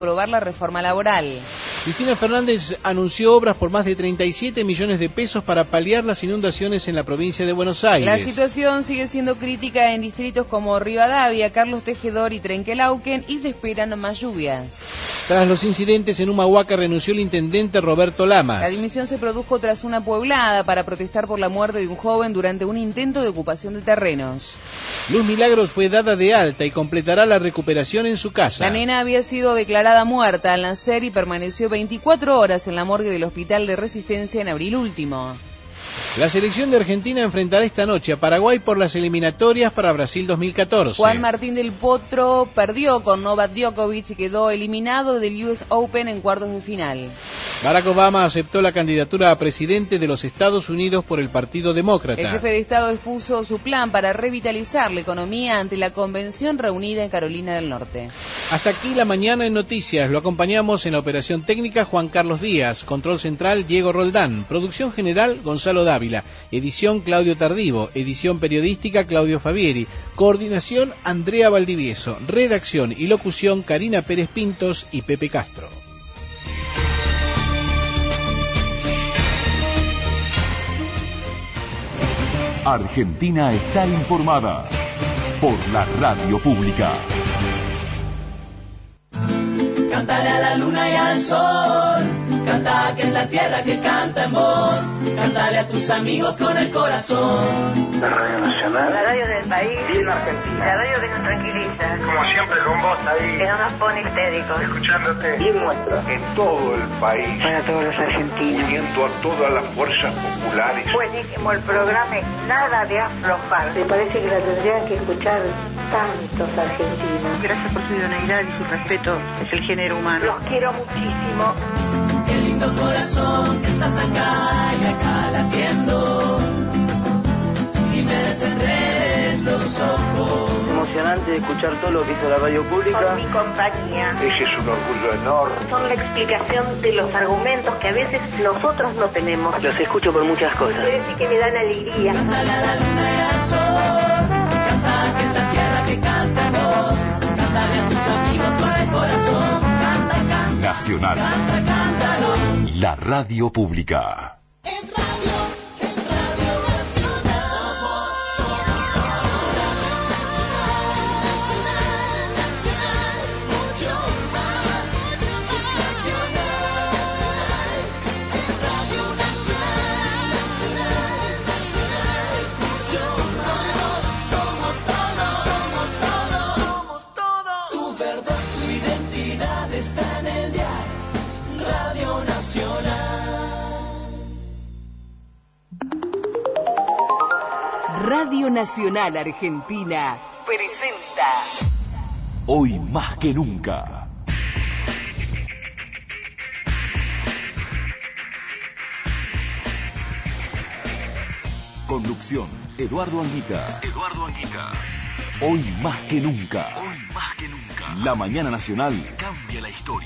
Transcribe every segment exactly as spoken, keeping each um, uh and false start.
aprobar la reforma laboral. Cristina Fernández anunció obras por más de treinta y siete millones de pesos para paliar las inundaciones en la provincia de Buenos Aires. La situación sigue siendo crítica en distritos como Rivadavia, Carlos Tejedor y Trenquelauquen y se esperan más lluvias. Tras los incidentes en Humahuaca renunció el intendente Roberto Lamas. La dimisión se produjo tras una pueblada para protestar por la muerte de un joven durante un intento de ocupación de terrenos. Luz Milagros fue dada de alta y completará la recuperación en su casa. La nena había sido declarada muerta al nacer y permaneció veinticuatro horas en la morgue del Hospital de Resistencia en abril último. La selección de Argentina enfrentará esta noche a Paraguay por las eliminatorias para Brasil dos mil catorce. Juan Martín del Potro perdió con Novak Djokovic y quedó eliminado del U S Open en cuartos de final. Barack Obama aceptó la candidatura a presidente de los Estados Unidos por el Partido Demócrata. El jefe de Estado expuso su plan para revitalizar la economía ante la convención reunida en Carolina del Norte. Hasta aquí la mañana en Noticias. Lo acompañamos en la operación técnica Juan Carlos Díaz, control central Diego Roldán, producción general Gonzalo Dávila, edición Claudio Tardivo, edición periodística Claudio Fabieri, coordinación Andrea Valdivieso, redacción y locución Karina Pérez Pintos y Pepe Castro. Argentina está informada por la radio pública. Cántale a la luna y al sol, canta que es la tierra que canta en vos, cántale a tus amigos con el corazón. La Radio Nacional, la radio del país, bien argentina, la radio que nos tranquiliza, como siempre con vos ahí, que no nos pone histéricos, escuchándote, bien nuestra, en todo el país, para todos los argentinos, uniendo a todas las fuerzas populares. Buenísimo el programa, es nada de aflojar. Me parece que la tendrían que escuchar tantos argentinos. Gracias por su idoneidad y su respeto, es el género humano. Los quiero muchísimo. Qué lindo corazón que estás acá y acá latiendo, y me desenredes los ojos. Emocionante escuchar todo lo que hizo la radio pública. Con mi compañía. Ese es un orgullo enorme. Son la explicación de los argumentos que a veces nosotros no tenemos. Los escucho por muchas cosas. Ustedes sí que me dan alegría. Cántale a la luna y al sol, canta que es la tierra que canta en vos, cántale a tus amigos con el corazón. Canta, canta, Nacional. Canta, cántalo. La radio pública. Es radio, es Radio Nacional. Somos, somos Nacional, nacional, mucho más. Es nacional. Es Radio Nacional, nacional, nacional, mucho más. Somos, somos todos, somos todos, somos todos. Tu verdad, tu identidad está en el diario. Radio Nacional. Radio Nacional Argentina presenta Hoy más que nunca. Conducción, Eduardo Anguita. Eduardo Anguita. Hoy más que nunca. Hoy más que nunca. La mañana nacional cambia la historia.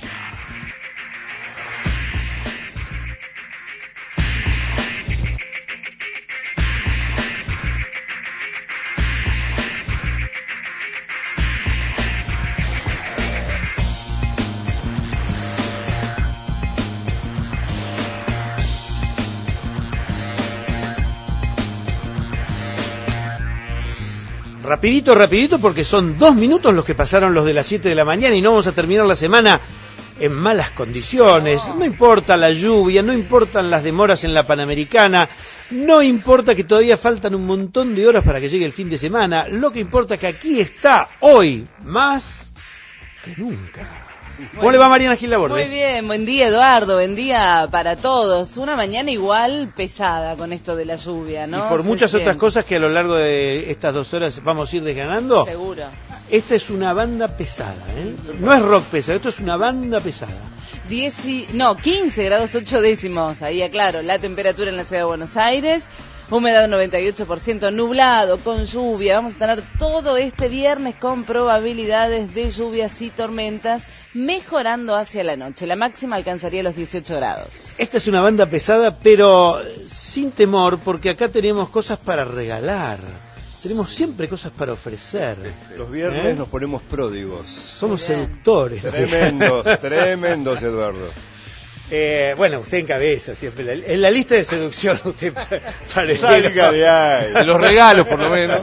Rapidito, rapidito, porque son dos minutos los que pasaron los de las siete de la mañana y no vamos a terminar la semana en malas condiciones. No importa la lluvia, no importan las demoras en la Panamericana, no importa que todavía faltan un montón de horas para que llegue el fin de semana. Lo que importa es que aquí está hoy más que nunca. ¿Cómo bueno, le va Mariana Gil Laborde? Muy bien, buen día Eduardo, buen día para todos. Una mañana igual pesada con esto de la lluvia, ¿no? Y por Se muchas siente. otras cosas que a lo largo de estas dos horas vamos a ir desgranando. Seguro. Esta es una banda pesada, ¿eh? No es rock pesado, esto es una banda pesada. Diez, no, quince grados ocho décimos, ahí aclaro, la temperatura en la ciudad de Buenos Aires. Humedad noventa y ocho por ciento, nublado, con lluvia. Vamos a tener todo este viernes con probabilidades de lluvias y tormentas, mejorando hacia la noche. La máxima alcanzaría los dieciocho grados. Esta es una banda pesada, pero sin temor, porque acá tenemos cosas para regalar. tenemos siempre cosas para ofrecer. Los viernes ¿Eh? nos ponemos pródigos. Somos seductores. Tremendos, tremendos, Eduardo. Eh, bueno, usted encabeza siempre. En la lista de seducción usted paredero. Salga de ahí. De los regalos, por lo menos.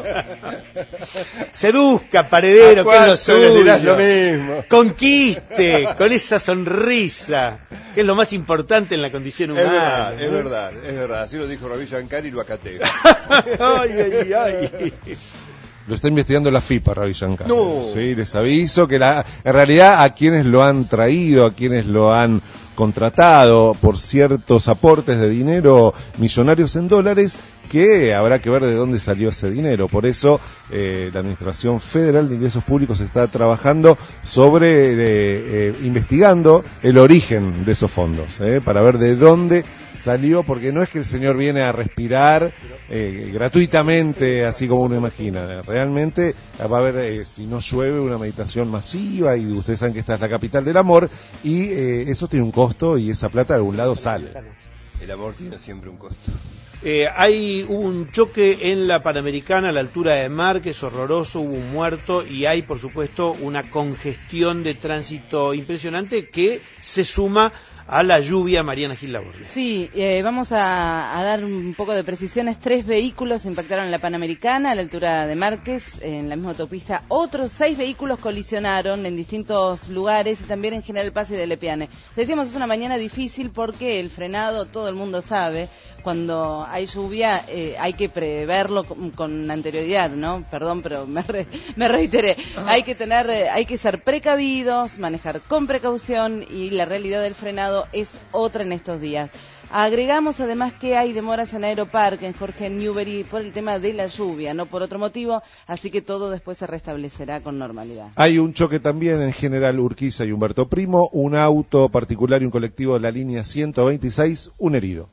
Seduzca, paredero, que es lo suyo. Les dirás lo mismo. Conquiste, con esa sonrisa, que es lo más importante en la condición humana. Es verdad, ¿no? es verdad, es verdad. Así lo dijo Ravi Shankar y lo acateo. Ay, ay, ay. Lo está investigando la FIFA, Ravi Shankar. No. Sí, les aviso que la, en realidad a quienes lo han traído, a quienes lo han contratado por ciertos aportes de dinero millonarios en dólares, que habrá que ver de dónde salió ese dinero. Por eso eh, la Administración Federal de Ingresos Públicos está trabajando sobre, eh, eh, investigando el origen de esos fondos, eh, para ver de dónde salió, porque no es que el señor viene a respirar eh, gratuitamente, así como uno imagina. Realmente va a haber, eh, si no llueve, una meditación masiva, y ustedes saben que esta es la capital del amor, y eh, eso tiene un costo, y esa plata de algún lado sale. El amor tiene siempre un costo. Eh, hay hubo un choque en la Panamericana a la altura de Mar, que es horroroso, hubo un muerto, y hay, por supuesto, una congestión de tránsito impresionante que se suma a la lluvia. Mariana Gil Laborda. Sí, eh, vamos a, a dar un poco de precisiones. Tres vehículos impactaron en la Panamericana, a la altura de Márquez, en la misma autopista. Otros seis vehículos colisionaron en distintos lugares, y también en General Paz y de Lepiane. Decíamos, es una mañana difícil porque el frenado, todo el mundo sabe, cuando hay lluvia eh, hay que preverlo con, con anterioridad, ¿no? Perdón, pero me, re, me reiteré. Hay que tener, eh, hay que ser precavidos, manejar con precaución, y la realidad del frenado es otra en estos días. Agregamos además que hay demoras en Aeroparque, en Jorge Newbery, por el tema de la lluvia, no por otro motivo, así que todo después se restablecerá con normalidad. Hay un choque también en General Urquiza y Humberto Primo, un auto particular y un colectivo de la línea ciento veintiséis, un herido.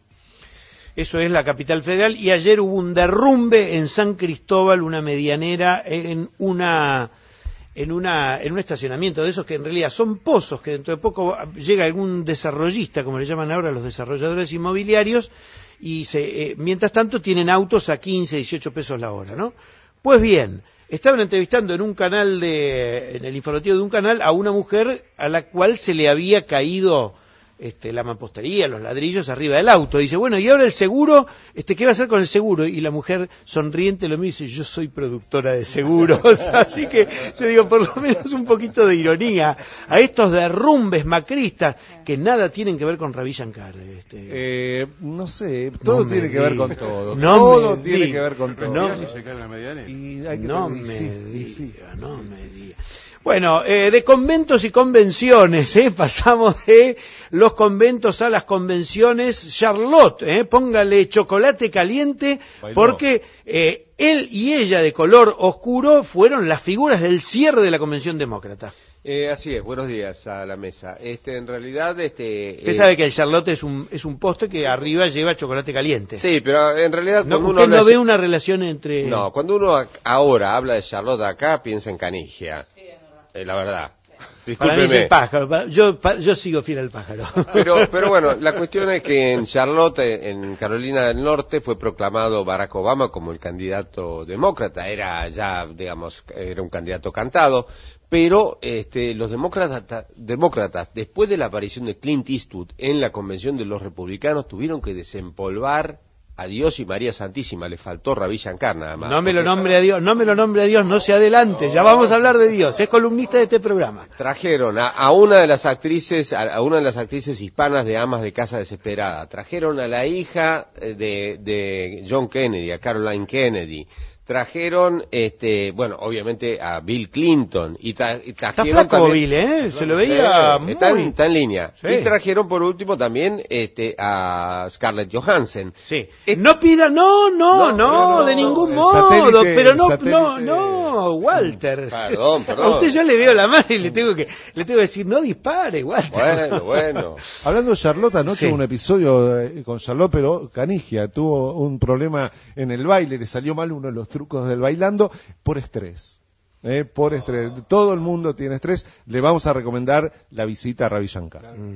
Eso es la capital federal. Y ayer hubo un derrumbe en San Cristóbal, una medianera, en una en una en un estacionamiento de esos que en realidad son pozos, que dentro de poco llega algún desarrollista, como le llaman ahora los desarrolladores inmobiliarios, y se, eh, mientras tanto tienen autos a quince, dieciocho pesos la hora, ¿no? Pues bien, estaban entrevistando en un canal de en el informativo de un canal a una mujer a la cual se le había caído Este, la mampostería, los ladrillos arriba del auto. Dice, bueno, y ahora el seguro, este, ¿qué va a hacer con el seguro? Y la mujer sonriente lo mira y dice, yo soy productora de seguros. Así que yo digo, por lo menos un poquito de ironía a estos derrumbes macristas que nada tienen que ver con Ravi Shankar. Este. Eh, no sé, todo no tiene que diga. ver con todo. No todo me tiene diga. que ver con todo. No, si se cae una medianera. Y hay que no tener- me sí, diga, sí, no sí, me sí, diga. Bueno, eh, de conventos y convenciones, ¿eh? Pasamos de los conventos a las convenciones. Charlotte, ¿eh? Póngale chocolate caliente, Bailó. porque eh, él y ella de color oscuro fueron las figuras del cierre de la Convención Demócrata. Eh, así es, buenos días a la mesa. Este, en realidad, este. Usted eh, sabe que el Charlotte es un es un postre que arriba lleva chocolate caliente. Sí, pero en realidad No, cuando uno usted habla no de- ve una relación entre. No, cuando uno ac- ahora habla de Charlotte acá, piensa en Canigia. Eh, la verdad. Para mí es Discúlpeme. el pájaro. para- Yo, pa- yo sigo fiel al pájaro. Pero, pero bueno, la cuestión es que en Charlotte, en Carolina del Norte, fue proclamado Barack Obama como el candidato demócrata. Era ya, digamos, era un candidato cantado. Pero este, los demócratas, demócratas, después de la aparición de Clint Eastwood en la convención de los republicanos, tuvieron que desempolvar a Dios y María Santísima. Le faltó Ravi Shankar nada más. No me lo Porque nombre a Dios, no me lo nombre a Dios, no se adelante, ya vamos a hablar de Dios, es columnista de este programa. Trajeron a, a una de las actrices, a, a una de las actrices hispanas de Amas de Casa Desesperada. Trajeron a la hija eh, de, de John Kennedy, a Caroline Kennedy. Trajeron, este, bueno, obviamente a Bill Clinton y, tra y Está trajeron flaco también- Bill, ¿eh? Se lo veía Sí, muy... está, en, está en línea. Sí. Y trajeron por último también este a Scarlett Johansson. Sí. No pida, no, no, no, No, no, de no, ningún el modo, satélite- pero el no, satélite- no, no, Walter. Perdón, perdón. A usted yo le veo la mano y le tengo que, le tengo que decir, no dispare, Walter. Bueno, bueno. Hablando de Charlotte, anoche Sí. hubo un episodio eh, con Charlotte, pero Canigia tuvo un problema en el baile, le salió mal uno de los trucos del bailando por estrés. Eh, por estrés. Todo el mundo tiene estrés. Le vamos a recomendar la visita a Ravi Shankar. Mm.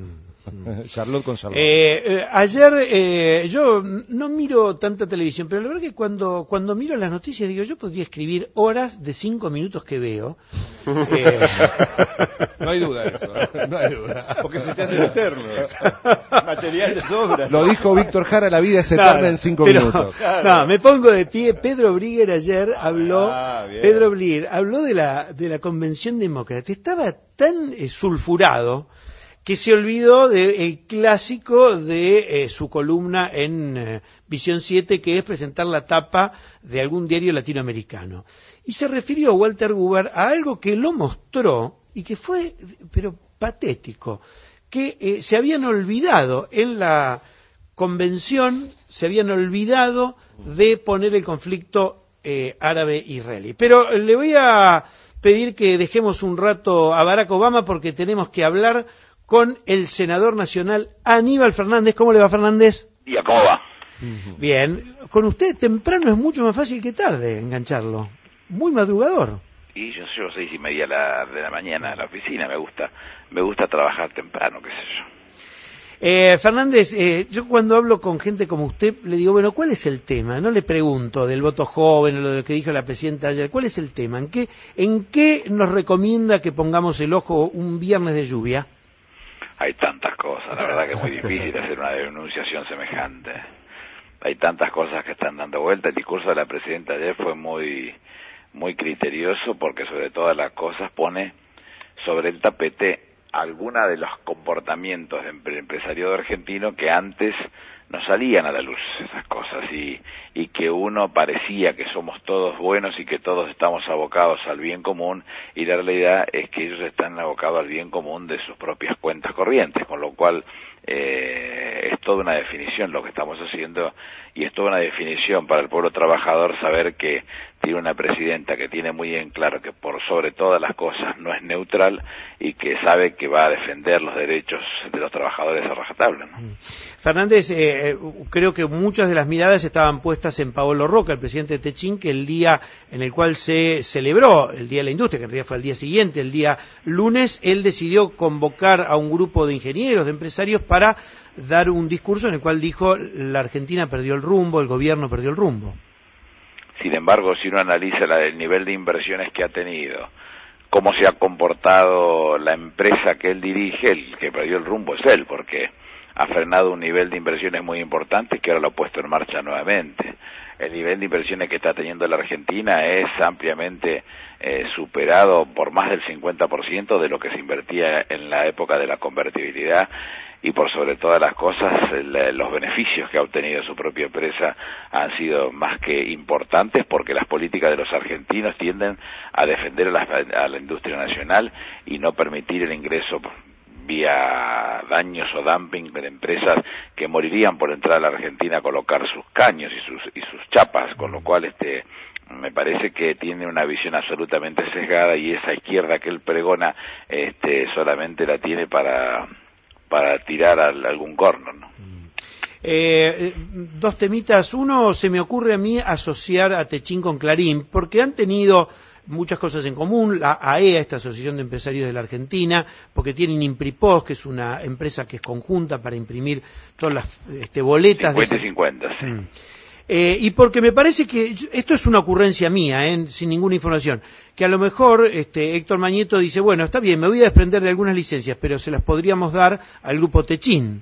Charlotte con Charlotte. Eh, eh, ayer eh, yo no miro tanta televisión, pero la verdad que cuando cuando miro las noticias digo, yo podría escribir horas de cinco minutos que veo. Eh, no hay duda de eso, no hay duda. Porque se te hacen eternos. Material de sobra. Lo dijo Víctor Jara, la vida es eterna claro, en cinco pero, minutos. Claro. No, me pongo de pie. Pedro Briguer ayer habló, ah, Pedro Briguer habló de la de la Convención Demócrata. Estaba tan eh, sulfurado que se olvidó del clásico de eh, su columna en eh, Visión siete, que es presentar la tapa de algún diario latinoamericano. Y se refirió Walter Guber a algo que lo mostró y que fue, pero patético, que eh, se habían olvidado en la convención, se habían olvidado de poner el conflicto eh, árabe-israelí. Pero le voy a pedir que dejemos un rato a Barack Obama porque tenemos que hablar con el senador nacional Aníbal Fernández. ¿Cómo le va, Fernández? ¿Y cómo va? Bien. Con usted temprano es mucho más fácil que tarde engancharlo. Muy madrugador. Y yo llego seis y media la, de la mañana a la oficina. Me gusta me gusta trabajar temprano, qué sé yo. Eh, Fernández, eh, yo cuando hablo con gente como usted, le digo, bueno, ¿cuál es el tema? No le pregunto del voto joven o lo que dijo la presidenta ayer. ¿Cuál es el tema? ¿En qué, en qué nos recomienda que pongamos el ojo un viernes de lluvia? Hay tantas cosas, la verdad que es muy difícil hacer una denunciación semejante. Hay tantas cosas que están dando vuelta. El discurso de la presidenta ayer fue muy muy criterioso porque sobre todas las cosas pone sobre el tapete alguna de los comportamientos del empresariado argentino que antes no salían a la luz, esas cosas, y, y que uno parecía que somos todos buenos y que todos estamos abocados al bien común, y la realidad es que ellos están abocados al bien común de sus propias cuentas corrientes, con lo cual eh, es toda una definición lo que estamos haciendo, y es toda una definición para el pueblo trabajador saber que tiene una presidenta que tiene muy en claro que por sobre todas las cosas no es neutral y que sabe que va a defender los derechos de los trabajadores a rajatabla, ¿no? Fernández, eh, creo que muchas de las miradas estaban puestas en Paolo Roca, el presidente de Techin, que el día en el cual se celebró el Día de la Industria, que en realidad fue el día siguiente, el día lunes, él decidió convocar a un grupo de ingenieros, de empresarios, para dar un discurso en el cual dijo la Argentina perdió el rumbo, el gobierno perdió el rumbo. Sin embargo, si uno analiza la, el nivel de inversiones que ha tenido, cómo se ha comportado la empresa que él dirige, el que perdió el rumbo es él, porque ha frenado un nivel de inversiones muy importante que ahora lo ha puesto en marcha nuevamente. El nivel de inversiones que está teniendo la Argentina es ampliamente eh, superado por más del cincuenta por ciento de lo que se invertía en la época de la convertibilidad, y por sobre todas las cosas el, los beneficios que ha obtenido su propia empresa han sido más que importantes, porque las políticas de los argentinos tienden a defender a la, a la industria nacional y no permitir el ingreso vía daños o dumping de empresas que morirían por entrar a la Argentina a colocar sus caños y sus y sus chapas, con lo cual este me parece que tiene una visión absolutamente sesgada, y esa izquierda que él pregona este solamente la tiene para para tirar a algún corno, ¿no? Eh, dos temitas. Uno, se me ocurre a mí asociar a Techin con Clarín, porque han tenido muchas cosas en común. La A E A, esta Asociación de Empresarios de la Argentina, porque tienen Impripos, que es una empresa que es conjunta para imprimir todas las este, boletas. cincuenta y cincuenta, sí. Mm. Eh, y porque me parece que, esto es una ocurrencia mía, eh, sin ninguna información, que a lo mejor este, Héctor Mañeto dice, bueno, está bien, me voy a desprender de algunas licencias, pero se las podríamos dar al grupo Techin.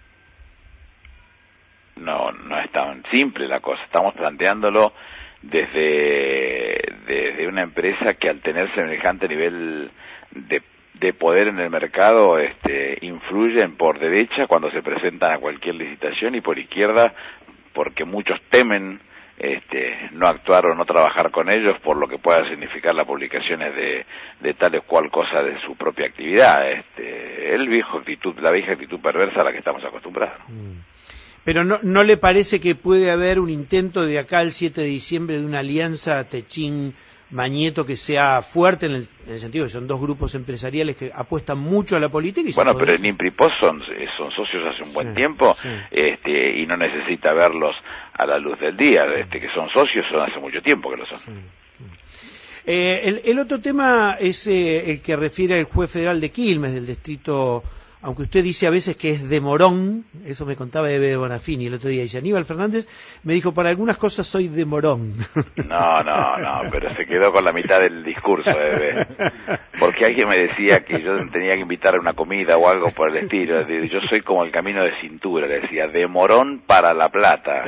No, no es tan simple la cosa. Estamos planteándolo desde, desde una empresa que al tener semejante nivel de, de poder en el mercado este, influyen por derecha cuando se presentan a cualquier licitación, y por izquierda porque muchos temen este, no actuar o no trabajar con ellos por lo que pueda significar las publicaciones de, de tal o cual cosa de su propia actividad. Este, el viejo actitud, la vieja actitud perversa a la que estamos acostumbrados. Pero no, ¿no le parece que puede haber un intento de acá al siete de diciembre de una alianza Techin-Mañeto que sea fuerte, en el, en el sentido que son dos grupos empresariales que apuestan mucho a la política? Y bueno, pero en Impripos son, son socios hace un buen sí, tiempo sí. Este, y no necesita verlos a la luz del día. Este, que son socios, son hace mucho tiempo que lo son. Sí. Eh, el, el otro tema es eh, el que refiere al juez federal de Quilmes, del distrito aunque usted dice a veces que es de Morón, eso me contaba Eve Bonafini el otro día, dice Aníbal Fernández me dijo, para algunas cosas soy de Morón. No, no, no, pero se quedó con la mitad del discurso, Eve. Porque alguien me decía que yo tenía que invitar a una comida o algo por el estilo. Yo soy como el camino de cintura, le decía, de Morón para La Plata.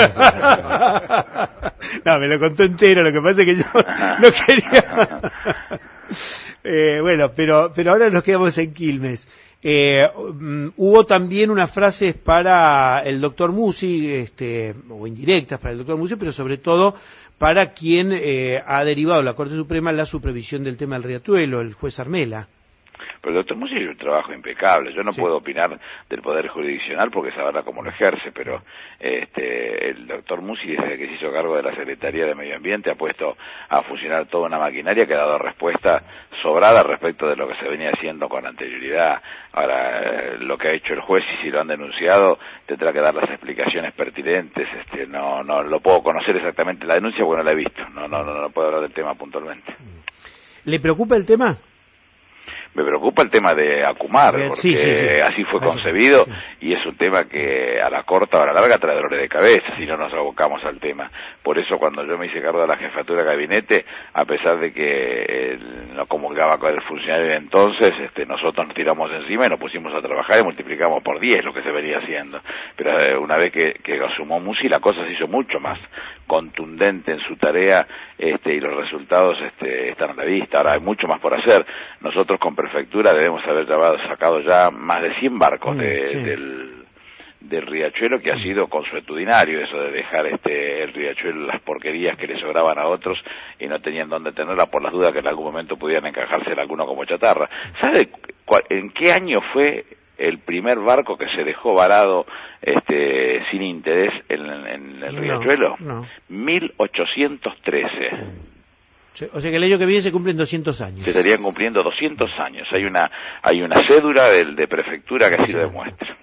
No, me lo contó entero, lo que pasa es que yo no quería... eh, bueno, pero, pero ahora nos quedamos en Quilmes. Eh, um, hubo también unas frases para el doctor Musi, este, o indirectas para el doctor Musi, pero sobre todo para quien eh, ha derivado la Corte Suprema la supervisión del tema del riachuelo, el juez Armela. Pero el doctor Musi hizo un trabajo impecable. Yo no Sí. puedo opinar del Poder Jurisdiccional porque sabrá cómo lo ejerce, pero este, el doctor Musi, desde que se hizo cargo de la Secretaría de Medio Ambiente, ha puesto a funcionar toda una maquinaria que ha dado respuesta sobrada respecto de lo que se venía haciendo con anterioridad. Ahora, eh, lo que ha hecho el juez, y si lo han denunciado, tendrá que dar las explicaciones pertinentes. Este, no, no lo puedo conocer exactamente la denuncia porque no la he visto. No, no, no, no puedo hablar del tema puntualmente. ¿Le preocupa el tema? Me preocupa el tema de Acumar, porque sí, sí, sí. así fue Así, concebido sí. y es un tema que a la corta o a la larga trae dolores de cabeza si no nos abocamos al tema. Por eso cuando yo me hice cargo de la jefatura de gabinete, a pesar de que él no comulgaba con el funcionario de entonces, este, nosotros nos tiramos encima y nos pusimos a trabajar y multiplicamos por diez lo que se venía haciendo. Pero eh, una vez que, que asumó Musi, la cosa se hizo mucho más contundente en su tarea, este, y los resultados este, están a la vista. Ahora hay mucho más por hacer. Nosotros con prefectura debemos haber llevado, sacado ya más de cien barcos de, sí. del, del riachuelo, que ha sido consuetudinario eso de dejar este el riachuelo, las porquerías que le sobraban a otros y no tenían dónde tenerla por las dudas que en algún momento pudieran encajarse en alguno como chatarra. ¿Sabe cuál, en qué año fue el primer barco que se dejó varado este sin interés en, en el riachuelo? No, no. mil ochocientos trece. O sea que el año que viene se cumplen doscientos años. Se estarían cumpliendo doscientos años. Hay una hay una cédula de, de prefectura que así lo demuestra.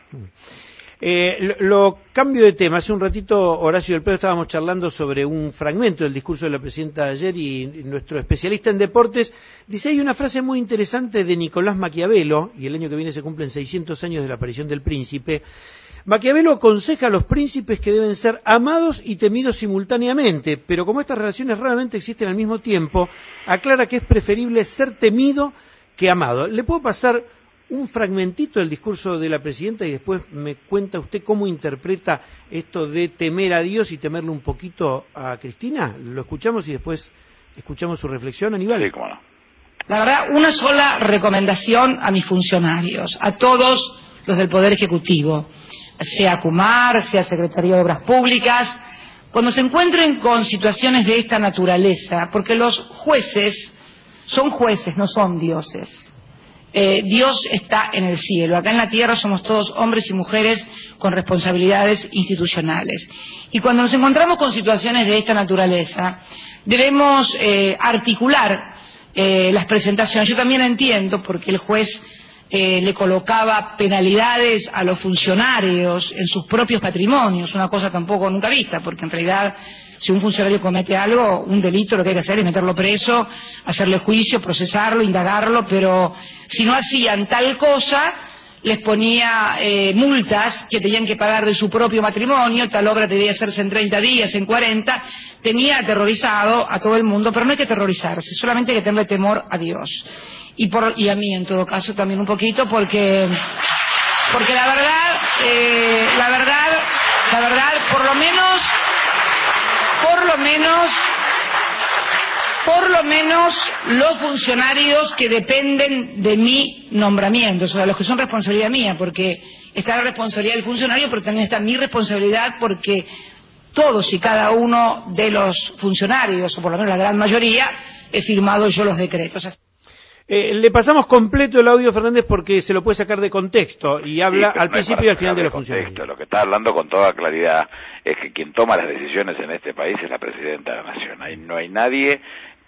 Eh, lo, lo cambio de tema. Hace un ratito, Horacio del Prado, estábamos charlando sobre un fragmento del discurso de la presidenta de ayer y nuestro especialista en deportes dice, hay una frase muy interesante de Nicolás Maquiavelo, y el año que viene se cumplen seiscientos años de la aparición del príncipe. Maquiavelo aconseja a los príncipes que deben ser amados y temidos simultáneamente, pero como estas relaciones raramente existen al mismo tiempo, aclara que es preferible ser temido que amado. ¿Le puedo pasar un fragmentito del discurso de la presidenta y después me cuenta usted cómo interpreta esto de temer a Dios y temerle un poquito a Cristina? Lo escuchamos y después escuchamos su reflexión, Aníbal. Sí, cómo no. La verdad, una sola recomendación a mis funcionarios, a todos los del Poder Ejecutivo, sea Acumar, sea Secretaría de Obras Públicas, cuando se encuentren con situaciones de esta naturaleza, porque los jueces son jueces, no son dioses. Eh, Dios está en el cielo, acá en la tierra somos todos hombres y mujeres con responsabilidades institucionales. Y cuando nos encontramos con situaciones de esta naturaleza, debemos eh, articular eh, las presentaciones. Yo también entiendo, porque el juez eh, le colocaba penalidades a los funcionarios en sus propios patrimonios, una cosa tampoco nunca vista, porque en realidad si un funcionario comete algo, un delito, lo que hay que hacer es meterlo preso, hacerle juicio, procesarlo, indagarlo, pero si no hacían tal cosa, les ponía eh, multas que tenían que pagar de su propio matrimonio, tal obra debía hacerse en treinta días, en cuarenta, tenía aterrorizado a todo el mundo, pero no hay que aterrorizarse, solamente hay que tenerle temor a Dios. Y, por, y a mí, en todo caso, también un poquito, porque, porque la verdad, eh, la verdad, la verdad, por lo menos... Por lo menos, por lo menos los funcionarios que dependen de mi nombramiento, o sea, los que son responsabilidad mía, porque está la responsabilidad del funcionario, pero también está mi responsabilidad porque todos y cada uno de los funcionarios, o por lo menos la gran mayoría, he firmado yo los decretos. Eh, le pasamos completo el audio, Fernández, porque se lo puede sacar de contexto y habla Sí, al no principio y al final de los funcionarios. Lo que está hablando con toda claridad es que quien toma las decisiones en este país es la presidenta de la Nación. Ahí no hay nadie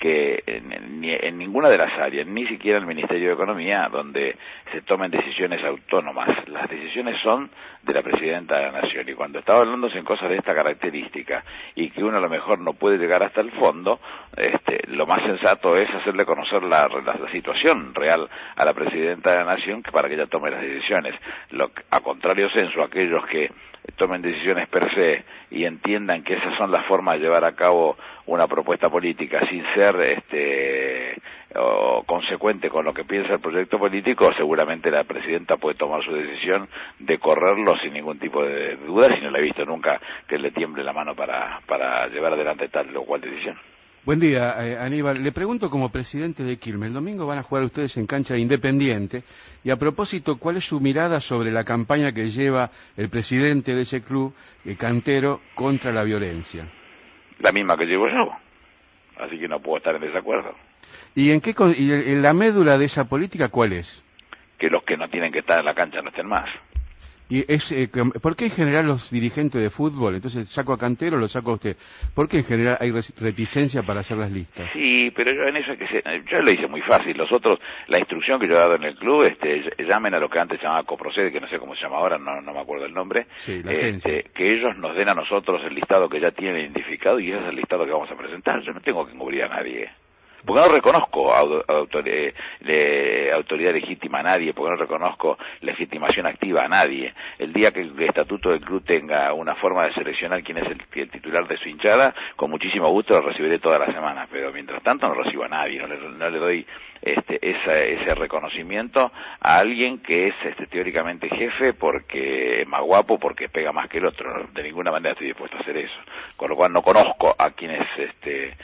que en, en, en ninguna de las áreas, ni siquiera el Ministerio de Economía, donde se tomen decisiones autónomas. Las decisiones son de la Presidenta de la Nación, y cuando está hablándose en cosas de esta característica y que uno a lo mejor no puede llegar hasta el fondo, este, lo más sensato es hacerle conocer la, la, la situación real a la Presidenta de la Nación para que ella tome las decisiones. Lo, a contrario censo, aquellos que tomen decisiones per se y entiendan que esas son las formas de llevar a cabo una propuesta política sin ser este o consecuente con lo que piensa el proyecto político, seguramente la Presidenta puede tomar su decisión de correrlo sin ningún tipo de duda, si no le he visto nunca que le tiemble la mano para, para llevar adelante tal o cual decisión. Buen día, eh, Aníbal. Le pregunto como presidente de Quilmes, el domingo van a jugar ustedes en cancha de Independiente, y a propósito, ¿cuál es su mirada sobre la campaña que lleva el presidente de ese club, eh, Cantero, contra la violencia? La misma que llevo yo, así que no puedo estar en desacuerdo. ¿Y en qué y la médula de esa política cuál es? Que los que no tienen que estar en la cancha no estén más. Y es, eh, ¿por qué en general los dirigentes de fútbol, entonces saco a Cantero, lo saco a usted, por qué en general hay reticencia para hacer las listas? Sí, pero yo en eso que se, yo lo hice muy fácil. Los otros, la instrucción que yo he dado en el club, este, llamen a lo que antes se llamaba Coprocede, que no sé cómo se llama ahora, no, no me acuerdo el nombre, sí, la este, que ellos nos den a nosotros el listado que ya tienen identificado, y ese es el listado que vamos a presentar. Yo no tengo que encubrir a nadie, porque no reconozco autor, eh, le, autoridad legítima a nadie, porque no reconozco legitimación activa a nadie. El día que el estatuto del club tenga una forma de seleccionar quién es el, el titular de su hinchada, con muchísimo gusto lo recibiré toda la semana, pero mientras tanto no recibo a nadie, no le, no le doy este, esa, ese reconocimiento a alguien que es este, teóricamente jefe porque es más guapo, porque pega más que el otro. De ninguna manera estoy dispuesto a hacer eso, con lo cual no conozco a quienes este,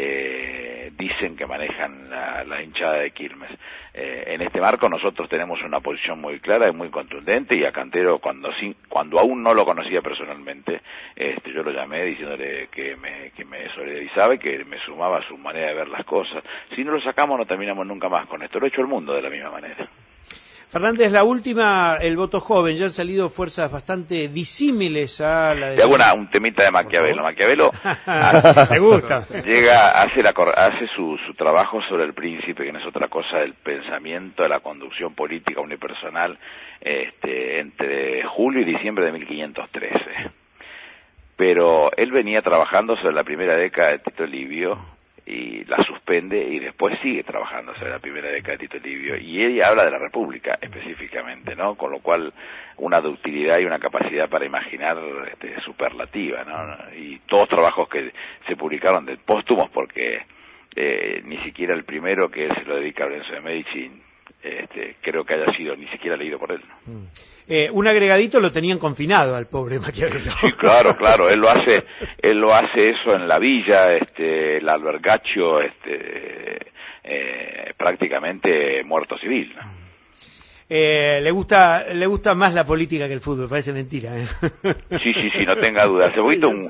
eh, dicen que manejan la, la hinchada de Quilmes. Eh, en este marco nosotros tenemos una posición muy clara y muy contundente, y a Cantero, cuando sí, cuando aún no lo conocía personalmente, este, yo lo llamé diciéndole que me, que me solidarizaba y que me sumaba a su manera de ver las cosas. Si no lo sacamos no terminamos nunca más con esto. Lo ha hecho el mundo de la misma manera. Fernández, la última, el voto joven, ya han salido fuerzas bastante disímiles a la de... Te hago una, un temita de Maquiavelo. Maquiavelo hace, ¿te gusta? Llega, hace, la, hace su, su trabajo sobre el príncipe, que no es otra cosa del pensamiento, de la conducción política unipersonal, este, entre julio y diciembre de mil quinientos trece. Pero él venía trabajando sobre la primera década de Tito Livio, y la suspende, y después sigue trabajando sobre la primera década de Tito Livio, y ella habla de la República específicamente, ¿no? Con lo cual una ductilidad y una capacidad para imaginar este, superlativa, ¿no? Y todos trabajos que se publicaron de póstumos, porque eh, ni siquiera el primero, que se lo dedica a Lorenzo de Medici, este, creo que haya sido ni siquiera leído por él, ¿no? Mm. Eh, un agregadito lo tenían confinado al pobre Maquiavelo. Sí, claro, claro, él lo hace, él lo hace eso en la villa, este, el albergacho, este, eh, prácticamente muerto civil, ¿no? Eh, le gusta, le gusta más la política que el fútbol, parece mentira, ¿eh? Sí, sí, sí, no tenga duda. Hace poquito sí, un, sí.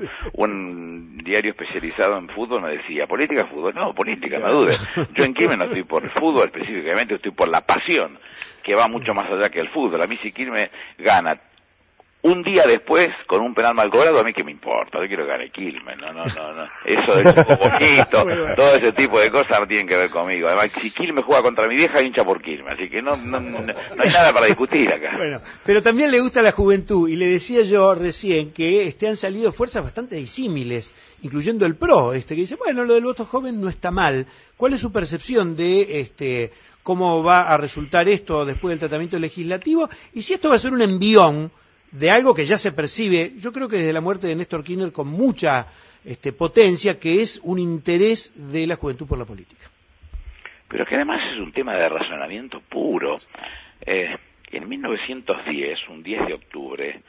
un diario especializado en fútbol me decía, ¿política, fútbol? No, política, no dudes. Yo en Quilmes no estoy por el fútbol específicamente, estoy por la pasión, que va mucho más allá que el fútbol. A mí si Quilmes gana un día después, con un penal mal cobrado, a mí que me importa, yo quiero que gane Quilmes, no, no, no, no. Eso del bonito, todo ese tipo de cosas no tienen que ver conmigo. Además, si Quilmes juega contra mi vieja, hincha por Quilmes, así que no, no, no, no hay nada para discutir acá. Bueno, pero también le gusta la juventud, y le decía yo recién que este, han salido fuerzas bastante disímiles, incluyendo el P R O, este, que dice, bueno, lo del voto joven no está mal. ¿Cuál es su percepción de este cómo va a resultar esto después del tratamiento legislativo? Y si esto va a ser un envión de algo que ya se percibe, yo creo que desde la muerte de Néstor Kirchner, con mucha este, potencia, que es un interés de la juventud por la política. Pero que además es un tema de razonamiento puro. Eh, en mil novecientos diez, un diez de octubre,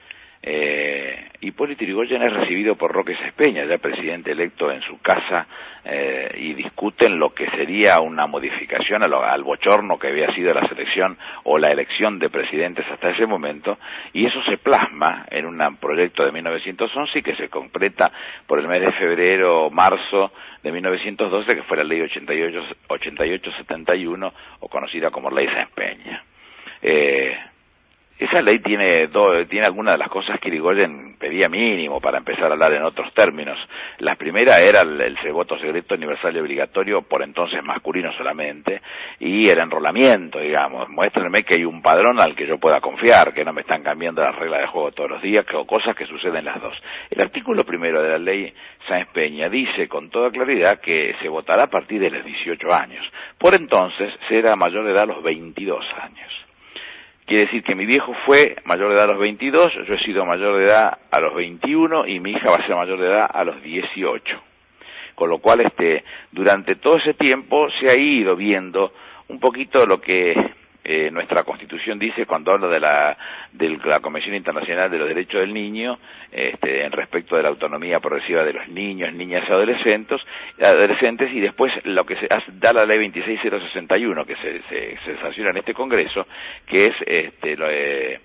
eh, Hipólito Yrigoyen es recibido por Roque Sespeña, ya presidente electo, en su casa, eh, y discuten lo que sería una modificación a lo, al bochorno que había sido la selección o la elección de presidentes hasta ese momento, y eso se plasma en un proyecto de mil novecientos once y que se completa por el mes de febrero, marzo de mil novecientos doce, que fue la ley ochenta y ocho setenta y uno, o conocida como ley Sespeña. Eh, es esa ley tiene do, tiene algunas de las cosas que Irigoyen pedía mínimo para empezar a hablar en otros términos. La primera era el, el voto secreto universal y obligatorio, por entonces masculino solamente, y el enrolamiento, digamos. Muéstrenme que hay un padrón al que yo pueda confiar, que no me están cambiando las reglas de juego todos los días, que, o cosas que suceden las dos. El artículo primero de la ley Sáenz Peña dice con toda claridad que se votará a partir de los dieciocho años. Por entonces será mayor de edad a los veintidós años. Quiere decir que mi viejo fue mayor de edad a los veintidós, yo he sido mayor de edad a los veintiuno y mi hija va a ser mayor de edad a los dieciocho. Con lo cual, este, durante todo ese tiempo se ha ido viendo un poquito lo que eh, nuestra Constitución dice cuando habla de la de la Convención Internacional de los Derechos del Niño, este, en respecto de la autonomía progresiva de los niños, niñas y adolescentes, adolescentes y después lo que se hace, da la ley veintiséis mil sesenta y uno que se, se, se sanciona en este Congreso, que es este, lo, eh,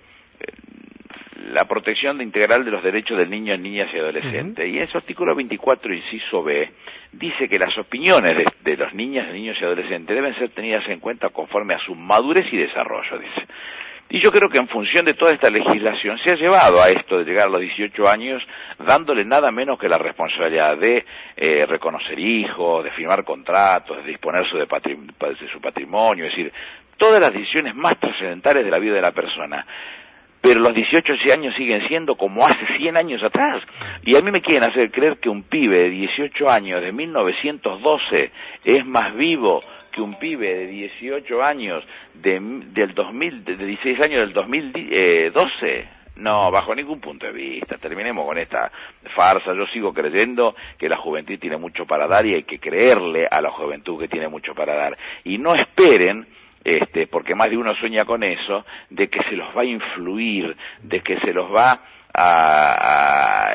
la protección integral de los derechos del niño, niñas y adolescentes. Uh-huh. Y en su artículo veinticuatro, inciso B, dice que las opiniones de, de los niños, niños y adolescentes deben ser tenidas en cuenta conforme a su madurez y desarrollo, dice. Y yo creo que en función de toda esta legislación se ha llevado a esto de llegar a los dieciocho años dándole nada menos que la responsabilidad de eh, reconocer hijos, de firmar contratos, de disponer su de, patrim- de su patrimonio, es decir, todas las decisiones más trascendentales de la vida de la persona. Pero los dieciocho años siguen siendo como hace cien años atrás. Y a mí me quieren hacer creer que un pibe de dieciocho años de mil novecientos doce es más vivo que un pibe de dieciocho años de, del dos mil, de dieciséis años del dos mil doce. No, bajo ningún punto de vista. Terminemos con esta farsa. Yo sigo creyendo que la juventud tiene mucho para dar y hay que creerle a la juventud que tiene mucho para dar. Y no esperen, este, porque más de uno sueña con eso, de que se los va a influir, de que se los va a, a,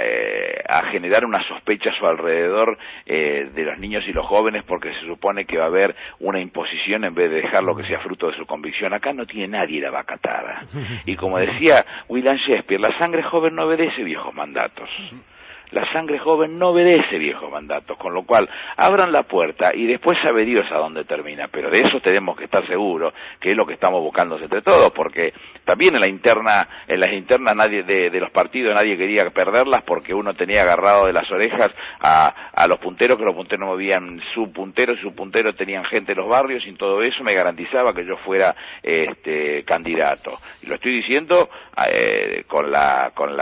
a generar una sospecha a su alrededor eh, de los niños y los jóvenes, porque se supone que va a haber una imposición en vez de dejarlo que sea fruto de su convicción. Acá no tiene nadie la vaca atada. Y como decía William Shakespeare, la sangre joven no obedece viejos mandatos. La sangre joven no obedece viejos mandatos, con lo cual abran la puerta y después sabe Dios a dónde termina, pero de eso tenemos que estar seguros, que es lo que estamos buscando entre todos, porque también en la interna, en las internas nadie de, de los partidos nadie quería perderlas, porque uno tenía agarrado de las orejas a, a los punteros, que los punteros movían su puntero, y su puntero tenían gente en los barrios, y todo eso me garantizaba que yo fuera este candidato. Y lo estoy diciendo eh, con la con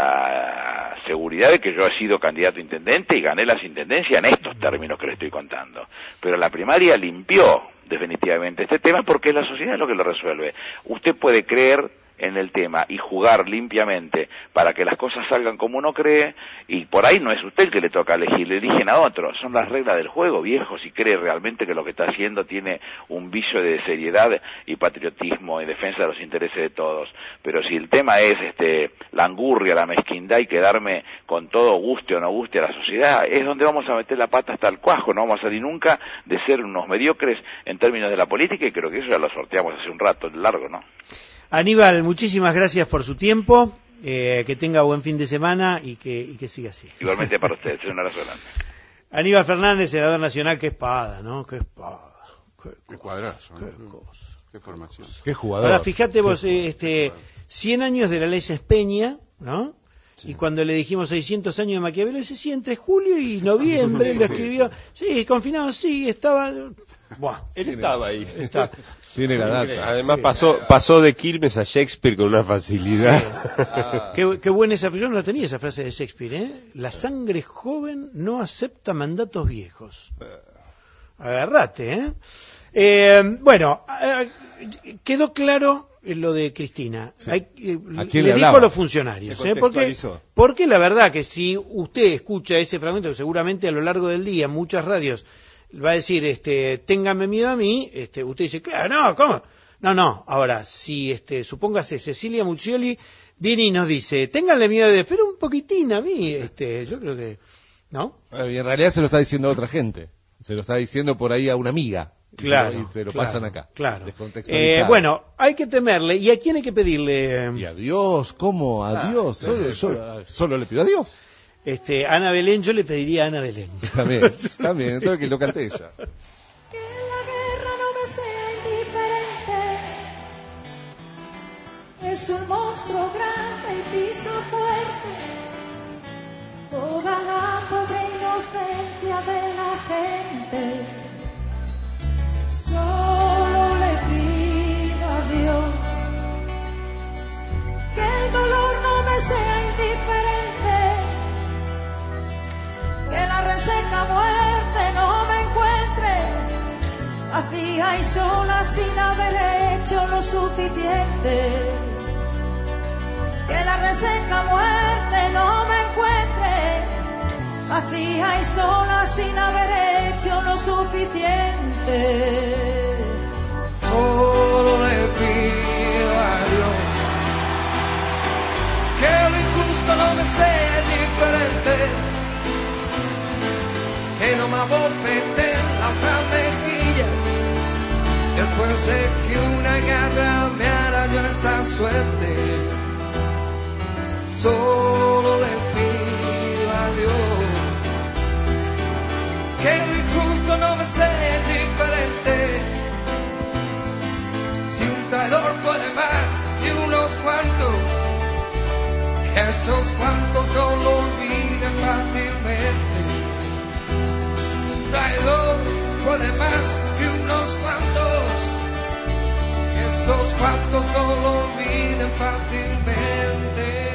la seguridad de que yo he sido candidato a intendente y gané las intendencias en estos términos que le estoy contando. Pero la primaria limpió definitivamente este tema porque es la sociedad lo que lo resuelve. Usted puede creer en el tema y jugar limpiamente para que las cosas salgan como uno cree, y por ahí no es usted el que le toca elegir, le eligen a otro. Son las reglas del juego, viejo, si cree realmente que lo que está haciendo tiene un vicio de seriedad y patriotismo y defensa de los intereses de todos. Pero si el tema es este la angurria, la mezquindad y quedarme con todo, guste o no guste a la sociedad, es donde vamos a meter la pata hasta el cuajo. No vamos a salir nunca de ser unos mediocres en términos de la política, y creo que eso ya lo sorteamos hace un rato largo, ¿no? Aníbal, muchísimas gracias por su tiempo, eh, que tenga buen fin de semana y que, y que siga así. Igualmente para ustedes, un abrazo grande. Aníbal Fernández, senador nacional, qué espada, ¿no? Qué espada. Qué, qué cuadrazo. Qué ¿no? cosa. Qué formación. Qué jugador. Ahora, fíjate vos, eh, este, cien años de la ley Sáenz Peña, ¿no? Sí. Y cuando le dijimos seiscientos años de Maquiavelo, ese sí, entre julio y noviembre lo escribió. Sí, confinado, sí, estaba... Buah, él estaba ahí. Está. Tiene la data. Además pasó pasó de Quilmes a Shakespeare con una facilidad. Ah. Qué, qué buena esa frase. Yo no la tenía, esa frase de Shakespeare, ¿eh? La sangre joven no acepta mandatos viejos. Agarrate, ¿eh? eh bueno, eh, quedó claro lo de Cristina. Sí. Hay, eh, le, le dijo a los funcionarios, ¿eh? porque, porque la verdad que si usted escucha ese fragmento, seguramente a lo largo del día muchas radios va a decir, este, téngame miedo a mí, este, usted dice, claro, no, ¿cómo? No, no, ahora, si, este, supóngase Cecilia Muccioli viene y nos dice, ténganle miedo de, pero un poquitín a mí, este, yo creo que, ¿no? Bueno, y en realidad se lo está diciendo a otra gente, se lo está diciendo por ahí a una amiga. Claro. Y te lo claro, pasan acá. Claro. Eh, bueno, hay que temerle. ¿Y a quién hay que pedirle? Y a Dios, ¿cómo? A Dios. Ah, solo, solo, solo le pido a Dios. Este, Ana Belén, yo le pediría a Ana Belén. También, también, entonces que lo cante ella. Que la guerra no me sea indiferente. Es un monstruo grande y pisa fuerte toda la pobre inocencia de la gente. Solo le pido a Dios que el dolor no me sea indiferente, que la reseca muerte no me encuentre vacía y sola sin haber hecho lo suficiente. Que la reseca muerte no me encuentre vacía y sola sin haber hecho lo suficiente. Solo le pido a Dios que lo injusto no me sea indiferente, que no me abofete la otra mejilla después de que una garra me arañó esta suerte. Solo le pido a Dios que lo injusto no me sea indiferente. Si un traidor puede más y unos cuantos, que esos cuantos no lo olviden fácilmente. Un traidor puede más que unos cuantos, que esos cuantos no lo olviden fácilmente.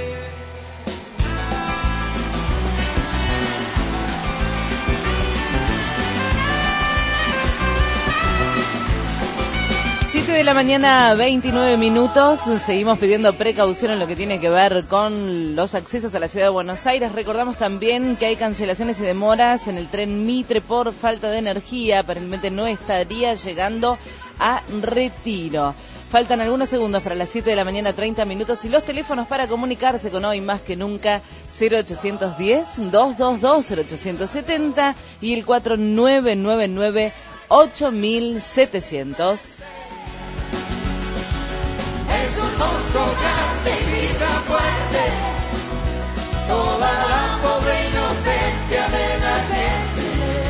siete de la mañana, veintinueve minutos. Seguimos pidiendo precaución en lo que tiene que ver con los accesos a la ciudad de Buenos Aires. Recordamos también que hay cancelaciones y demoras en el tren Mitre por falta de energía. Aparentemente no estaría llegando a Retiro. Faltan algunos segundos para las siete de la mañana, treinta minutos. Y los teléfonos para comunicarse con Hoy Más Que Nunca: cero ochocientos diez, doscientos veintidós, cero ochocientos setenta y el cuatro nueve nueve nueve, ocho mil setecientos. Es un monstruo grande y pisa fuerte toda la pobre inocencia de la gente.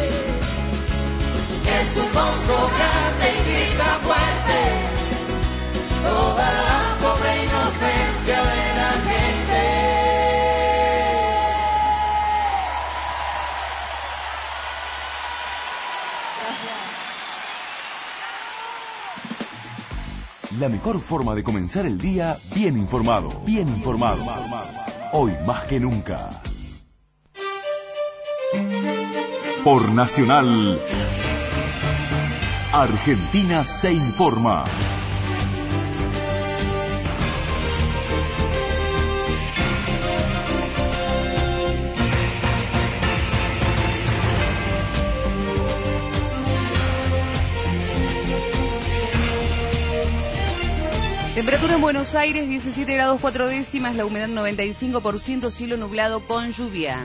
Es un monstruo grande y pisa fuerte toda la pobre inocencia de la gente. La mejor forma de comenzar el día bien informado. Bien informado. Hoy más que nunca. Por Nacional, Argentina se informa. Temperatura en Buenos Aires, diecisiete grados cuatro décimas, la humedad noventa y cinco por ciento, cielo nublado con lluvia.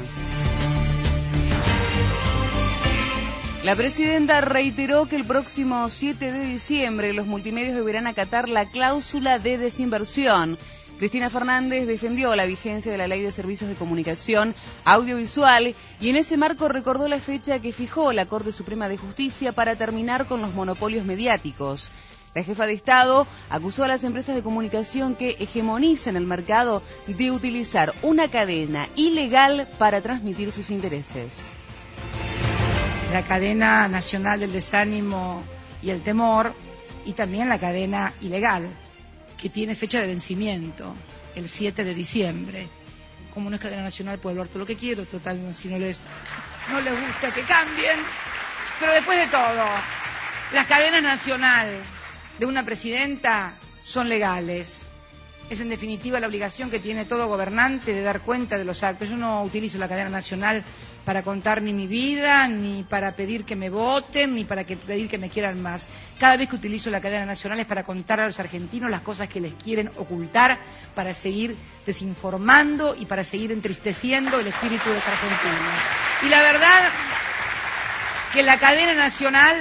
La presidenta reiteró que el próximo siete de diciembre los multimedios deberán acatar la cláusula de desinversión. Cristina Fernández defendió la vigencia de la Ley de Servicios de Comunicación Audiovisual y en ese marco recordó la fecha que fijó la Corte Suprema de Justicia para terminar con los monopolios mediáticos. La jefa de Estado acusó a las empresas de comunicación que hegemonizan el mercado de utilizar una cadena ilegal para transmitir sus intereses. La cadena nacional del desánimo y el temor, y también la cadena ilegal, que tiene fecha de vencimiento, el siete de diciembre. Como no es cadena nacional, puedo hablar todo lo que quiero, total, si no les, no les gusta que cambien. Pero después de todo, las cadenas nacionales de una presidenta son legales. Es en definitiva la obligación que tiene todo gobernante de dar cuenta de los actos. Yo no utilizo la cadena nacional para contar ni mi vida, ni para pedir que me voten, ni para que, pedir que me quieran más. Cada vez que utilizo la cadena nacional es para contar a los argentinos las cosas que les quieren ocultar, para seguir desinformando y para seguir entristeciendo el espíritu de los argentinos. Y la verdad que la cadena nacional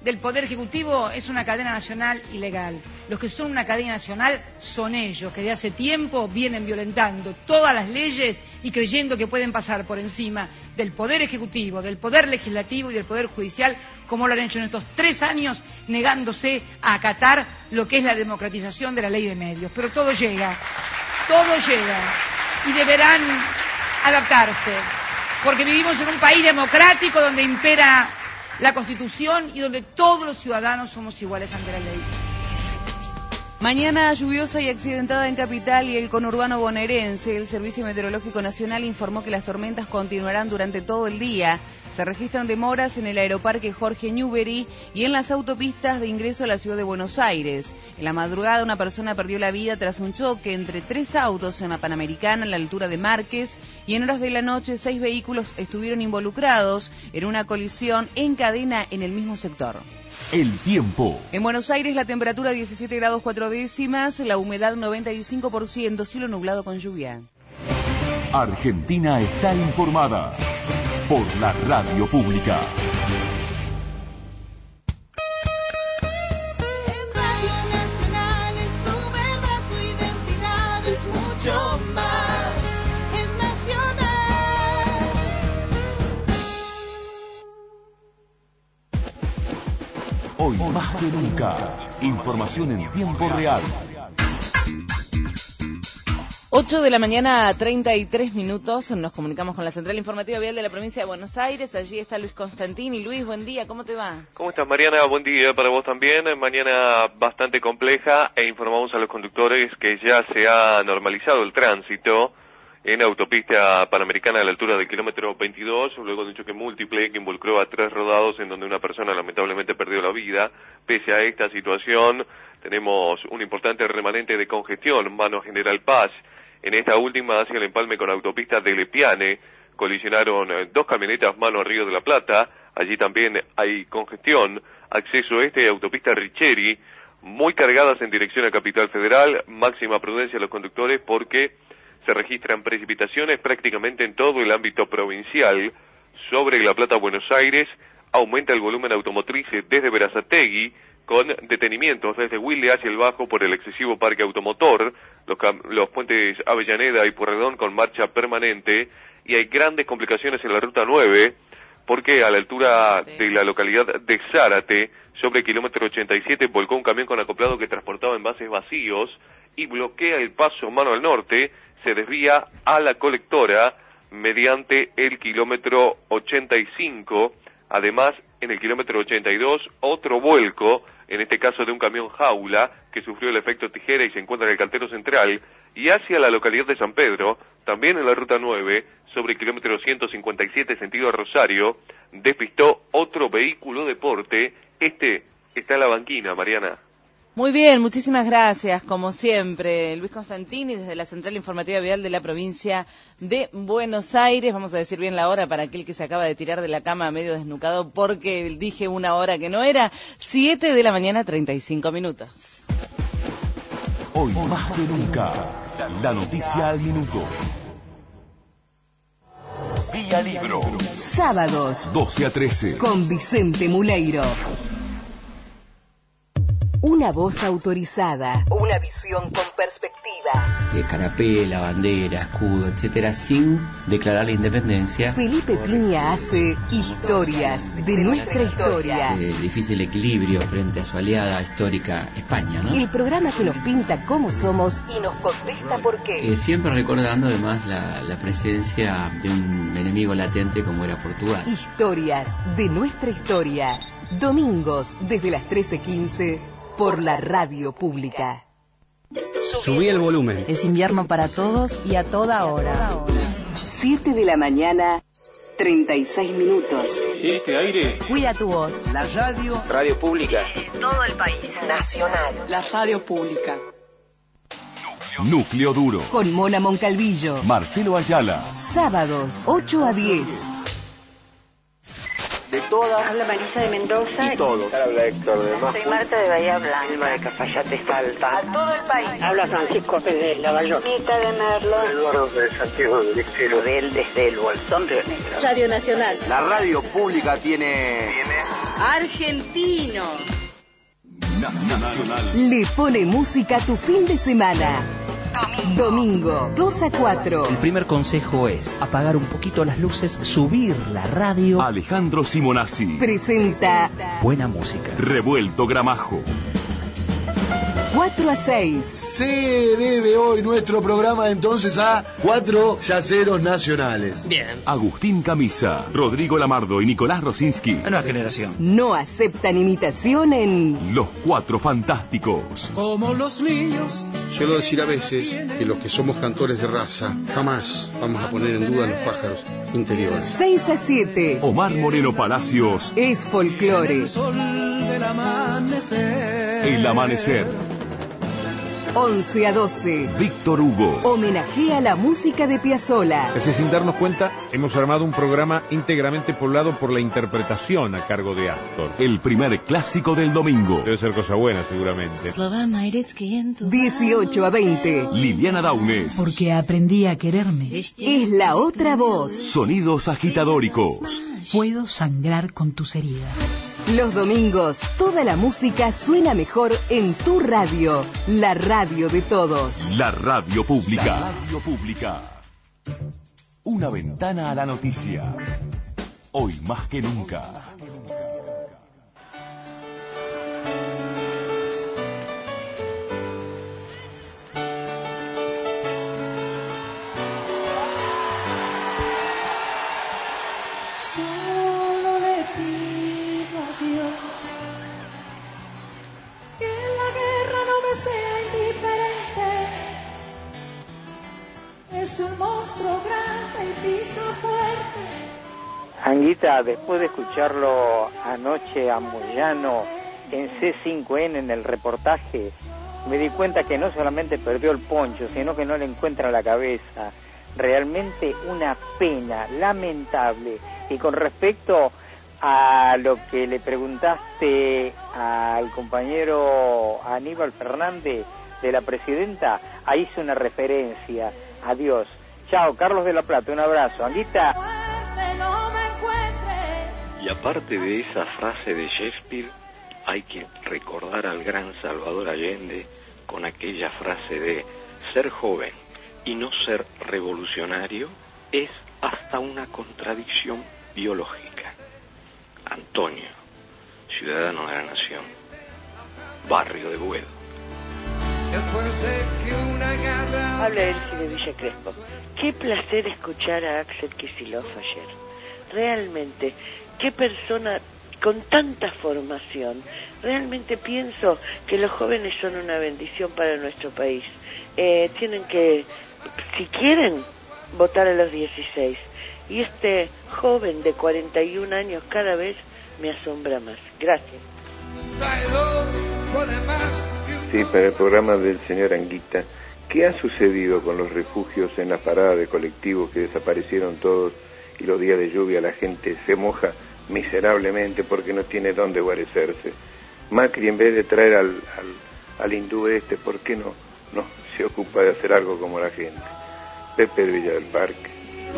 del Poder Ejecutivo es una cadena nacional ilegal. Los que son una cadena nacional son ellos, que de hace tiempo vienen violentando todas las leyes y creyendo que pueden pasar por encima del Poder Ejecutivo, del Poder Legislativo y del Poder Judicial, como lo han hecho en estos tres años, negándose a acatar lo que es la democratización de la ley de medios. Pero todo llega, todo llega, y deberán adaptarse, porque vivimos en un país democrático donde impera la Constitución y donde todos los ciudadanos somos iguales ante la ley. Mañana lluviosa y accidentada en Capital y el conurbano bonaerense. El Servicio Meteorológico Nacional informó que las tormentas continuarán durante todo el día. Se registran demoras en el aeroparque Jorge Newbery y en las autopistas de ingreso a la ciudad de Buenos Aires. En la madrugada una persona perdió la vida tras un choque entre tres autos en la Panamericana a la altura de Márquez, y en horas de la noche seis vehículos estuvieron involucrados en una colisión en cadena en el mismo sector. El tiempo. En Buenos Aires la temperatura diecisiete grados cuatro décimas, la humedad noventa y cinco por ciento, cielo nublado con lluvia. Argentina está informada por la radio pública. Es Radio Nacional, es tu verdad, tu identidad, es mucho más, es nacional. Hoy más que nunca, información en tiempo real. ocho de la mañana, treinta y tres minutos, nos comunicamos con la Central Informativa Vial de la Provincia de Buenos Aires. Allí está Luis Constantini. Luis, buen día, ¿cómo te va? ¿Cómo estás, Mariana? Buen día para vos también. Mañana bastante compleja, e informamos a los conductores que ya se ha normalizado el tránsito en autopista Panamericana a la altura del kilómetro veintidós, luego de un choque múltiple que involucró a tres rodados en donde una persona lamentablemente perdió la vida. Pese a esta situación, tenemos un importante remanente de congestión, mano General Paz. En esta última, hacia el empalme con autopista de Lepiane, colisionaron dos camionetas mano Río de la Plata. Allí también hay congestión. Acceso este, autopista Richeri, muy cargadas en dirección a Capital Federal. Máxima prudencia a los conductores porque se registran precipitaciones prácticamente en todo el ámbito provincial. Sobre La Plata, Buenos Aires, aumenta el volumen automotriz desde Berazategui, con detenimientos desde Wilde hacia el Bajo por el excesivo parque automotor, los, los puentes Avellaneda y Pueyrredón con marcha permanente, y hay grandes complicaciones en la ruta nueve, porque a la altura de la localidad de Zárate, sobre el kilómetro ochenta y siete, volcó un camión con acoplado que transportaba envases vacíos y bloquea el paso mano al norte. Se desvía a la colectora mediante el kilómetro ochenta y cinco. Además, en el kilómetro ochenta y dos, otro vuelco, en este caso de un camión jaula, que sufrió el efecto tijera y se encuentra en el cantero central, y hacia la localidad de San Pedro, también en la ruta nueve, sobre el kilómetro ciento cincuenta y siete, sentido Rosario, despistó otro vehículo de porte. Este está en la banquina, Mariana. Muy bien, muchísimas gracias, como siempre, Luis Constantini, desde la Central Informativa Vial de la Provincia de Buenos Aires. Vamos a decir bien la hora para aquel que se acaba de tirar de la cama medio desnucado porque dije una hora que no era. siete de la mañana, treinta y cinco minutos. Hoy más que nunca, la noticia al minuto. Vía Libro. Sábados, doce a trece. con Vicente Muleiro. Una voz autorizada, una visión con perspectiva. El canapé, la bandera, escudo, etcétera, sin declarar la independencia. Felipe Piña hace historias de nuestra historia. El difícil equilibrio frente a su aliada histórica España, ¿no? El programa que nos pinta cómo somos y nos contesta por qué. Eh, siempre recordando además la, la presencia de un enemigo latente como era Portugal. Historias de nuestra historia. Domingos desde las trece quince. Por la radio pública. Subí el volumen. Es invierno para todos y a toda hora. siete de la mañana, treinta y seis minutos. Este aire. Cuida tu voz. La radio. Radio pública. En todo el país. Nacional. La radio pública. Núcleo Duro. Con Mona Moncalvillo. Marcelo Ayala. Sábados, ocho a diez. De todas. Habla Marisa de Mendoza. Y todos. Habla Héctor de Más. Soy Marta de Bahía Blanca. Vilma de Cafayate Salta. A todo el país. Habla Francisco Pérez Lavallón. Mita de Merlo. Eduardo de Santiago del Estero. Del desde el Bolsón Río Negro. Radio Nacional. La radio pública tiene... tiene... Argentinos. Nacional. Le pone música a tu fin de semana. Domingo, dos a cuatro. El primer consejo es apagar un poquito las luces, subir la radio. Alejandro Simonazzi Presenta Buena música. Revuelto Gramajo. cuatro a seis. Se debe hoy nuestro programa entonces a cuatro yaceros nacionales. Bien. Agustín Camisa, Rodrigo Lamardo y Nicolás Rosinski. Nueva generación. No aceptan imitación en Los Cuatro Fantásticos. Como los niños. Suelo decir a veces que los que somos cantores de raza jamás vamos a poner en duda los pájaros interiores. seis a siete. Omar Moreno Palacios. Es folclore. El sol del amanecer. El Amanecer. once a doce. Víctor Hugo. Homenajea a la música de Piazzolla. Casi sin darnos cuenta, hemos armado un programa íntegramente poblado por la interpretación a cargo de Astor. El primer clásico del domingo. Debe ser cosa buena, seguramente. dieciocho a veinte. Liliana Daunes. Porque aprendí a quererme. Es la otra voz. Sonidos agitadóricos. Puedo sangrar con tus heridas. Los domingos, toda la música suena mejor en tu radio, la radio de todos. La radio pública. La radio pública. Una ventana a la noticia. Hoy más que nunca. Solo le pido a Dios que en la guerra no me sea indiferente. Es un monstruo grande y pisa fuerte. Anguita, después de escucharlo anoche a Moyano en C cinco N en el reportaje, me di cuenta que no solamente perdió el poncho, sino que no le encuentra la cabeza. Realmente una pena, lamentable. Y con respecto a lo que le preguntaste al compañero Aníbal Fernández de la presidenta, ahí hice una referencia. Adiós. Chao, Carlos de la Plata, un abrazo. Anguita. Y aparte de esa frase de Shakespeare, hay que recordar al gran Salvador Allende con aquella frase de ser joven y no ser revolucionario es hasta una contradicción biológica. Antonio, ciudadano de la nación, barrio de Buedo. Habla Elsie de Villa Crespo. Qué placer escuchar a Axel Kicillof ayer. Realmente, qué persona con tanta formación. Realmente pienso que los jóvenes son una bendición para nuestro país. Eh, tienen que, si quieren, votar a los dieciséis. Y este joven de cuarenta y un años cada vez me asombra más. Gracias. Sí, para el programa del señor Anguita, ¿qué ha sucedido con los refugios en las paradas de colectivos que desaparecieron todos y los días de lluvia la gente se moja miserablemente porque no tiene dónde guarecerse? Macri, en vez de traer al, al, al hindú este, ¿por qué no, no se ocupa de hacer algo como la gente? Pepe de Villa del Parque.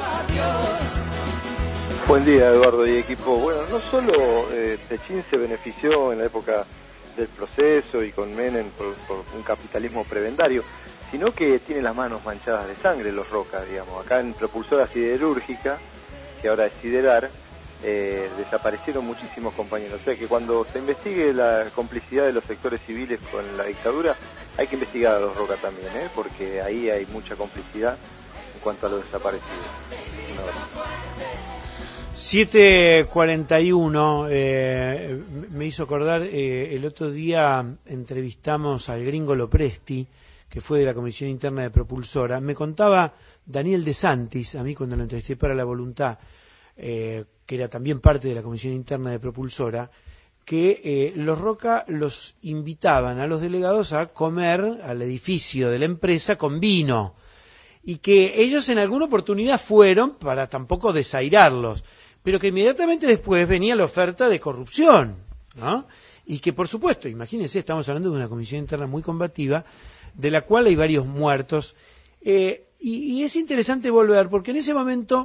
Buen día, Eduardo y equipo. Bueno, no solo eh, Techín se benefició en la época del proceso y con Menem por, por un capitalismo prebendario, sino que tiene las manos manchadas de sangre los Roca, digamos. Acá en Propulsora Siderúrgica, que ahora es Siderar, eh, desaparecieron muchísimos compañeros. O sea que cuando se investigue la complicidad de los sectores civiles con la dictadura, hay que investigar a los Roca también, ¿eh? Porque ahí hay mucha complicidad en cuanto a los desaparecidos. Un abrazo. siete cuarenta y uno, eh, me hizo acordar, eh, el otro día entrevistamos al gringo Lopresti, que fue de la Comisión Interna de Propulsora. Me contaba Daniel De Santis, a mí cuando lo entrevisté para La Voluntad, eh, que era también parte de la Comisión Interna de Propulsora, que eh, los Roca los invitaban a los delegados a comer al edificio de la empresa con vino, y que ellos en alguna oportunidad fueron para tampoco desairarlos, pero que inmediatamente después venía la oferta de corrupción, ¿no? Y que, por supuesto, imagínense, estamos hablando de una comisión interna muy combativa, de la cual hay varios muertos, eh, y, y es interesante volver, porque en ese momento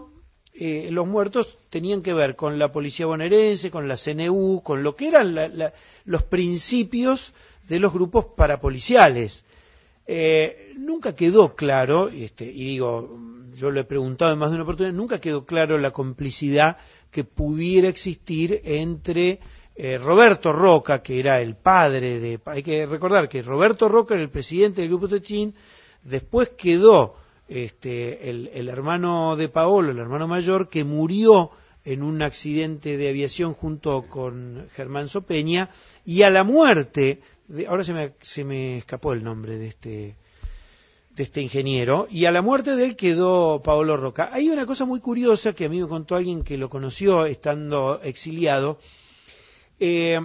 eh, los muertos tenían que ver con la policía bonaerense, con la C N U, con lo que eran la, la, los principios de los grupos parapoliciales. Eh, nunca quedó claro, este, y digo, yo lo he preguntado en más de una oportunidad, nunca quedó claro la complicidad que pudiera existir entre eh, Roberto Roca, que era el padre de... Hay que recordar que Roberto Roca era el presidente del Grupo Techín, después quedó este, el, el hermano de Paolo, el hermano mayor, que murió en un accidente de aviación junto con Germán Sopeña, y a la muerte, de, ahora se me, se me escapó el nombre de este, de este ingeniero, y a la muerte de él quedó Paolo Roca. Hay una cosa muy curiosa que a mí me contó alguien que lo conoció estando exiliado. Eh,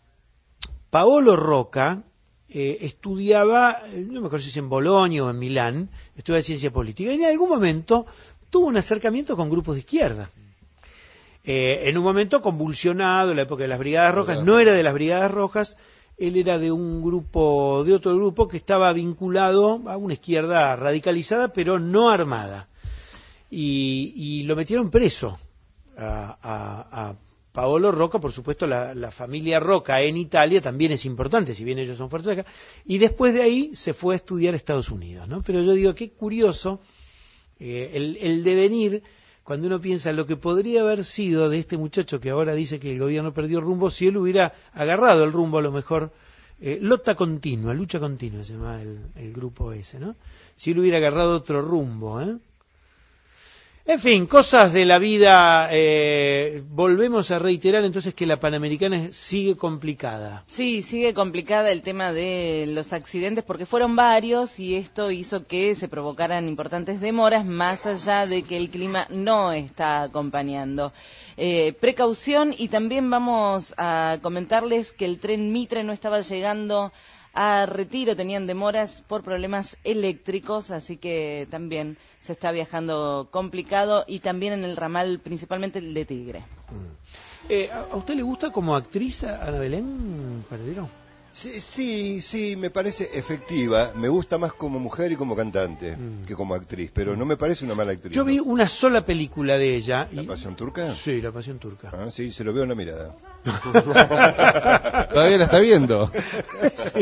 Paolo Roca eh, estudiaba, no me acuerdo si es en Bolonia o en Milán, estudiaba ciencia política, y en algún momento tuvo un acercamiento con grupos de izquierda. Eh, en un momento convulsionado, en la época de las Brigadas Rojas, no era de las Brigadas Rojas, él era de un grupo, de otro grupo que estaba vinculado a una izquierda radicalizada, pero no armada. Y, y lo metieron preso a, a, a Paolo Roca, por supuesto la, la familia Roca en Italia también es importante, si bien ellos son fuertes acá, y después de ahí se fue a estudiar a Estados Unidos, ¿no? Pero yo digo, qué curioso eh, el, el devenir, cuando uno piensa lo que podría haber sido de este muchacho que ahora dice que el gobierno perdió rumbo, si él hubiera agarrado el rumbo a lo mejor, eh, Lota Continua, Lucha Continua se llama el, el grupo ese, ¿no? Si él hubiera agarrado otro rumbo, ¿eh? En fin, cosas de la vida. Eh, volvemos a reiterar entonces que la Panamericana sigue complicada. Sí, sigue complicada el tema de los accidentes porque fueron varios y esto hizo que se provocaran importantes demoras más allá de que el clima no está acompañando. Eh, precaución, y también vamos a comentarles que el tren Mitre no estaba llegando a Retiro, tenían demoras por problemas eléctricos, así que también se está viajando complicado, y también en el ramal principalmente el de Tigre. Mm. Eh, ¿A usted le gusta como actriz Ana Belén Paredero? Sí, sí, sí, me parece efectiva. Me gusta más como mujer y como cantante mm. que como actriz, pero no me parece una mala actriz. Yo vi una sola película de ella. ¿La y... Pasión Turca? Sí, La Pasión Turca. Ah, sí, se lo veo en la mirada. Todavía la está viendo. Sí.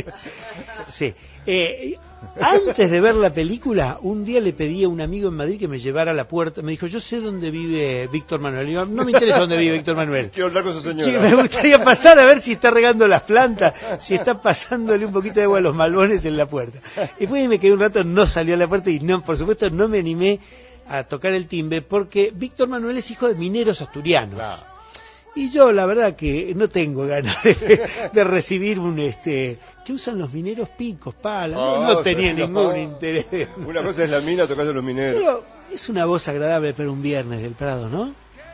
Sí. Eh, antes de ver la película, un día le pedí a un amigo en Madrid que me llevara a la puerta. Me dijo, yo sé dónde vive Víctor Manuel. Y yo, no me interesa dónde vive Víctor Manuel. Quiero hablar con su señora. Me gustaría pasar a ver si está regando las plantas, si está pasándole un poquito de agua a los malbones en la puerta. Y fue y me quedé un rato, no salió a la puerta y no, por supuesto no me animé a tocar el timbre porque Víctor Manuel es hijo de mineros asturianos. Claro. Y yo la verdad que no tengo ganas de, de recibir un este que usan los mineros picos, palas, oh, no, no tenía no, ningún no. interés. Una cosa es la mina tocando a los mineros. Pero es una voz agradable para un viernes del Prado, ¿no?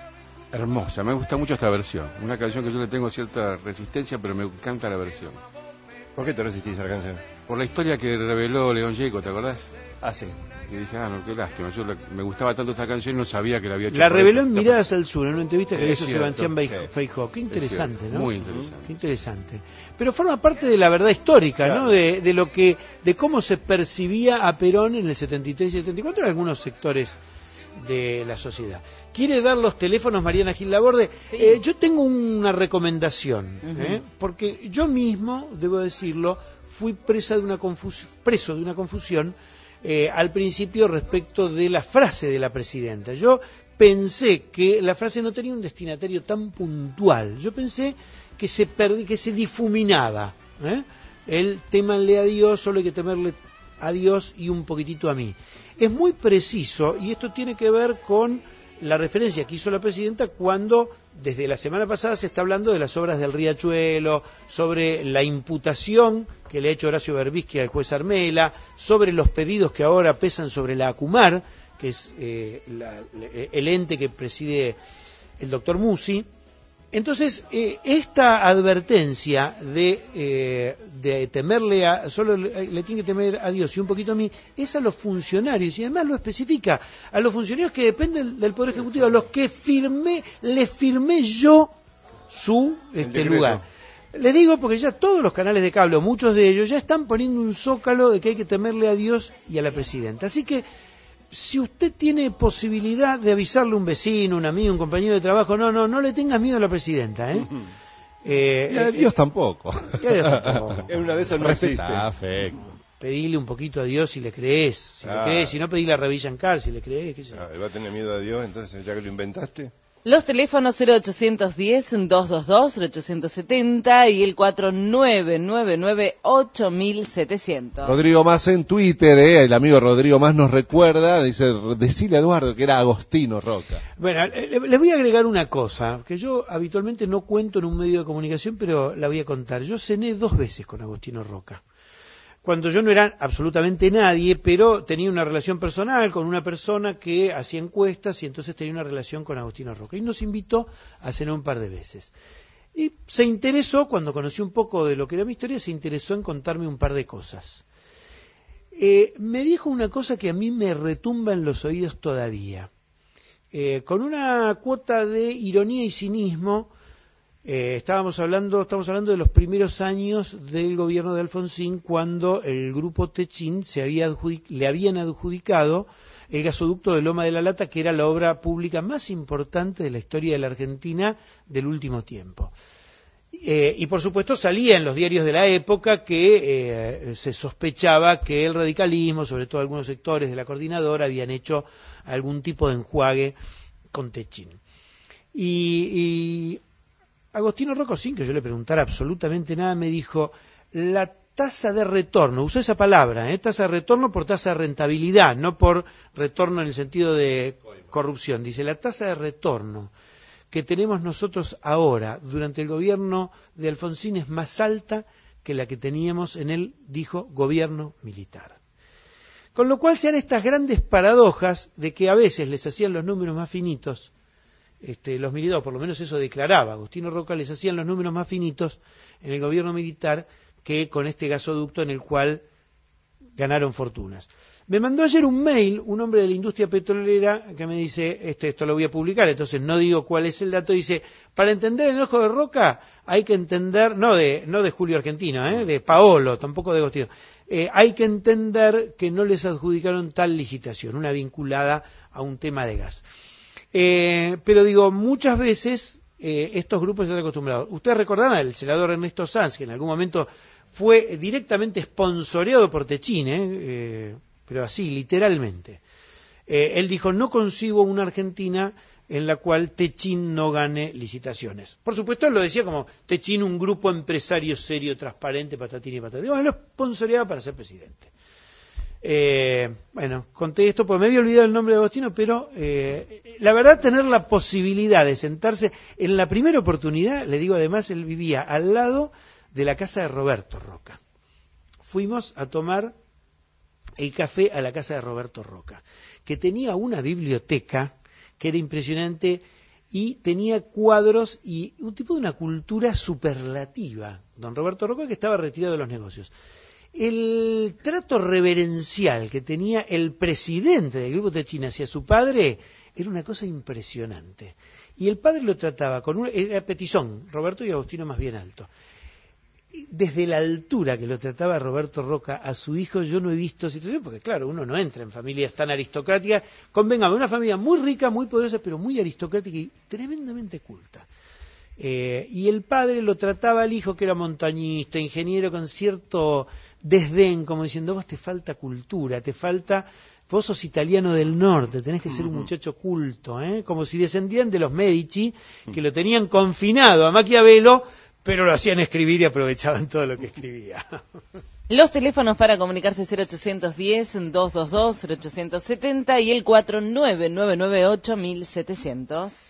Hermosa, me gusta mucho esta versión. Una canción que yo le tengo cierta resistencia, pero me encanta la versión. ¿Por qué te resistís a la canción? Por la historia que reveló León Gieco, ¿te acordás? Ah, sí. Y dije, ah, no, qué lástima. Yo la, me gustaba tanto esta canción y no sabía que la había hecho. La reveló en Miradas al Sur, en una entrevista que sí, le hizo cierto, Sebastián sí. Feijó. Qué interesante, ¿no? Muy interesante. Qué interesante. Pero forma parte de la verdad histórica, claro. ¿no? De, de lo que, de cómo se percibía a Perón en el setenta y tres y setenta y cuatro en algunos sectores de la sociedad. ¿Quiere dar los teléfonos Mariana Gil Laborde? Sí. Eh, yo tengo una recomendación, uh-huh. ¿eh? Porque yo mismo, debo decirlo, fui presa de una confus- preso de una confusión eh, al principio respecto de la frase de la presidenta. Yo pensé que la frase no tenía un destinatario tan puntual. Yo pensé que se perdí, que se difuminaba. ¿eh? El témanle a Dios, solo hay que temerle a Dios y un poquitito a mí. Es muy preciso, y esto tiene que ver con la referencia que hizo la presidenta cuando desde la semana pasada se está hablando de las obras del Riachuelo, sobre la imputación que le ha hecho Horacio Berbisky al juez Armela, sobre los pedidos que ahora pesan sobre la ACUMAR, que es eh, la, el ente que preside el doctor Musi. Entonces, eh, esta advertencia de, eh, de temerle a, solo le, le tiene que temer a Dios y un poquito a mí, es a los funcionarios, y además lo especifica, a los funcionarios que dependen del Poder Ejecutivo, a los que firmé, les firmé yo su este, lugar. Les digo porque ya todos los canales de cable, o muchos de ellos, ya están poniendo un zócalo de que hay que temerle a Dios y a la presidenta. Así que si usted tiene posibilidad de avisarle a un vecino, un amigo, un compañero de trabajo, no, no, no le tengas miedo a la presidenta, ¿eh? eh y a Dios eh, tampoco. Y a Dios tampoco. En una de esas no existe. Afecto. Pedile un poquito a Dios si le crees, si ah. le crees, si no pedile a Revillancar si le crees, qué sé yo. Ah, ¿va a tener miedo a Dios entonces ya que lo inventaste? Los teléfonos cero ochocientos diez, doscientos veintidós, ochocientos setenta y el cuatro nueve nueve nueve, ocho mil setecientos. Rodrigo Más en Twitter, eh, el amigo Rodrigo Más nos recuerda, dice, decile a Eduardo que era Agostino Roca. Bueno, les le voy a agregar una cosa, que yo habitualmente no cuento en un medio de comunicación, pero la voy a contar. Yo cené dos veces con Agostino Roca. Cuando yo no era absolutamente nadie, pero tenía una relación personal con una persona que hacía encuestas y entonces tenía una relación con Agostino Roca. Y nos invitó a cenar un par de veces. Y se interesó, cuando conocí un poco de lo que era mi historia, se interesó en contarme un par de cosas. Eh, me dijo una cosa que a mí me retumba en los oídos todavía. Eh, con una cuota de ironía y cinismo, Eh, estábamos hablando, estamos hablando de los primeros años del gobierno de Alfonsín, cuando el grupo Techín se había adjudic- le habían adjudicado el gasoducto de Loma de la Lata, que era la obra pública más importante de la historia de la Argentina del último tiempo. Eh, y por supuesto salía en los diarios de la época que eh, se sospechaba que el radicalismo, sobre todo algunos sectores de la coordinadora, habían hecho algún tipo de enjuague con Techín. Y... y Agostino Roca, sin que yo le preguntara absolutamente nada, me dijo, la tasa de retorno, usó esa palabra, ¿eh? Tasa de retorno por tasa de rentabilidad, no por retorno en el sentido de corrupción. Dice, la tasa de retorno que tenemos nosotros ahora, durante el gobierno de Alfonsín, es más alta que la que teníamos en el, dijo, gobierno militar. Con lo cual se dan estas grandes paradojas de que a veces les hacían los números más finitos, Este, los militares, por lo menos eso declaraba, Agostino Roca, les hacían los números más finitos en el gobierno militar que con este gasoducto en el cual ganaron fortunas. Me mandó ayer un mail un hombre de la industria petrolera que me dice, este, esto lo voy a publicar, entonces no digo cuál es el dato, dice, para entender el enojo de Roca hay que entender, no de, no de Julio Argentino, ¿eh? de Paolo, tampoco de Agostino, eh, hay que entender que no les adjudicaron tal licitación, una vinculada a un tema de gas. Eh, pero digo, muchas veces eh, estos grupos están acostumbrados. Ustedes recordarán al senador Ernesto Sanz, que en algún momento fue directamente sponsoreado por Techín, ¿eh? Eh, pero así, literalmente. Eh, él dijo, no concibo una Argentina en la cual Techín no gane licitaciones. Por supuesto, él lo decía como Techín, un grupo empresario serio, transparente, patatín y patatín. Bueno, lo sponsoreaba para ser presidente. Eh, bueno, conté esto porque me había olvidado el nombre de Agostino, pero eh, la verdad, tener la posibilidad de sentarse en la primera oportunidad, le digo además, él vivía al lado de la casa de Roberto Roca. Fuimos a tomar el café a la casa de Roberto Roca, que tenía una biblioteca que era impresionante y tenía cuadros y un tipo de una cultura superlativa. Don Roberto Roca, que estaba retirado de los negocios. El trato reverencial que tenía el presidente del Grupo Techín hacia su padre era una cosa impresionante. Y el padre lo trataba con un... era petizón, Roberto y Agostino más bien alto. Desde la altura que lo trataba Roberto Roca a su hijo, yo no he visto situación, porque claro, uno no entra en familias tan aristocráticas. Convengamos, una familia muy rica, muy poderosa, pero muy aristocrática y tremendamente culta. Eh, y el padre lo trataba al hijo, que era montañista, ingeniero, con cierto desdén, como diciendo, vos te falta cultura, te falta, vos sos italiano del norte, tenés que ser un muchacho culto, ¿eh? Como si descendían de los Medici, que lo tenían confinado a Maquiavelo, pero lo hacían escribir y aprovechaban todo lo que escribía. Los teléfonos para comunicarse cero ochocientos diez, doscientos veintidós, cero ochocientos setenta y el cuatro nueve nueve nueve, ocho mil setecientos.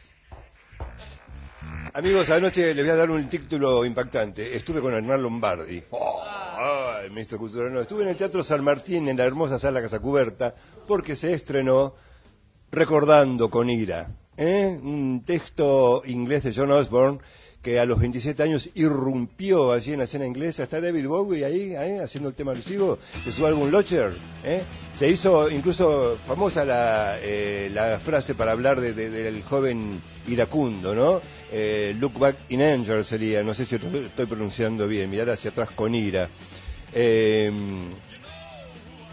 Amigos, anoche les voy a dar un título impactante. Estuve con Hernán Lombardi. Oh, oh, el ministro de Cultura. No, estuve en el Teatro San Martín, en la hermosa sala Casa Cubierta, porque se estrenó Recordando con ira, ¿eh? Un texto inglés de John Osborne, que a los veintisiete años irrumpió allí en la escena inglesa. Está David Bowie ahí, ahí haciendo el tema alusivo de su álbum Lodger, ¿eh? Se hizo incluso famosa la, eh, la frase para hablar de, de, del joven iracundo, ¿no? Eh, look back in anger sería, no sé si lo estoy pronunciando bien, mirar hacia atrás con ira. Eh,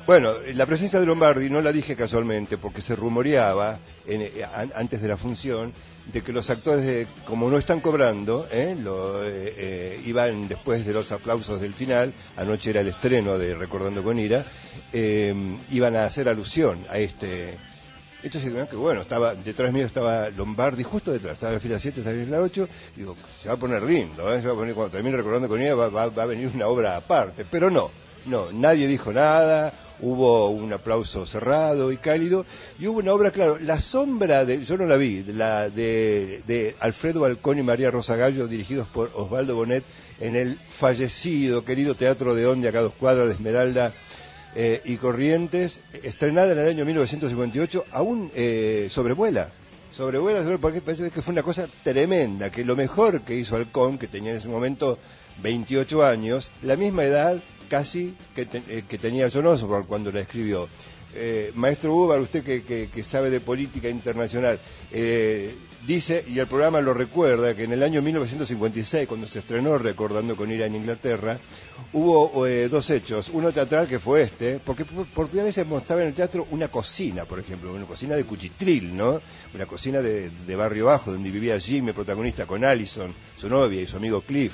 Bueno, la presencia de Lombardi no la dije casualmente, porque se rumoreaba en, eh, an- antes de la función de que los actores, de, como no están cobrando, ¿eh? Lo, eh, eh, iban después de los aplausos del final, anoche era el estreno de Recordando con Ira, eh, iban a hacer alusión a este... Entonces, que bueno, estaba detrás mío estaba Lombardi, justo detrás, estaba en la fila siete, estaba en la ocho, digo, se va a poner lindo, ¿eh? Se va a poner, cuando termine Recordando con ella va, va, va a venir una obra aparte, pero no, no, nadie dijo nada, hubo un aplauso cerrado y cálido, y hubo una obra, claro, La sombra de, yo no la vi, la de, de Alfredo Balcón y María Rosa Gallo, dirigidos por Osvaldo Bonet, en el fallecido, querido Teatro de Onde, acá a dos cuadras de Esmeralda, Eh, y Corrientes, estrenada en el año mil novecientos cincuenta y ocho, aún eh, sobrevuela, sobrevuela, porque parece que fue una cosa tremenda, que lo mejor que hizo Halcón, que tenía en ese momento veintiocho años, la misma edad casi que, te, eh, que tenía John Osborne cuando la escribió. Eh, maestro Ubar, usted que, que, que sabe de política internacional, eh, dice, y el programa lo recuerda, que en el año mil novecientos cincuenta y seis, cuando se estrenó Recordando con Ira en Inglaterra, hubo eh, dos hechos. Uno teatral, que fue este, porque por, por primera vez se mostraba en el teatro una cocina, por ejemplo, una cocina de Cuchitril, ¿no? Una cocina de, de Barrio Bajo, donde vivía Jimmy, protagonista, con Allison, su novia, y su amigo Cliff.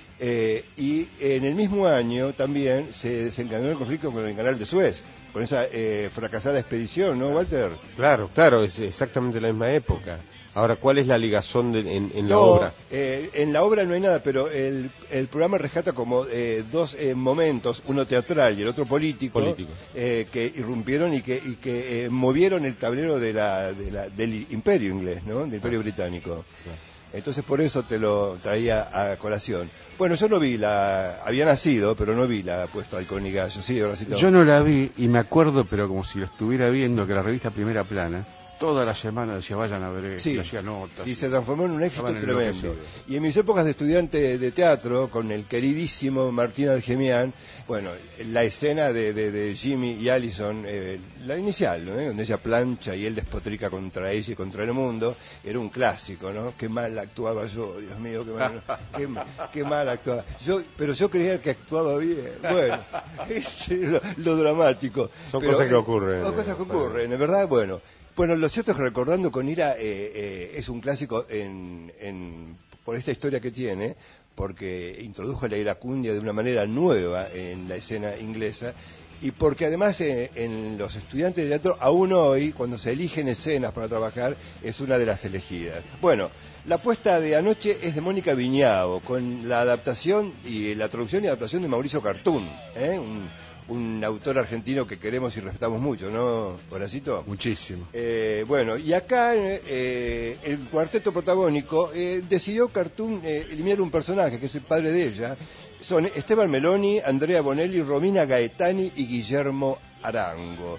Eh, y en el mismo año también se desencadenó el conflicto con el Canal de Suez, con esa eh, fracasada expedición, ¿no, Walter? Claro, claro, es exactamente la misma época. Ahora, ¿cuál es la ligazón de, en, en la no, obra? Eh, en la obra no hay nada, pero el, el programa rescata como eh, dos eh, momentos, uno teatral y el otro político, Político. Eh, que irrumpieron y que, y que eh, movieron el tablero de la, de la, del imperio inglés, ¿no? Del imperio británico. Entonces por eso te lo traía a colación. Bueno, yo no vi la... Había nacido, pero no vi la puesta de Halcón y Gallo. Sí, ahora sí te... Yo no la vi y me acuerdo, pero como si lo estuviera viendo, que la revista Primera Plana, toda la semana decía, vayan a ver esto, Sí, hacía notas. y se transformó en un éxito Estaban tremendo. enloquecidos. Y en mis épocas de estudiante de teatro, con el queridísimo Martín Adgemián, bueno, la escena de, de, de Jimmy y Allison, eh, la inicial, ¿no? Donde ella plancha y él despotrica contra ella y contra el mundo, era un clásico, ¿no? Qué mal actuaba yo, Dios mío, qué mal, qué, qué mal actuaba. Yo, pero yo creía que actuaba bien. Bueno, es lo, lo dramático. Son Pero, cosas que eh, ocurren. Son cosas que ocurren, de verdad, bueno. Bueno, lo cierto es que Recordando con Ira eh, eh, es un clásico en, en, por esta historia que tiene, porque introdujo la iracundia de una manera nueva en la escena inglesa, y porque además eh, en los estudiantes de teatro, aún hoy, cuando se eligen escenas para trabajar, es una de las elegidas. Bueno, la puesta de anoche es de Mónica Viñao, con la adaptación y la traducción y adaptación de Mauricio Cartún, ¿eh? un, un autor argentino que queremos y respetamos mucho, ¿no, Horacito? Muchísimo. Eh, bueno, y acá eh, el cuarteto protagónico eh, decidió Cartoon eh, eliminar un personaje que es el padre de ella. Son Esteban Meloni, Andrea Bonelli, Romina Gaetani y Guillermo Arango.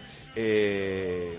Eh,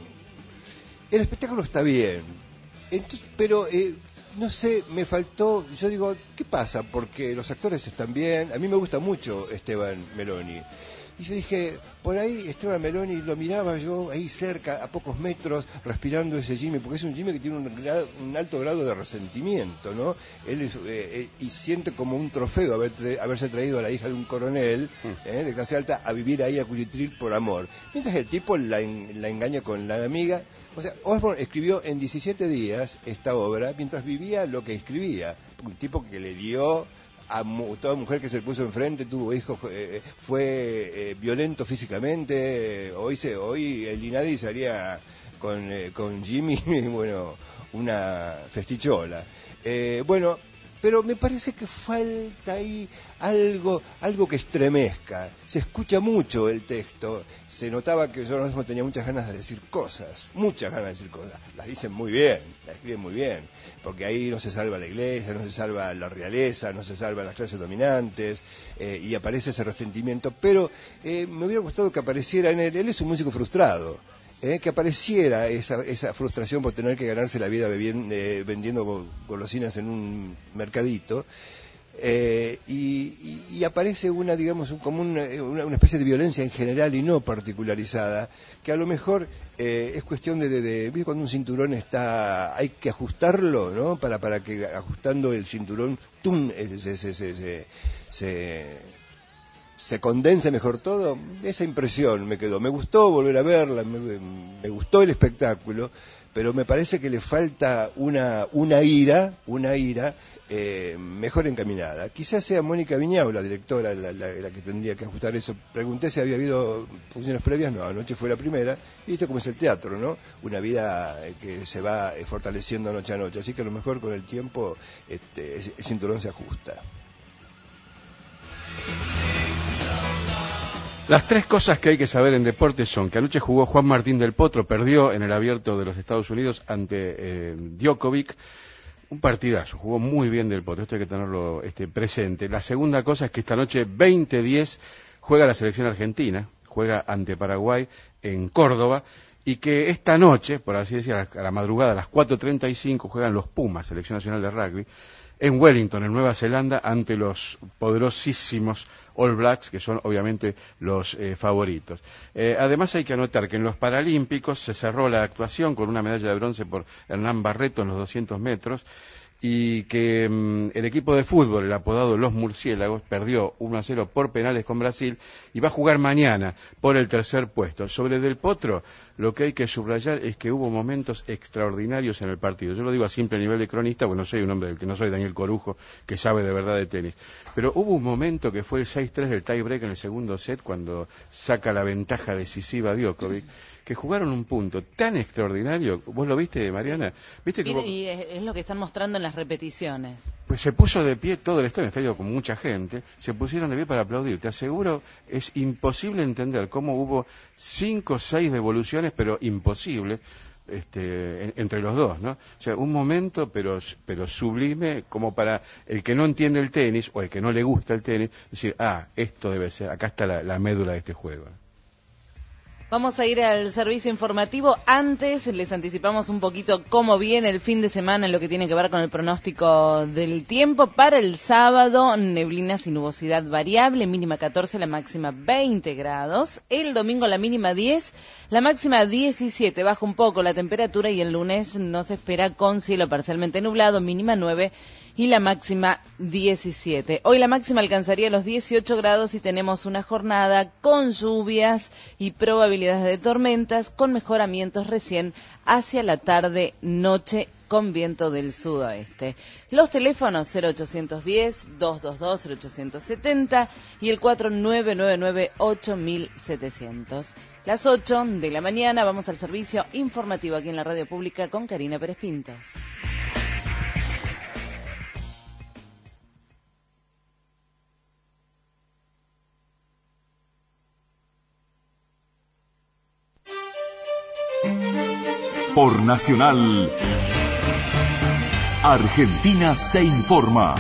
el espectáculo está bien, entonces, pero eh, no sé, me faltó, yo digo, ¿qué pasa? Porque los actores están bien, a mí me gusta mucho Esteban Meloni. Y yo dije, por ahí Esteban Meloni, lo miraba yo ahí cerca, a pocos metros, respirando ese Jimmy, porque es un Jimmy que tiene un, grado, un alto grado de resentimiento, ¿no? Él es, eh, eh, y siente como un trofeo haber, haberse traído a la hija de un coronel eh, de clase alta a vivir ahí a Cuchitril por amor. Mientras el tipo la, la engaña con la amiga. O sea, Osborne escribió en diecisiete días esta obra mientras vivía lo que escribía. Un tipo que le dio... a mu toda mujer que se le puso enfrente, tuvo hijos, eh, fue eh, violento físicamente, eh, hoy se hoy el Inadi se haría con, eh, con Jimmy, bueno, una festichola. Eh, bueno, pero me parece que falta ahí algo, algo que estremezca. Se escucha mucho el texto, se notaba que yo mismo tenía muchas ganas de decir cosas, muchas ganas de decir cosas. Las dicen muy bien, las escriben muy bien, porque ahí no se salva la iglesia, no se salva la realeza, no se salvan las clases dominantes, eh, y aparece ese resentimiento. Pero eh, me hubiera gustado que apareciera en él, él es un músico frustrado. Eh, que apareciera esa, esa frustración por tener que ganarse la vida bebiendo, eh, vendiendo go golosinas en un mercadito, eh, y, y, y aparece una, digamos, un, como una, una, una especie de violencia en general y no particularizada, que a lo mejor eh, es cuestión de, de, de, ¿ves? Cuando un cinturón está, hay que ajustarlo, ¿no? Para, para que ajustando el cinturón, ¡tum!, se, se, se, se, se se condense mejor todo, esa impresión me quedó. Me gustó volver a verla, me, me gustó el espectáculo, pero me parece que le falta una, una ira, una ira eh, mejor encaminada. Quizás sea Mónica Viñao, la directora, la, la, la que tendría que ajustar eso. Pregunté si había habido funciones previas, no, anoche fue la primera, y esto como es el teatro, ¿no? Una vida que se va fortaleciendo noche a noche, así que a lo mejor con el tiempo este, el cinturón se ajusta. Las tres cosas que hay que saber en deportes son que anoche jugó Juan Martín del Potro, perdió en el Abierto de los Estados Unidos ante eh, Djokovic. Un partidazo, jugó muy bien del Potro, esto hay que tenerlo este, presente. La segunda cosa es que esta noche veinte diez juega la selección argentina, juega ante Paraguay en Córdoba, y que esta noche, por así decir, a la madrugada a las cuatro treinta y cinco juegan los Pumas, Selección Nacional de Rugby, en Wellington, en Nueva Zelanda, ante los poderosísimos All Blacks, que son obviamente los eh, favoritos. Eh, además hay que anotar que en los Paralímpicos se cerró la actuación con una medalla de bronce por Hernán Barreto en los doscientos metros, y que mmm, el equipo de fútbol, el apodado Los Murciélagos, perdió uno a cero por penales con Brasil y va a jugar mañana por el tercer puesto. Sobre Del Potro, lo que hay que subrayar es que hubo momentos extraordinarios en el partido. Yo lo digo a simple nivel de cronista, porque no soy un hombre del que no soy Daniel Corujo, que sabe de verdad de tenis. Pero hubo un momento que fue el seis tres del tie break en el segundo set, cuando saca la ventaja decisiva a Djokovic, que jugaron un punto tan extraordinario. ¿Vos lo viste, Mariana? ¿Viste y, cómo... y es, es lo que están mostrando en las repeticiones. Pues se puso de pie todo el estadio, el estadio con mucha gente, se pusieron de pie para aplaudir. Te aseguro, es imposible entender cómo hubo cinco o seis devoluciones, pero imposibles, este, en, entre los dos, ¿no? O sea, un momento, pero, pero sublime, como para el que no entiende el tenis, o el que no le gusta el tenis, decir, ah, esto debe ser, acá está la, la médula de este juego. Vamos a ir al servicio informativo. Antes les anticipamos un poquito cómo viene el fin de semana en lo que tiene que ver con el pronóstico del tiempo. Para el sábado, neblinas y nubosidad variable, mínima catorce, la máxima veinte grados. El domingo la mínima diez, la máxima diecisiete, baja un poco la temperatura, y el lunes no se espera con cielo parcialmente nublado, mínima nueve y la máxima diecisiete. Hoy la máxima alcanzaría los dieciocho grados y tenemos una jornada con lluvias y probabilidades de tormentas, con mejoramientos recién hacia la tarde-noche con viento del sudoeste. Los teléfonos cero ochocientos diez, doscientos veintidós, cero ochocientos setenta y el cuatro nueve nueve nueve, ocho mil setecientos. Las ocho de la mañana vamos al servicio informativo aquí en la Radio Pública con Karina Pérez Pintos. Por Nacional, Argentina se informa.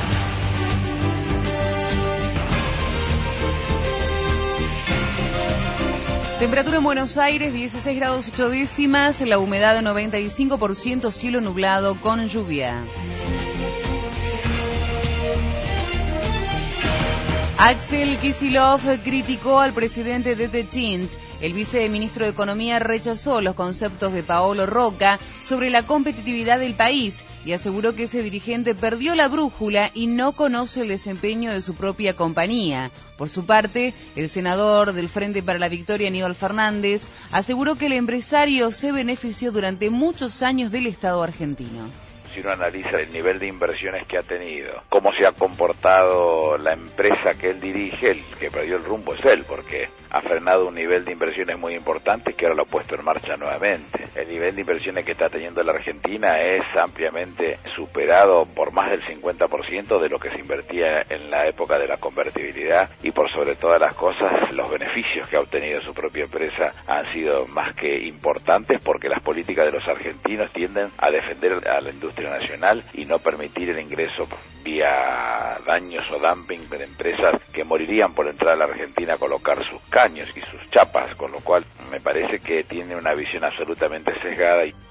Temperatura en Buenos Aires, dieciséis grados ocho décimas, la humedad noventa y cinco por ciento, cielo nublado con lluvia. Axel Kicillof criticó al presidente de Techint. El viceministro de Economía rechazó los conceptos de Paolo Roca sobre la competitividad del país y aseguró que ese dirigente perdió la brújula y no conoce el desempeño de su propia compañía. Por su parte, el senador del Frente para la Victoria, Aníbal Fernández, aseguró que el empresario se benefició durante muchos años del Estado argentino. Si uno analiza el nivel de inversiones que ha tenido, cómo se ha comportado la empresa que él dirige, el que perdió el rumbo es él, porque ha frenado un nivel de inversiones muy importante que ahora lo ha puesto en marcha nuevamente. El nivel de inversiones que está teniendo la Argentina es ampliamente superado por más del cincuenta por ciento de lo que se invertía en la época de la convertibilidad, y por sobre todas las cosas, los beneficios que ha obtenido su propia empresa han sido más que importantes, porque las políticas de los argentinos tienden a defender a la industria nacional y no permitir el ingreso vía daños o dumping de empresas que morirían por entrar a la Argentina a colocar sus caños y sus chapas, con lo cual me parece que tiene una visión absolutamente sesgada. Y...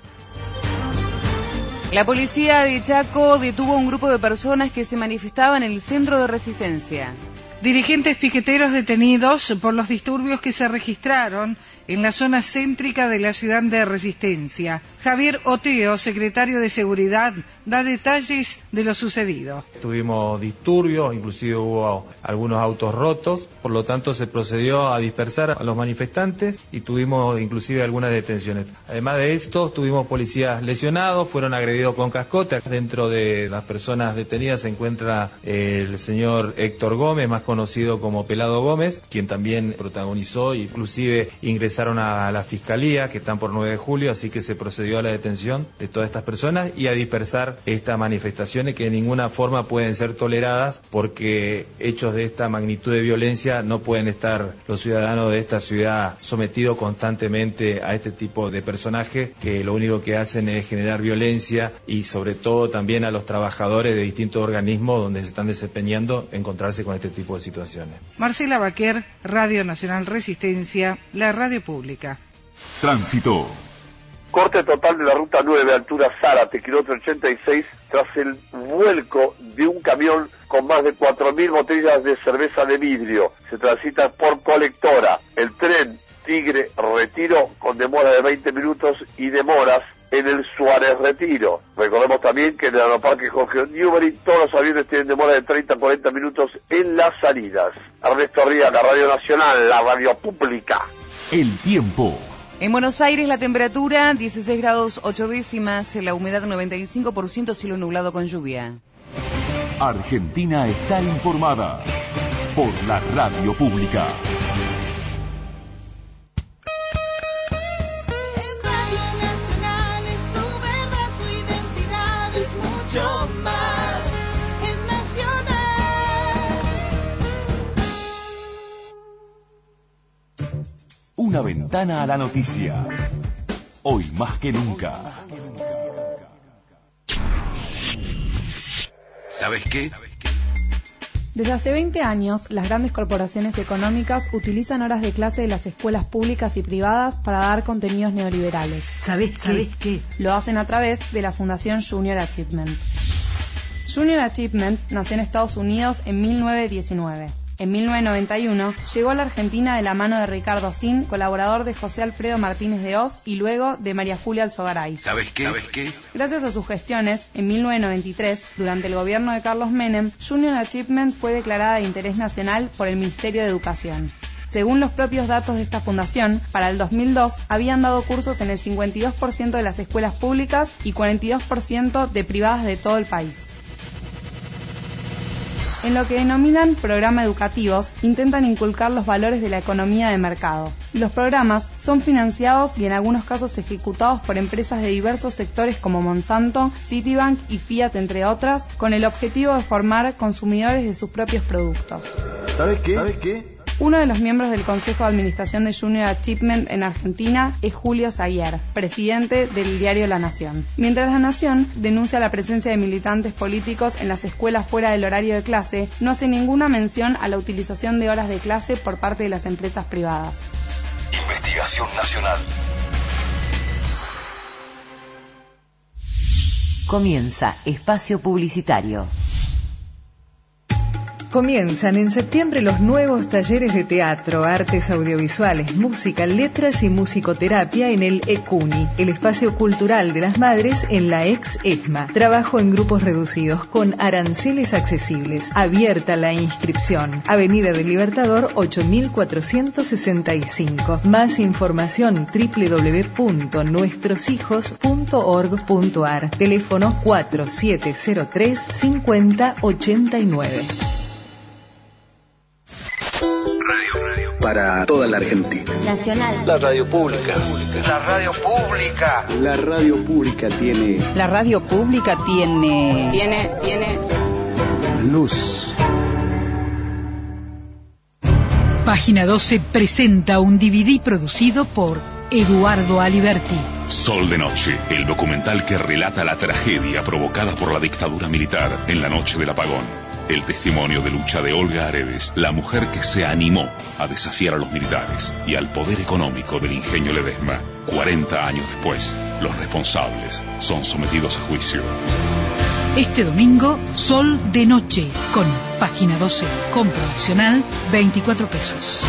La policía de Chaco detuvo a un grupo de personas que se manifestaban en el centro de Resistencia. Dirigentes piqueteros detenidos por los disturbios que se registraron en la zona céntrica de la ciudad de Resistencia. Javier Oteo, secretario de Seguridad, da detalles de lo sucedido. Tuvimos disturbios, inclusive hubo algunos autos rotos, por lo tanto se procedió a dispersar a los manifestantes y tuvimos inclusive algunas detenciones. Además de esto, tuvimos policías lesionados, fueron agredidos con cascote. Dentro de las personas detenidas se encuentra el señor Héctor Gómez, más conocido como Pelado Gómez, quien también protagonizó, inclusive ingresaron a la fiscalía, que están por nueve de julio, así que se procedió a la detención de todas estas personas y a dispersar estas manifestaciones que de ninguna forma pueden ser toleradas, porque hechos de esta magnitud de violencia no pueden estar los ciudadanos de esta ciudad sometidos constantemente a este tipo de personajes que lo único que hacen es generar violencia, y sobre todo también a los trabajadores de distintos organismos donde se están desempeñando encontrarse con este tipo de situaciones. Marcela Baquer, Radio Nacional Resistencia, la radio pública. Tránsito. Corte total de la ruta nueve, altura Zárate, kilómetro ochenta y seis, tras el vuelco de un camión con más de cuatro mil botellas de cerveza de vidrio. Se transita por colectora. El tren Tigre Retiro con demora de veinte minutos y demoras en el Suárez Retiro. Recordemos también que en el aeroparque Jorge Newbery todos los aviones tienen demora de treinta a cuarenta minutos en las salidas. Ernesto Ría, la Radio Nacional, la radio pública. El tiempo. En Buenos Aires la temperatura dieciséis grados ocho décimas, la humedad noventa y cinco por ciento, cielo nublado con lluvia. Argentina está informada por la radio pública. Es Radio Nacional, es tu verdad, tu identidad, es mucho más, es nacional. Una ventana a la noticia. Hoy más que nunca. ¿Sabes qué? Desde hace veinte años, las grandes corporaciones económicas utilizan horas de clase de las escuelas públicas y privadas para dar contenidos neoliberales. ¿Sabés qué? qué? Lo hacen a través de la Fundación Junior Achievement. Junior Achievement nació en Estados Unidos en mil novecientos diecinueve. En mil novecientos noventa y uno llegó a la Argentina de la mano de Ricardo Sin, colaborador de José Alfredo Martínez de Oz, y luego de María Julia Alzogaray. ¿Sabes qué? ¿Sabes qué? Gracias a sus gestiones, en mil novecientos noventa y tres, durante el gobierno de Carlos Menem, Junior Achievement fue declarada de interés nacional por el Ministerio de Educación. Según los propios datos de esta fundación, para el dos mil dos habían dado cursos en el cincuenta y dos por ciento de las escuelas públicas y cuarenta y dos por ciento de privadas de todo el país. En lo que denominan programa educativos, intentan inculcar los valores de la economía de mercado. Los programas son financiados y en algunos casos ejecutados por empresas de diversos sectores como Monsanto, Citibank y Fiat, entre otras, con el objetivo de formar consumidores de sus propios productos. ¿Sabes qué? ¿Sabes qué? Uno de los miembros del Consejo de Administración de Junior Achievement en Argentina es Julio Zaguier, presidente del diario La Nación. Mientras La Nación denuncia la presencia de militantes políticos en las escuelas fuera del horario de clase, no hace ninguna mención a la utilización de horas de clase por parte de las empresas privadas. Investigación Nacional. Comienza Espacio Publicitario. Comienzan en septiembre los nuevos talleres de teatro, artes audiovisuales, música, letras y musicoterapia en el ECUNI, el espacio cultural de las madres en la ex ESMA. Trabajo en grupos reducidos con aranceles accesibles. Abierta la inscripción. Avenida del Libertador ocho mil cuatrocientos sesenta y cinco. Más información doble u doble u doble u punto nuestros hijos punto org punto ar. Teléfono cuatro siete cero tres cinco cero ocho nueve. Para toda la Argentina. Nacional. La radio pública. La radio pública. La radio pública tiene... La radio pública tiene... Tiene, tiene... Luz. Página doce presenta un D V D producido por Eduardo Aliberti. Sol de Noche, el documental que relata la tragedia provocada por la dictadura militar en la noche del apagón. El testimonio de lucha de Olga Aredes, la mujer que se animó a desafiar a los militares y al poder económico del ingenio Ledesma. cuarenta años después, los responsables son sometidos a juicio. Este domingo, Sol de Noche, con Página doce, compra opcional, veinticuatro pesos.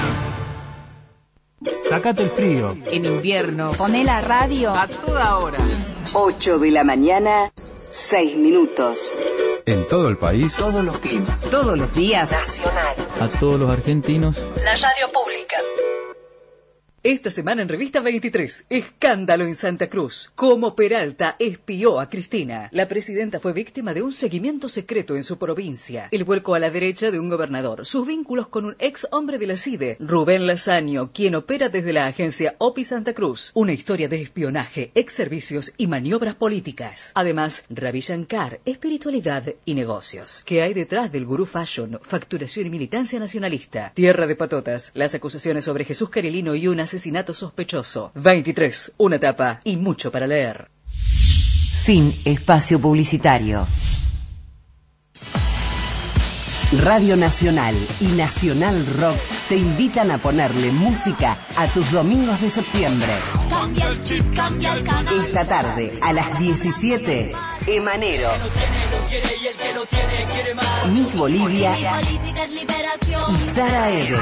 Sácate el frío. En invierno, Poné la radio a toda hora. ocho de la mañana, seis minutos. En todo el país, Todos los climas, todos los días. Nacional. A todos los argentinos. La radio pública. Esta semana en Revista veintitrés, escándalo en Santa Cruz. Cómo Peralta espió a Cristina. La presidenta fue víctima de un seguimiento secreto en su provincia. El vuelco a la derecha de un gobernador. Sus vínculos con un ex hombre de la C I D E, Rubén Lasaño, quien opera desde la agencia O P I Santa Cruz. Una historia de espionaje, ex servicios y maniobras políticas. Además, Ravi Shankar, espiritualidad y negocios. ¿Qué hay detrás del gurú fashion, facturación y militancia nacionalista? Tierra de patotas. Las acusaciones sobre Jesús Carelino y un asesinato sospechoso. veintitrés, una tapa y mucho para leer. Fin espacio publicitario. Radio Nacional y Nacional Rock te invitan a ponerle música a tus domingos de septiembre. Cambia el chip, cambia el canal. Esta tarde, a las diecisiete, Emanero, Miss Bolivia y Sara Eve.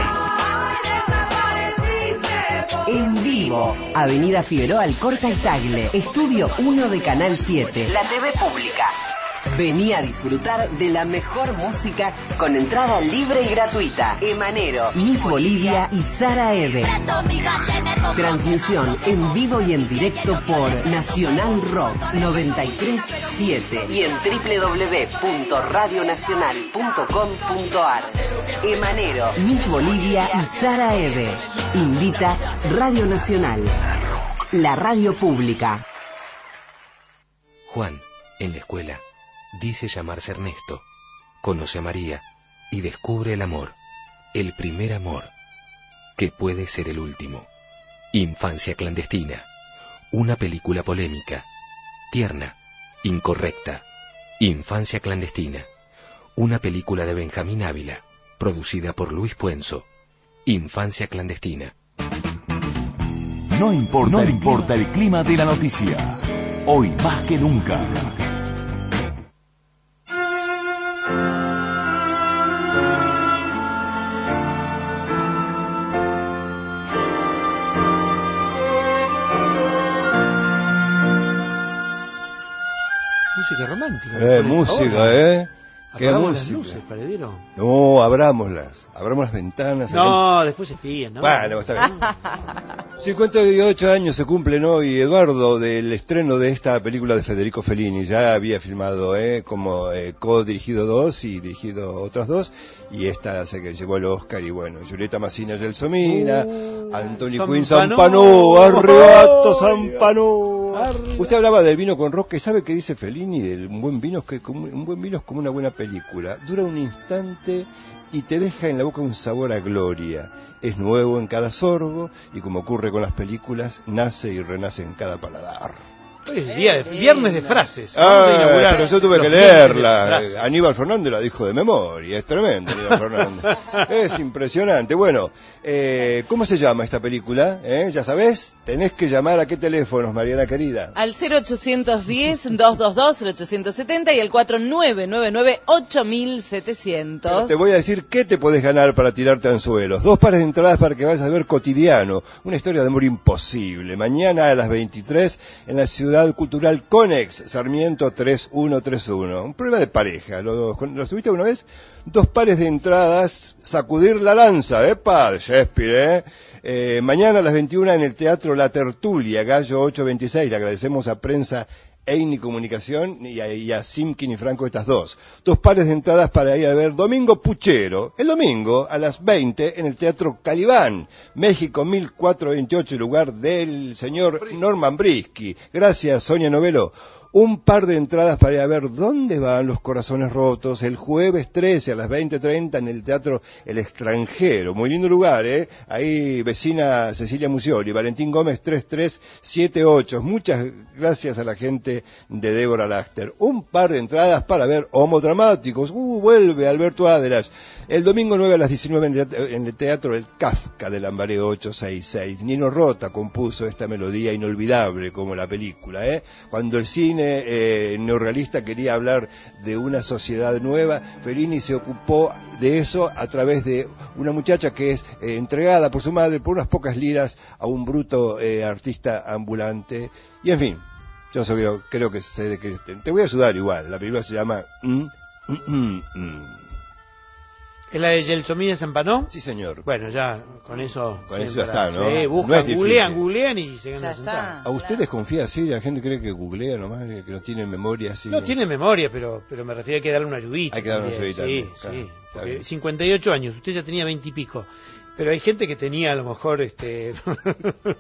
En vivo, Avenida Figueroa Alcorta y Tagle, Estudio uno de Canal siete, la T V pública. Vení a disfrutar de la mejor música con entrada libre y gratuita. Emanero, Miss Bolivia y Sara Eve. Transmisión en vivo y en directo por Nacional Rock noventa y tres punto siete y en doble u doble u doble u punto radio nacional punto com punto a r. Emanero, Miss Bolivia y Sara Eve. Invita Radio Nacional, la radio pública. Juan, en la escuela, dice llamarse Ernesto, conoce a María y descubre el amor, el primer amor, que puede ser el último. Infancia clandestina, una película polémica, tierna, incorrecta. Infancia clandestina, una película de Benjamín Ávila, producida por Luis Puenzo. Infancia clandestina. No importa, no importa el clima de la noticia. Hoy más que nunca. Música romántica. Eh, música, ¿eh? ¿Qué Apagamos música? las luces, paredero. No, abrámoslas. Abramos las ventanas. No, acá. después se pillan, ¿no? Bueno, está bien. cincuenta y ocho años se cumplen hoy, Eduardo, del estreno de esta película de Federico Fellini. Ya había filmado eh, como eh, co-dirigido dos y dirigido otras dos. Y esta se que llevó el Oscar. Y bueno, Julieta Massina Gelsomina, uh, Anthony Quinn Zampanó, Arriato Zampanó. Usted hablaba del vino con rock, que sabe que dice Fellini, del un buen vino es que como, un buen vino es como una buena película. Dura un instante y te deja en la boca un sabor a gloria. Es nuevo en cada sorbo y, como ocurre con las películas, nace y renace en cada paladar. Hoy es día de, viernes de frases. Ah, pero yo tuve que leerla. Aníbal Fernández la dijo de memoria. Es tremendo, Aníbal Fernández. Es impresionante. Bueno, eh, ¿cómo se llama esta película? ¿Eh? ¿Ya sabés? Tenés que llamar a qué teléfonos, Mariana querida. Al cero ochocientos diez, doscientos veintidós, cero ochocientos setenta y el cuatro nueve nueve nueve, ocho mil setecientos. Pero te voy a decir qué te podés ganar para tirarte anzuelos. Dos pares de entradas para que vayas a ver Cotidiano, una historia de amor imposible. Mañana a las veintitrés en la Ciudad Cultural Conex, Sarmiento tres uno tres uno. Un problema de pareja. ¿Lo, lo tuviste alguna vez? Dos pares de entradas, sacudir la lanza, ¿epa? De Shakespeare, ¿eh? Eh, mañana a las veintiuna en el Teatro La Tertulia, Gallo ochocientos veintiséis. Le agradecemos a Prensa Eini Comunicación y a, y a Simkin y Franco, estas dos. Dos pares de entradas para ir a ver Domingo Puchero. El domingo a las veinte en el Teatro Calibán, México mil cuatrocientos veintiocho, lugar del señor Norman Brisky. Gracias, Sonia Novelo. Un par de entradas para ir a ver Dónde van los corazones rotos el jueves trece a las veinte treinta en el Teatro El Extranjero. Muy lindo lugar, ¿eh? Ahí vecina Cecilia Musioli, Valentín Gómez tres tres siete ocho. Muchas gracias a la gente de Débora Lachter. Un par de entradas para ver Homodramáticos. Uh, vuelve Alberto Adelas. El domingo nueve a las diecinueve en el Teatro El Kafka de Lambaré ochocientos sesenta y seis. Nino Rota compuso esta melodía inolvidable como la película, ¿eh? Cuando el cine cine eh, neorrealista quería hablar de una sociedad nueva, Fellini se ocupó de eso a través de una muchacha que es eh, entregada por su madre por unas pocas liras a un bruto eh, artista ambulante. Y en fin, yo creo, creo que sé de que te, te voy a ayudar igual. La película se llama mm, mm, mm, mm. ¿Es la de Gelsomina Zampanó? Sí, señor. Bueno, ya con eso... Con eso ya está, ¿no? Sí, buscan, no es googlean, googlean y se Ya ganan está. ¿A ustedes confía así? La gente cree que googlea nomás, que no tiene memoria así. No tiene memoria, pero pero me refiero a que darle una ayudita. Hay que darle una también. ayudita. Sí, también, sí. claro, Porque cincuenta y ocho años, usted ya tenía veinte y pico. Pero hay gente que tenía a lo mejor... este bueno,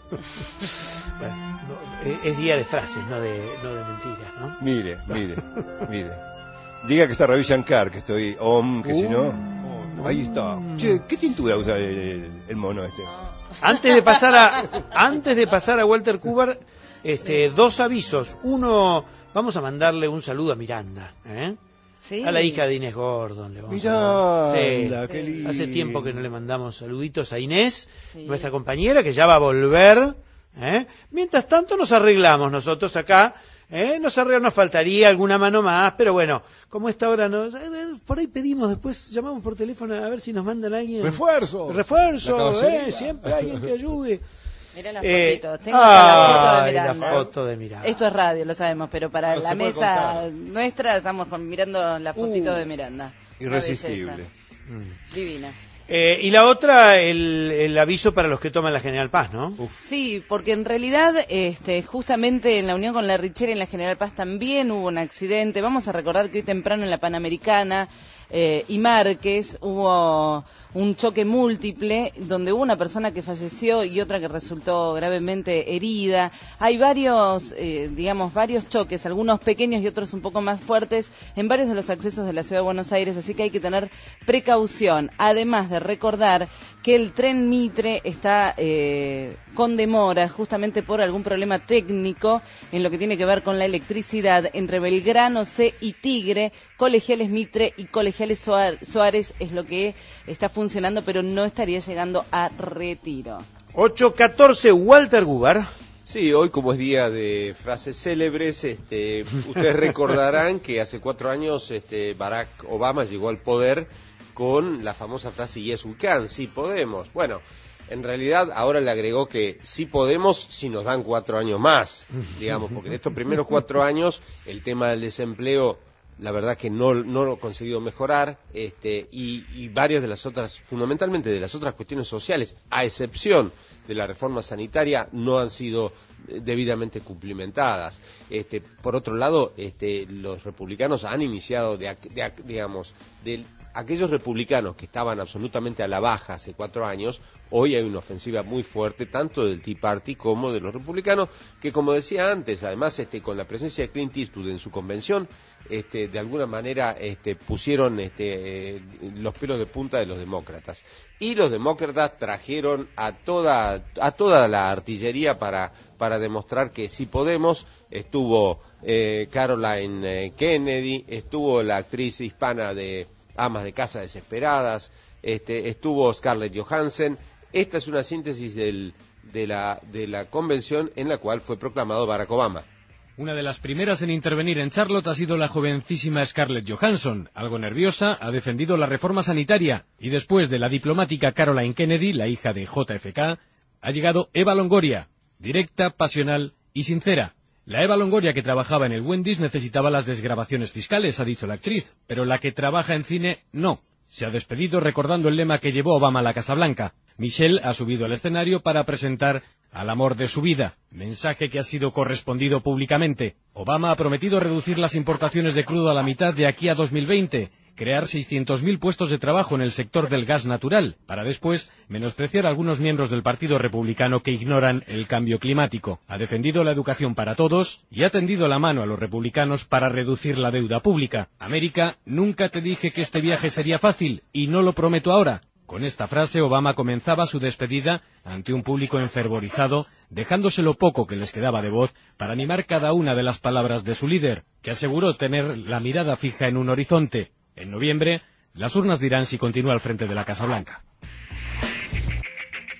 no, es día de frases, no de, no de mentiras, ¿no? Mire, mire, mire. Diga que está Ravi Shankar, que estoy om, que uh. si no... Ahí está. Che, ¿qué tintura usa el, el, el mono este? Antes de pasar a antes de pasar a Walter Kubar, este, sí. dos avisos. Uno, vamos a mandarle un saludo a Miranda, ¿eh? Sí. A la hija de Inés Gordon. Le vamos Miranda, a sí. qué lindo. Hace tiempo que no le mandamos saluditos a Inés, sí. nuestra compañera, que ya va a volver. ¿eh? Mientras tanto nos arreglamos nosotros acá. ¿Eh? Nos arregla, nos faltaría alguna mano más, pero bueno, como esta hora no, a ver, por ahí pedimos, después llamamos por teléfono a ver si nos mandan a alguien. Refuerzo. Refuerzo, eh, siempre alguien que ayude. Mirá la eh, fotito, tengo la foto de ay, Miranda. La foto de Miranda. Esto es radio, lo sabemos, pero para no la mesa nuestra estamos con, mirando la fotito uh, de Miranda. Irresistible. Mm. Divina. Eh, y la otra, el, el aviso para los que toman la General Paz, ¿no? Uf. Sí, porque en realidad, este, justamente en la unión con la Richera y en la General Paz también hubo un accidente. Vamos a recordar que hoy temprano en la Panamericana eh, y Márquez hubo un choque múltiple donde hubo una persona que falleció y otra que resultó gravemente herida. Hay varios, eh, digamos, varios choques, algunos pequeños y otros un poco más fuertes en varios de los accesos de la Ciudad de Buenos Aires, así que hay que tener precaución. Además de recordar que el tren Mitre está eh, con demora justamente por algún problema técnico en lo que tiene que ver con la electricidad entre Belgrano C y Tigre, Colegiales Mitre y Colegiales Suárez es lo que está funcionando, pero no estaría llegando a Retiro. ocho catorce, Walter Gubar. Sí, hoy como es día de frases célebres, este, ustedes recordarán que hace cuatro años este, Barack Obama llegó al poder con la famosa frase Yes we can, sí podemos. Bueno, en realidad ahora le agregó que sí podemos si nos dan cuatro años más, digamos, porque en estos primeros cuatro años el tema del desempleo, la verdad que no, no lo ha conseguido mejorar, este, y, y varias de las otras, fundamentalmente de las otras cuestiones sociales, a excepción de la reforma sanitaria, no han sido debidamente cumplimentadas. Este, por otro lado, este, los republicanos han iniciado, de, de, digamos, de aquellos republicanos que estaban absolutamente a la baja hace cuatro años, hoy hay una ofensiva muy fuerte, tanto del Tea Party como de los republicanos, que como decía antes, además este, con la presencia de Clint Eastwood en su convención, este, de alguna manera este, pusieron este, eh, los pelos de punta de los demócratas. Y los demócratas trajeron a toda, a toda la artillería para, para demostrar que sí podemos. Estuvo eh, Caroline eh, Kennedy, estuvo la actriz hispana de Amas de Casa Desesperadas, este, estuvo Scarlett Johansson. Esta es una síntesis del, de, la, de la convención en la cual fue proclamado Barack Obama. Una de las primeras en intervenir en Charlotte ha sido la jovencísima Scarlett Johansson. Algo nerviosa, ha defendido la reforma sanitaria. Y después de la diplomática Caroline Kennedy, la hija de J F K, ha llegado Eva Longoria, directa, pasional y sincera. La Eva Longoria que trabajaba en el Wendy's necesitaba las desgravaciones fiscales, ha dicho la actriz, pero la que trabaja en cine, no. Se ha despedido recordando el lema que llevó Obama a la Casa Blanca. Michelle ha subido al escenario para presentar al amor de su vida, mensaje que ha sido correspondido públicamente. Obama ha prometido reducir las importaciones de crudo a la mitad de aquí a dos mil veinte, crear seiscientos mil puestos de trabajo en el sector del gas natural, para después menospreciar a algunos miembros del Partido Republicano que ignoran el cambio climático. Ha defendido la educación para todos y ha tendido la mano a los republicanos para reducir la deuda pública. América, nunca te dije que este viaje sería fácil y no lo prometo ahora. Con esta frase, Obama comenzaba su despedida ante un público enfervorizado, dejándose lo poco que les quedaba de voz para animar cada una de las palabras de su líder, que aseguró tener la mirada fija en un horizonte. En noviembre, las urnas dirán si continúa al frente de la Casa Blanca.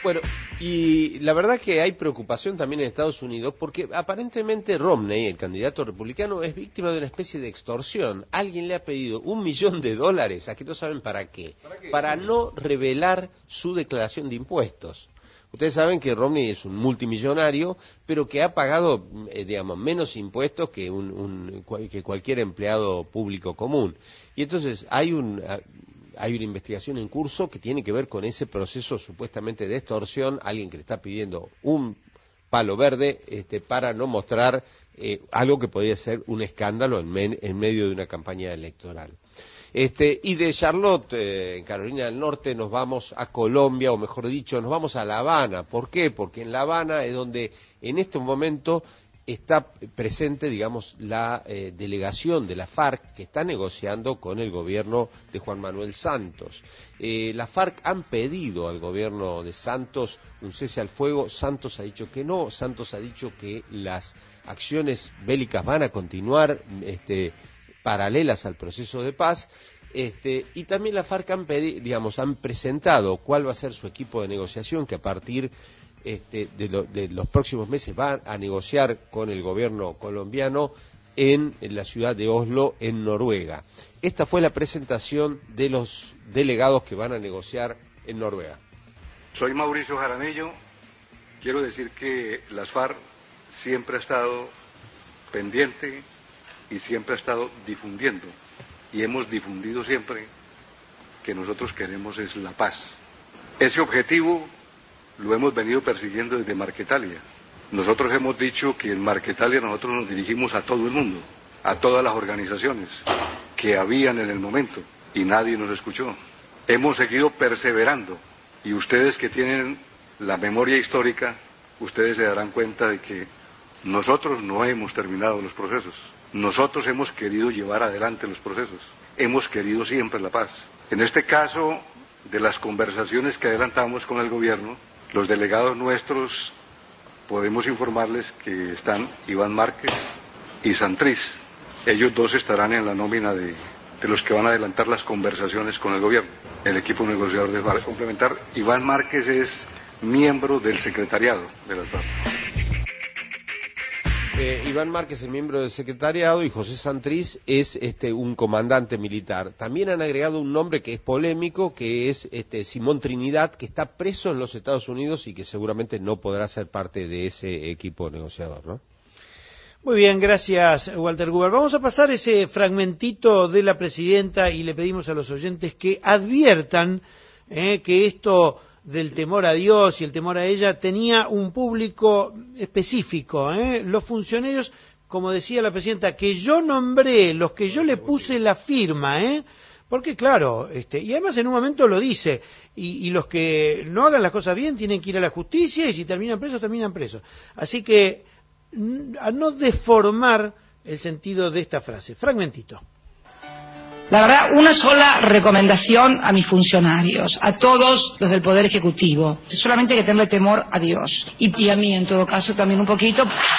Bueno, y la verdad que hay preocupación también en Estados Unidos porque aparentemente Romney, el candidato republicano, es víctima de una especie de extorsión. Alguien le ha pedido un millón de dólares, a que no saben para qué, para, qué? para no revelar su declaración de impuestos. Ustedes saben que Romney es un multimillonario, pero que ha pagado, eh, digamos, menos impuestos que, un, un, que cualquier empleado público común. Y entonces hay un... Hay una investigación en curso que tiene que ver con ese proceso supuestamente de extorsión, alguien que le está pidiendo un palo verde este, para no mostrar eh, algo que podría ser un escándalo en, men, en medio de una campaña electoral. Este, y de Charlotte, eh, en Carolina del Norte, nos vamos a Colombia, o mejor dicho, nos vamos a La Habana. ¿Por qué? Porque en La Habana es donde en este momento está presente, digamos, la eh, delegación de la FARC que está negociando con el gobierno de Juan Manuel Santos. Eh, la FARC han pedido al gobierno de Santos un cese al fuego. Santos ha dicho que no. Santos ha dicho que las acciones bélicas van a continuar este, paralelas al proceso de paz. Este, y también la FARC han, pedi- digamos, han presentado cuál va a ser su equipo de negociación, que a partir Este, de, lo, de los próximos meses va a negociar con el gobierno colombiano en, en la ciudad de Oslo, en Noruega. Esta fue la presentación de los delegados que van a negociar en Noruega. Soy Mauricio Jaramillo. Quiero decir que las FARC siempre ha estado pendiente y siempre ha estado difundiendo, y hemos difundido siempre que nosotros queremos es la paz. Ese objetivo lo hemos venido persiguiendo desde Marquetalia. Nosotros hemos dicho que en Marquetalia nosotros nos dirigimos a todo el mundo, a todas las organizaciones que habían en el momento, y nadie nos escuchó. Hemos seguido perseverando, y ustedes que tienen la memoria histórica, ustedes se darán cuenta de que nosotros no hemos terminado los procesos. Nosotros hemos querido llevar adelante los procesos. Hemos querido siempre la paz. En este caso, de las conversaciones que adelantamos con el gobierno, los delegados nuestros, podemos informarles que están Iván Márquez y Santriz. Ellos dos estarán en la nómina de, de los que van a adelantar las conversaciones con el gobierno, el equipo negociador de FARC. Complementar, Iván Márquez es miembro del secretariado de las FARC. Eh, Iván Márquez es miembro del secretariado y José Santriz es este, un comandante militar. También han agregado un nombre que es polémico, que es este, Simón Trinidad, que está preso en los Estados Unidos y que seguramente no podrá ser parte de ese equipo negociador, ¿no? Muy bien, gracias, Walter Guber. Vamos a pasar ese fragmentito de la presidenta y le pedimos a los oyentes que adviertan eh, que esto del temor a Dios y el temor a ella tenía un público específico, ¿eh? Los funcionarios, como decía la presidenta, que yo nombré, los que yo le puse la firma, ¿eh? Porque claro, este, y además en un momento lo dice, y, y los que no hagan las cosas bien tienen que ir a la justicia, y si terminan presos, terminan presos. Así que a no deformar el sentido de esta frase. Fragmentito. La verdad, una sola recomendación a mis funcionarios, a todos los del Poder Ejecutivo. Solamente hay que tenerle temor a Dios. Y, y a mí, en todo caso, también un poquito.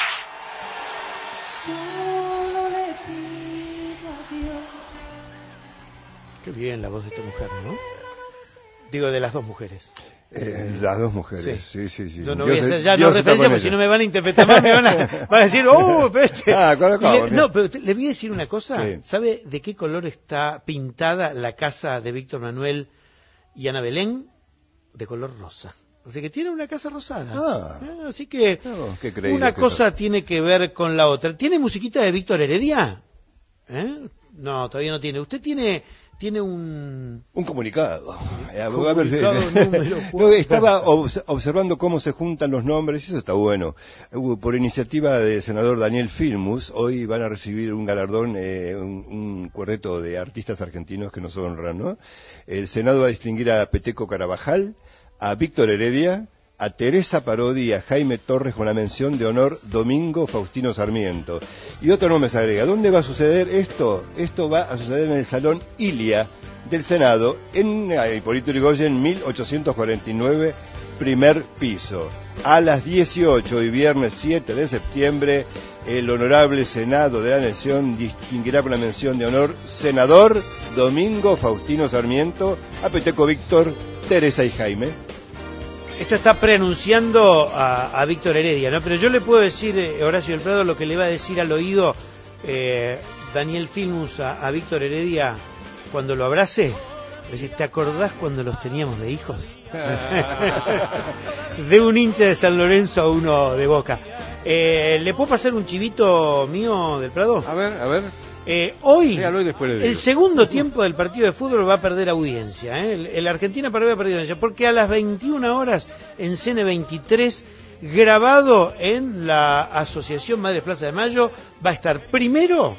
Qué bien la voz de esta mujer, ¿no? Digo, de las dos mujeres. Eh, las dos mujeres, sí, sí, sí. Yo no Dios voy a hacer es- ya Dios no está referencia, con porque si ella. no me van a interpretar mal, me van a, van a decir, ¡oh! Pero este... Ah, conozco, Y le- ok. no, pero te- le voy a decir una cosa. Sí. ¿Sabe de qué color está pintada la casa de Víctor Manuel y Ana Belén? De color rosa. O sea que tiene una casa rosada. Ah. Ah, así que No, qué creído una que cosa tiene que ver con la otra. ¿Tiene musiquita de Víctor Heredia? ¿Eh? No, todavía no tiene. ¿Usted tiene tiene un Un comunicado. Eh, a ver, comunicado número no, cuatro? estaba obs- observando cómo se juntan los nombres, y eso está bueno. Hubo, por iniciativa del senador Daniel Filmus, hoy van a recibir un galardón, eh, un, un cuarteto de artistas argentinos que nos honran, ¿no? El Senado va a distinguir a Peteco Carabajal, a Víctor Heredia, a Teresa Parodi y a Jaime Torres con la mención de honor Domingo Faustino Sarmiento. Y otro nombre se agrega. ¿Dónde va a suceder esto? Esto va a suceder en el Salón Ilia del Senado, en eh, Hipólito Yrigoyen, mil ochocientos cuarenta y nueve, primer piso. A las dieciocho y viernes siete de septiembre, el Honorable Senado de la Nación distinguirá con la mención de honor Senador Domingo Faustino Sarmiento, a Peteco Víctor, Teresa y Jaime. Esto está preanunciando a, a Víctor Heredia, ¿no? Pero yo le puedo decir, eh, Horacio del Prado, lo que le va a decir al oído eh, Daniel Filmus a, a Víctor Heredia cuando lo abrace. Decir, ¿te acordás cuando los teníamos de hijos? De un hincha de San Lorenzo a uno de Boca. Eh, ¿Le puedo pasar un chivito mío del Prado? A ver, a ver. Eh, hoy, Dígalo y después le digo. el segundo tiempo del partido de fútbol va a perder audiencia. ¿eh? El, el Argentina-Paraguay ha perdido audiencia. Porque a las veintiuna horas en C N veintitrés, grabado en la Asociación Madres Plaza de Mayo, va a estar primero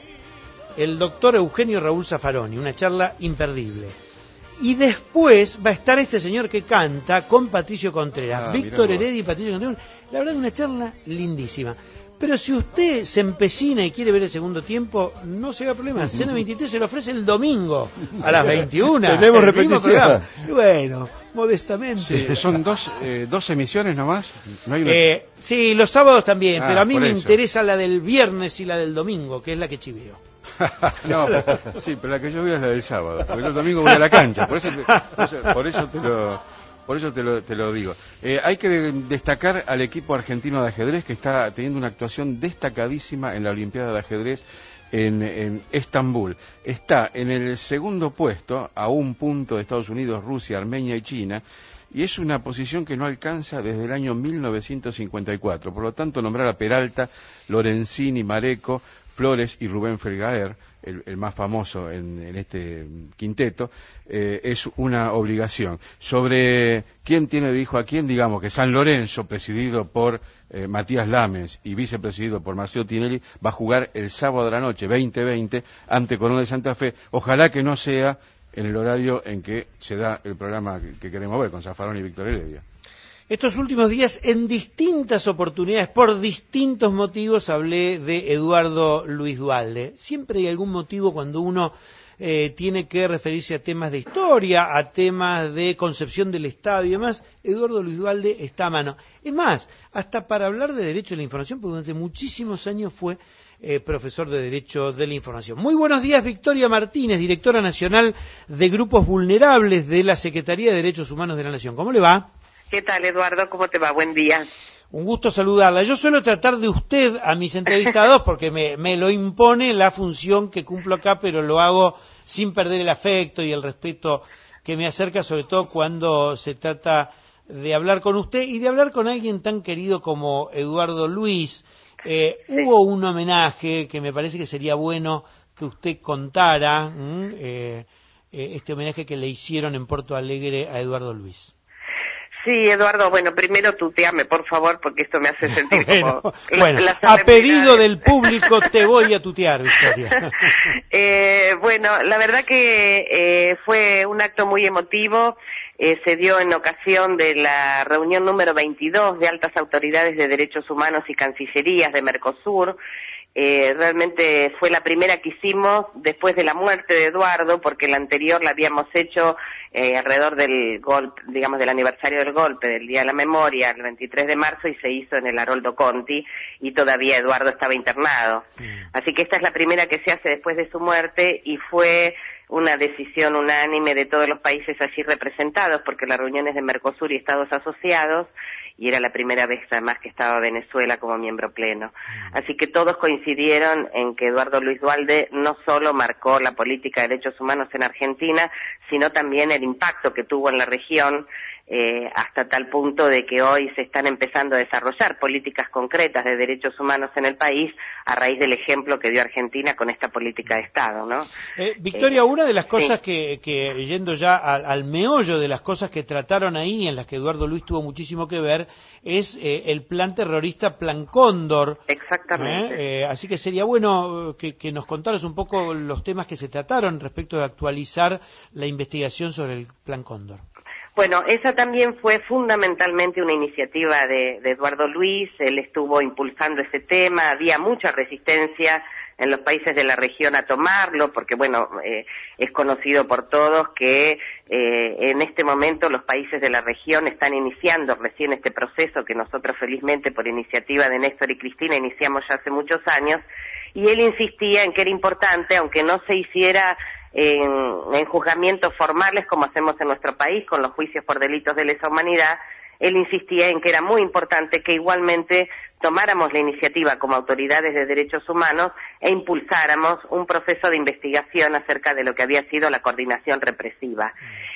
el doctor Eugenio Raúl Zaffaroni. Una charla imperdible. Y después va a estar este señor que canta con Patricio Contreras, Ah, Víctor mirá vos. Heredia y Patricio Contreras. La verdad, una charla lindísima. Pero si usted se empecina y quiere ver el segundo tiempo, no se haga problema. C N veintitrés se lo ofrece el domingo a las veintiuna. Tenemos el mismo repetición. programa. Y bueno, modestamente. Sí, son dos, eh, dos emisiones nomás. No hay una... Eh, sí, los sábados también, Ah, pero a mí por me eso. interesa la del viernes y la del domingo, que es la que chiveo. No, sí, pero la que yo veo es la del sábado. Porque yo el domingo voy a la cancha. Por eso te, por eso, por eso te lo, por eso te lo, te lo digo. Eh, hay que de- destacar al equipo argentino de ajedrez que está teniendo una actuación destacadísima en la Olimpiada de Ajedrez en, en Estambul. Está en el segundo puesto, a un punto de Estados Unidos, Rusia, Armenia y China. Y es una posición que no alcanza desde el año mil novecientos cincuenta y cuatro. Por lo tanto, nombrar a Peralta, Lorenzini, Mareco, Flores y Rubén Felgaer, el, el más famoso en, en este quinteto, eh, es una obligación. Sobre quién tiene de hijo a quién, digamos que San Lorenzo, presidido por eh, Matías Lames y vicepresidido por Marcelo Tinelli, va a jugar el sábado de la noche, veinte veinte, ante Colón de Santa Fe. Ojalá que no sea en el horario en que se da el programa que, que queremos ver, con Zaffaroni y Víctor Heredia. Estos últimos días, en distintas oportunidades, por distintos motivos, hablé de Eduardo Luis Duhalde. Siempre hay algún motivo cuando uno eh, tiene que referirse a temas de historia, a temas de concepción del Estado y demás. Eduardo Luis Duhalde está a mano. Es más, hasta para hablar de Derecho de la Información, porque durante muchísimos años fue eh, profesor de Derecho de la Información. Muy buenos días, Victoria Martínez, directora nacional de Grupos Vulnerables de la Secretaría de Derechos Humanos de la Nación. ¿Cómo le va? ¿Qué tal, Eduardo? ¿Cómo te va? Buen día. Un gusto saludarla. Yo suelo tratar de usted a mis entrevistados porque me, me lo impone la función que cumplo acá, pero lo hago sin perder el afecto y el respeto que me acerca, sobre todo cuando se trata de hablar con usted y de hablar con alguien tan querido como Eduardo Luis. Eh, sí. Hubo un homenaje que me parece que sería bueno que usted contara, ¿m? eh, eh, este homenaje que le hicieron en Porto Alegre a Eduardo Luis. Sí, Eduardo, bueno, primero tuteame, por favor, porque esto me hace sentir bueno, como... Bueno, la, a pedido del público te voy a tutear, Victoria. eh, bueno, la verdad que eh, fue un acto muy emotivo, eh, se dio en ocasión de la reunión número veintidós de altas autoridades de derechos humanos y cancillerías de Mercosur. Eh, realmente fue la primera que hicimos después de la muerte de Eduardo, porque la anterior la habíamos hecho eh, alrededor del golpe, digamos del aniversario del golpe, del Día de la Memoria, el veintitrés de marzo, y se hizo en el Haroldo Conti, y todavía Eduardo estaba internado. Mm. Así que esta es la primera que se hace después de su muerte, y fue una decisión unánime de todos los países allí representados, porque la reunión es de Mercosur y Estados asociados, y era la primera vez además que estaba Venezuela como miembro pleno. Así que todos coincidieron en que Eduardo Luis Duhalde no solo marcó la política de derechos humanos en Argentina, sino también el impacto que tuvo en la región, eh, hasta tal punto de que hoy se están empezando a desarrollar políticas concretas de derechos humanos en el país a raíz del ejemplo que dio Argentina con esta política de Estado, ¿no? Eh, Victoria, eh, una de las cosas sí. que, que, yendo ya al, al meollo de las cosas que trataron ahí, en las que Eduardo Luis tuvo muchísimo que ver, es eh, el plan terrorista Plan Cóndor. Exactamente. Eh, eh, así que sería bueno que, que nos contaras un poco los temas que se trataron respecto de actualizar la investigación sobre el Plan Cóndor. Bueno, esa también fue fundamentalmente una iniciativa de, de Eduardo Luis, él estuvo impulsando ese tema, había mucha resistencia en los países de la región a tomarlo, porque bueno, eh, es conocido por todos que eh, en este momento los países de la región están iniciando recién este proceso que nosotros felizmente por iniciativa de Néstor y Cristina iniciamos ya hace muchos años, y él insistía en que era importante, aunque no se hiciera En, en juzgamientos formales como hacemos en nuestro país con los juicios por delitos de lesa humanidad, él insistía en que era muy importante que igualmente tomáramos la iniciativa como autoridades de derechos humanos e impulsáramos un proceso de investigación acerca de lo que había sido la coordinación represiva.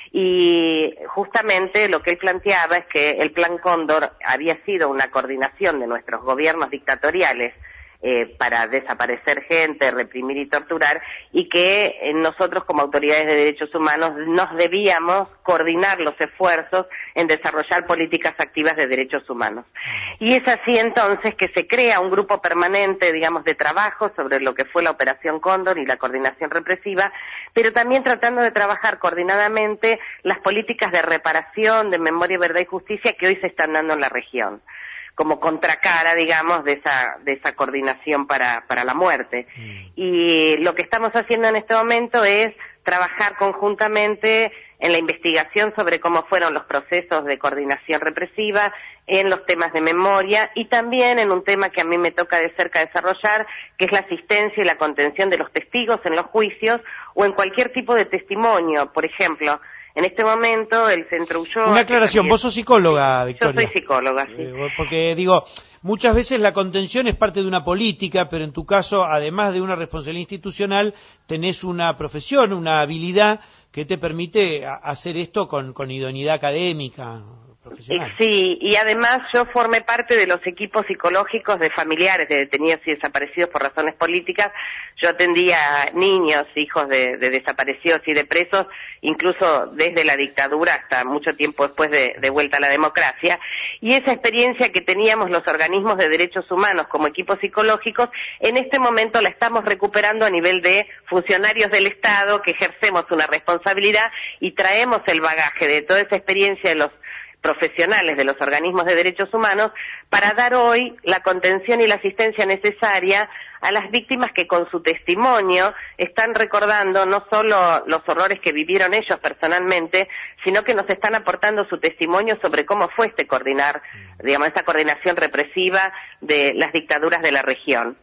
Y justamente lo que él planteaba es que el Plan Cóndor había sido una coordinación de nuestros gobiernos dictatoriales Eh, para desaparecer gente, reprimir y torturar, y que eh, nosotros como autoridades de derechos humanos nos debíamos coordinar los esfuerzos en desarrollar políticas activas de derechos humanos. Y es así entonces que se crea un grupo permanente, digamos, de trabajo sobre lo que fue la Operación Cóndor y la coordinación represiva, pero también tratando de trabajar coordinadamente las políticas de reparación, de memoria, verdad y justicia que hoy se están dando en la región, como contracara, digamos, de esa de esa coordinación para para la muerte. Mm. Y lo que estamos haciendo en este momento es trabajar conjuntamente en la investigación sobre cómo fueron los procesos de coordinación represiva, en los temas de memoria y también en un tema que a mí me toca de cerca desarrollar, que es la asistencia y la contención de los testigos en los juicios o en cualquier tipo de testimonio. Por ejemplo, en este momento el Centro Ulloa... Una aclaración, vos sos psicóloga, Victoria. Yo soy psicóloga, sí. Eh, porque digo, muchas veces la contención es parte de una política, pero en tu caso, además de una responsabilidad institucional, tenés una profesión, una habilidad que te permite hacer esto con, con idoneidad académica, profesional. Sí, y además yo formé parte de los equipos psicológicos de familiares de detenidos y desaparecidos por razones políticas. Yo atendía a niños, hijos de, de desaparecidos y de presos, incluso desde la dictadura hasta mucho tiempo después de, de vuelta a la democracia. Y esa experiencia que teníamos los organismos de derechos humanos como equipos psicológicos, en este momento la estamos recuperando a nivel de funcionarios del Estado que ejercemos una responsabilidad y traemos el bagaje de toda esa experiencia de los profesionales de los organismos de derechos humanos para dar hoy la contención y la asistencia necesaria a las víctimas que con su testimonio están recordando no solo los horrores que vivieron ellos personalmente, sino que nos están aportando su testimonio sobre cómo fue este coordinar, digamos, esta coordinación represiva de las dictaduras de la región.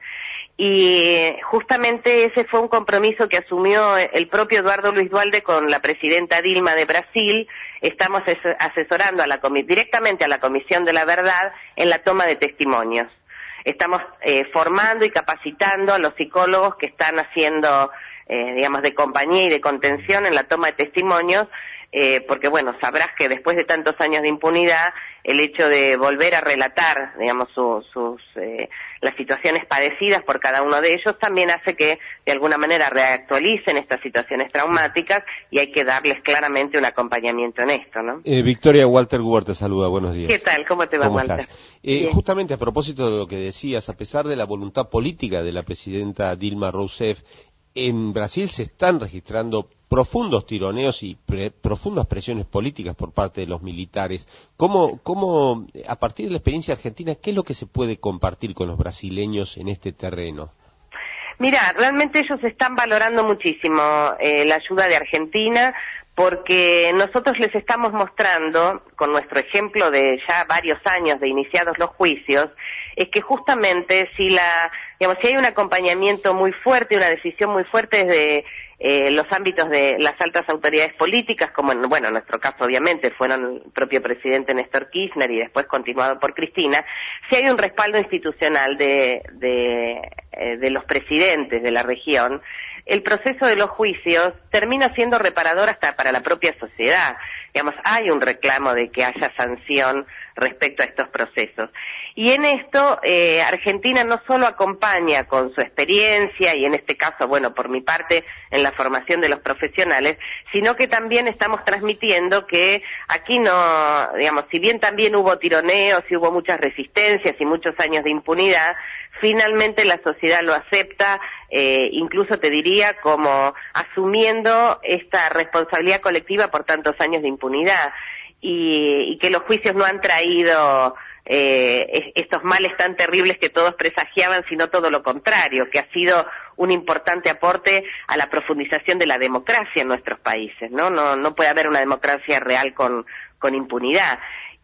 Y justamente ese fue un compromiso que asumió el propio Eduardo Luis Duhalde con la presidenta Dilma de Brasil. Estamos asesorando a la comi- directamente a la Comisión de la Verdad en la toma de testimonios. Estamos eh, formando y capacitando a los psicólogos que están haciendo, eh, digamos, de compañía y de contención en la toma de testimonios, eh, porque, bueno, sabrás que después de tantos años de impunidad, el hecho de volver a relatar, digamos, su, sus eh, las situaciones padecidas por cada uno de ellos también hace que de alguna manera reactualicen estas situaciones traumáticas y hay que darles claramente un acompañamiento en esto, ¿no? Eh, Victoria, Walter Guber te saluda, buenos días. ¿Qué tal? ¿Cómo te va, ¿Cómo Walter? estás? Eh, justamente a propósito de lo que decías, a pesar de la voluntad política de la presidenta Dilma Rousseff, en Brasil se están registrando profundos tironeos y pre profundas presiones políticas por parte de los militares. ¿Cómo, cómo, a partir de la experiencia argentina, qué es lo que se puede compartir con los brasileños en este terreno? Mira, realmente ellos están valorando muchísimo eh, la ayuda de Argentina, porque nosotros les estamos mostrando, con nuestro ejemplo de ya varios años de iniciados los juicios, es que justamente si la, digamos, si hay un acompañamiento muy fuerte, una decisión muy fuerte desde eh, los ámbitos de las altas autoridades políticas, como en, bueno, en nuestro caso obviamente fueron el propio presidente Néstor Kirchner y después continuado por Cristina, si hay un respaldo institucional de, de, eh, de los presidentes de la región, el proceso de los juicios termina siendo reparador hasta para la propia sociedad. Digamos, hay un reclamo de que haya sanción respecto a estos procesos. Y en esto, eh, Argentina no solo acompaña con su experiencia, y en este caso, bueno, por mi parte, en la formación de los profesionales, sino que también estamos transmitiendo que aquí no, digamos, si bien también hubo tironeos y hubo muchas resistencias y muchos años de impunidad, finalmente la sociedad lo acepta, eh, incluso te diría como asumiendo esta responsabilidad colectiva por tantos años de impunidad y, y que los juicios no han traído eh, estos males tan terribles que todos presagiaban, sino todo lo contrario, que ha sido un importante aporte a la profundización de la democracia en nuestros países, ¿no? No, no puede haber una democracia real con, con impunidad.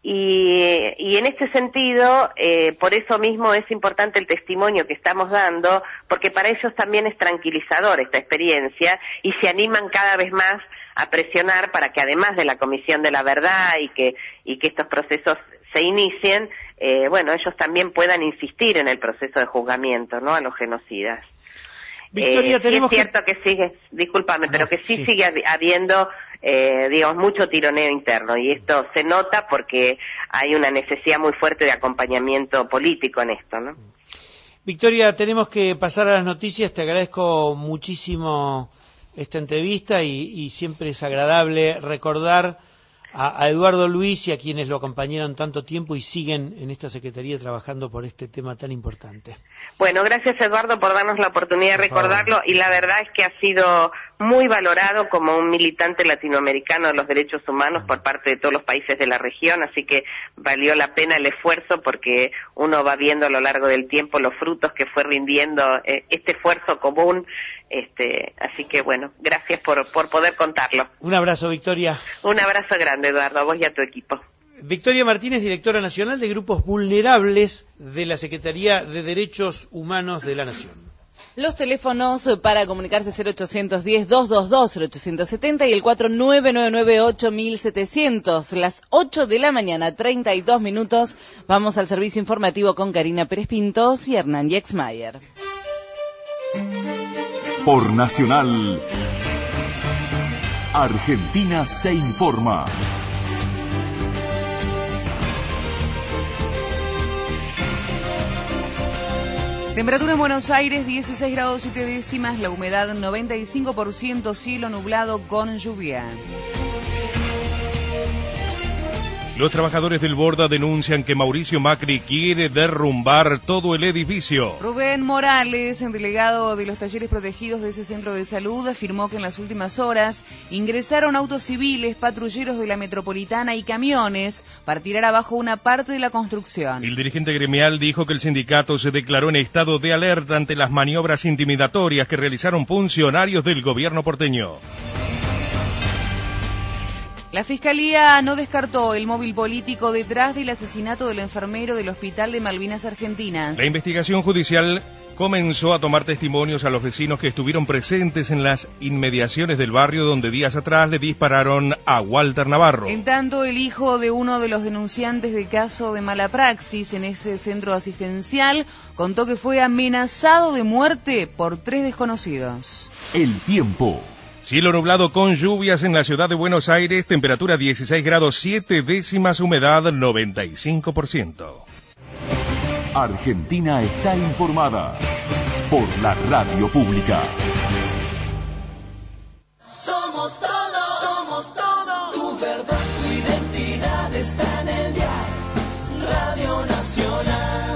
Y, y en este sentido, eh, por eso mismo es importante el testimonio que estamos dando, porque para ellos también es tranquilizador esta experiencia y se animan cada vez más a presionar para que además de la Comisión de la Verdad y que, y que estos procesos se inicien, eh, bueno, ellos también puedan insistir en el proceso de juzgamiento, ¿no?, a los genocidas. Victoria, eh, tenemos sí es cierto que... que sigue, discúlpame, no, pero que sí, sí. sigue habiendo, eh, digamos, mucho tironeo interno, y esto se nota porque hay una necesidad muy fuerte de acompañamiento político en esto, ¿no? Victoria, tenemos que pasar a las noticias. Te agradezco muchísimo esta entrevista y, y siempre es agradable recordar a, a Eduardo Luis y a quienes lo acompañaron tanto tiempo y siguen en esta Secretaría trabajando por este tema tan importante. Bueno, gracias Eduardo por darnos la oportunidad de recordarlo, y la verdad es que ha sido muy valorado como un militante latinoamericano de los derechos humanos por parte de todos los países de la región, así que valió la pena el esfuerzo porque uno va viendo a lo largo del tiempo los frutos que fue rindiendo eh, este esfuerzo común, este, así que bueno, gracias por, por poder contarlo. Un abrazo, Victoria. Un abrazo grande, Eduardo, a vos y a tu equipo. Victoria Martínez, directora nacional de Grupos Vulnerables de la Secretaría de Derechos Humanos de la Nación. Los teléfonos para comunicarse cero ochocientos diez, doscientos veintidós, cero ochocientos setenta y el cuatro nueve nueve nueve ocho mil setecientos. Las ocho de la mañana, treinta y dos minutos. Vamos al servicio informativo con Karina Pérez Pintos y Hernán Yexmayer. Por Nacional, Argentina se informa. Temperatura en Buenos Aires, dieciséis grados siete décimas, la humedad noventa y cinco por ciento, cielo nublado con lluvia. Los trabajadores del Borda denuncian que Mauricio Macri quiere derrumbar todo el edificio. Rubén Morales, delegado de los talleres protegidos de ese centro de salud, afirmó que en las últimas horas ingresaron autos civiles, patrulleros de la metropolitana y camiones para tirar abajo una parte de la construcción. El dirigente gremial dijo que el sindicato se declaró en estado de alerta ante las maniobras intimidatorias que realizaron funcionarios del gobierno porteño. La Fiscalía no descartó el móvil político detrás del asesinato del enfermero del Hospital de Malvinas Argentinas. La investigación judicial comenzó a tomar testimonios a los vecinos que estuvieron presentes en las inmediaciones del barrio donde días atrás le dispararon a Walter Navarro. En tanto, el hijo de uno de los denunciantes del caso de mala praxis en ese centro asistencial contó que fue amenazado de muerte por tres desconocidos. El tiempo. Cielo nublado con lluvias en la ciudad de Buenos Aires, temperatura dieciséis grados siete décimas, humedad noventa y cinco por ciento. Argentina está informada por la radio pública. Somos todos, somos todos. Tu verdad, tu identidad está en el dial. Radio Nacional.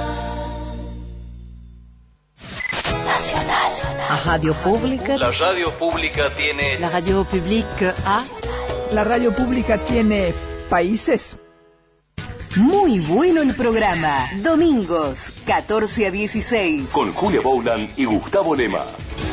Nacional. La radio pública. La radio pública tiene... La radio pública a... La radio pública tiene países. Muy bueno el programa. Domingos, catorce a dieciséis. Con Julia Bowland y Gustavo Lema.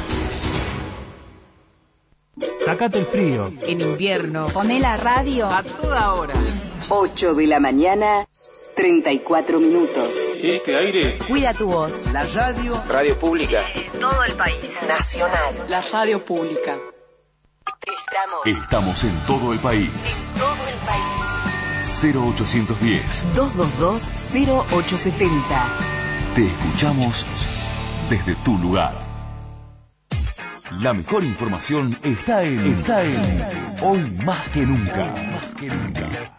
Sácate el frío. En invierno. Poné la radio. A toda hora. ocho de la mañana, treinta y cuatro minutos. Este aire. Cuida tu voz. La radio. Radio pública. Todo el país. Nacional. La radio pública. Estamos. Estamos en todo el país. Todo el país. cero ochocientos diez. doscientos veintidós, cero ochocientos setenta. Te escuchamos desde tu lugar. La mejor información está en, está en Hoy Más que Nunca. Más que nunca.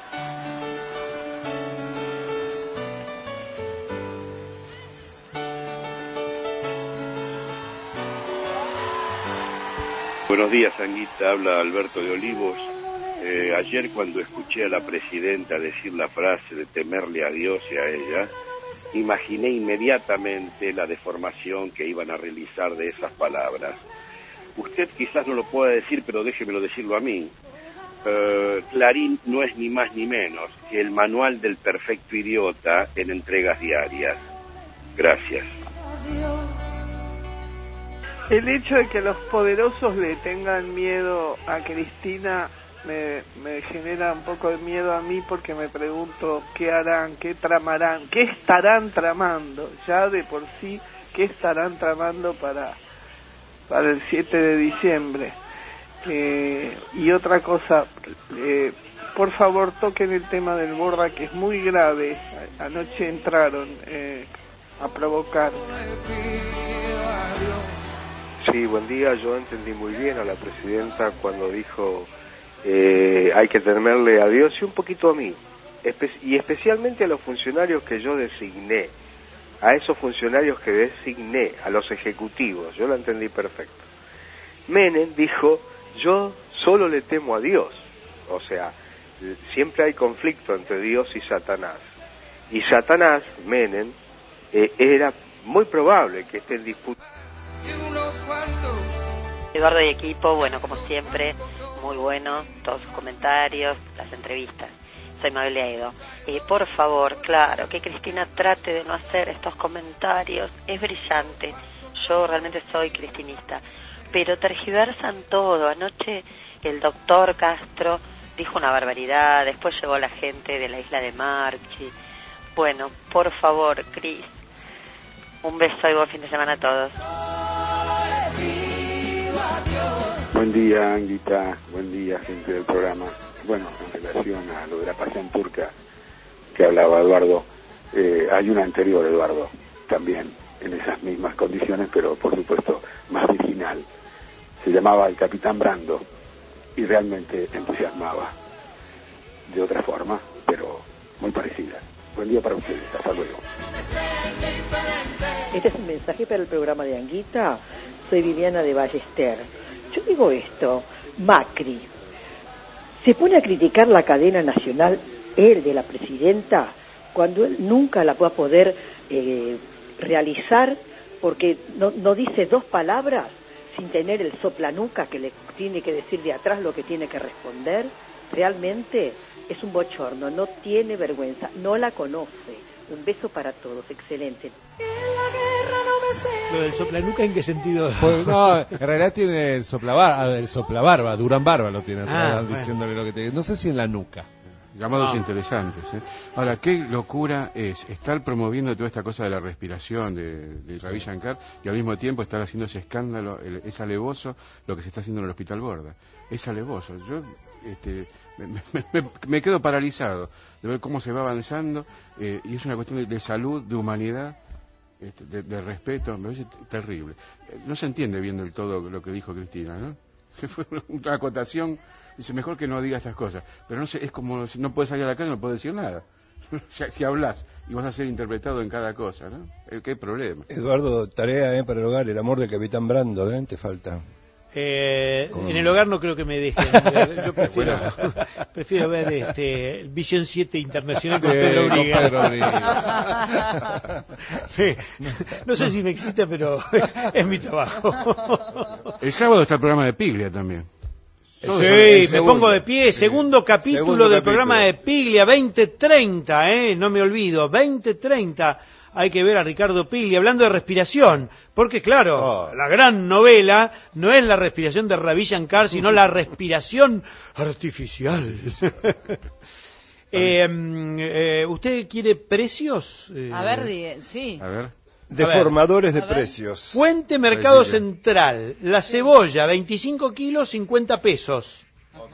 Buenos días, Anguita. Habla Alberto de Olivos. Eh, ayer cuando escuché a la presidenta decir la frase de temerle a Dios y a ella, imaginé inmediatamente la deformación que iban a realizar de esas palabras. Usted quizás no lo pueda decir, pero déjemelo decirlo a mí. Uh, Clarín no es ni más ni menos que el manual del perfecto idiota en entregas diarias. Gracias. El hecho de que los poderosos le tengan miedo a Cristina me, me genera un poco de miedo a mí, porque me pregunto qué harán, qué tramarán, qué estarán tramando, ya de por sí, qué estarán tramando para, para el siete de diciembre. Eh, y otra cosa, eh, por favor toquen el tema del Borda, que es muy grave. Anoche entraron eh, a provocar. Sí, buen día. Yo entendí muy bien a la presidenta cuando dijo eh, hay que temerle a Dios y un poquito a mí, Espe- y especialmente a los funcionarios que yo designé, a esos funcionarios que designé, a los ejecutivos. Yo la entendí perfecto. Menem dijo, yo solo le temo a Dios. O sea, siempre hay conflicto entre Dios y Satanás. Y Satanás, Menem, eh, era muy probable que esté en disputa. Eduardo y equipo, bueno, como siempre, muy bueno, todos sus comentarios, las entrevistas. Soy Mabel Edo. Eh, por favor, claro, que Cristina trate de no hacer estos comentarios. Es brillante. Yo realmente soy cristinista. Pero tergiversan todo. Anoche el doctor Castro dijo una barbaridad. Después llegó la gente de la isla de Marchi. Bueno, por favor, Cris. Un beso y buen fin de semana a todos. Buen día, Anguita. Buen día, gente del programa. Bueno, en relación a lo de la pasión turca que hablaba Eduardo, eh, hay una anterior, Eduardo, también en esas mismas condiciones, pero por supuesto más virginal. Se llamaba El Capitán Brando y realmente entusiasmaba de otra forma, pero muy parecida. Buen día para ustedes. Hasta luego. Este es un mensaje para el programa de Anguita. Soy Viviana de Ballester. Yo digo esto, Macri se pone a criticar la cadena nacional, él de la presidenta, cuando él nunca la va a poder eh, realizar, porque no, no dice dos palabras sin tener el soplanuca que le tiene que decir de atrás lo que tiene que responder. Realmente es un bochorno, no tiene vergüenza, no la conoce. Un beso para todos, excelente. ¿Lo del soplanuca en qué sentido? Pues, no, en realidad tiene el soplabarba, el soplabarba, Durán Barba lo tiene atrás, Ah, bueno. diciéndole lo que te... No sé si en la nuca. Llamados No. interesantes. ¿eh? Ahora, qué locura es estar promoviendo toda esta cosa de la respiración de, de Ravi Shankar y al mismo tiempo estar haciendo ese escándalo. El- es alevoso lo que se está haciendo en el Hospital Borda. Es alevoso. Yo este, me, me- me- me quedo paralizado de ver cómo se va avanzando eh, y es una cuestión de, de salud, de humanidad, este, de, de respeto. Me parece t- terrible. Eh, No se entiende bien del todo lo que dijo Cristina, ¿no? Que fue una acotación. Dice, mejor que no diga estas cosas. Pero no sé, es como si no puedes salir a la calle, no puedes decir nada. si, si hablas y vas a ser interpretado en cada cosa, ¿no? Eh, ¿Qué problema? Eduardo, tarea eh, para el hogar, el amor del Capitán Brando, ¿eh? Te falta. Eh, Con- En el hogar no creo que me dejen. Yo prefiero, prefiero ver este, Visión siete Internacional con Sí, Pedro con Briga. Pedro Sí. No sé si me excita, pero es mi trabajo. El sábado está el programa de Piglia también. Todos Sí, saben- el me segundo. pongo de pie. Segundo capítulo Segundo del capítulo. programa de Piglia, veinte treinta, ¿eh? No me olvido, veinte treinta. Hay que ver a Ricardo Piglia hablando de respiración. Porque, claro, la gran novela no es la respiración de Ravi Shankar, sino la respiración artificial. eh, mm, eh, ¿Usted quiere precios? Eh, A ver, di- sí. A ver. Deformadores de A ver. precios. Fuente Mercado Recilla. Central. La cebolla, veinticinco kilos, cincuenta pesos.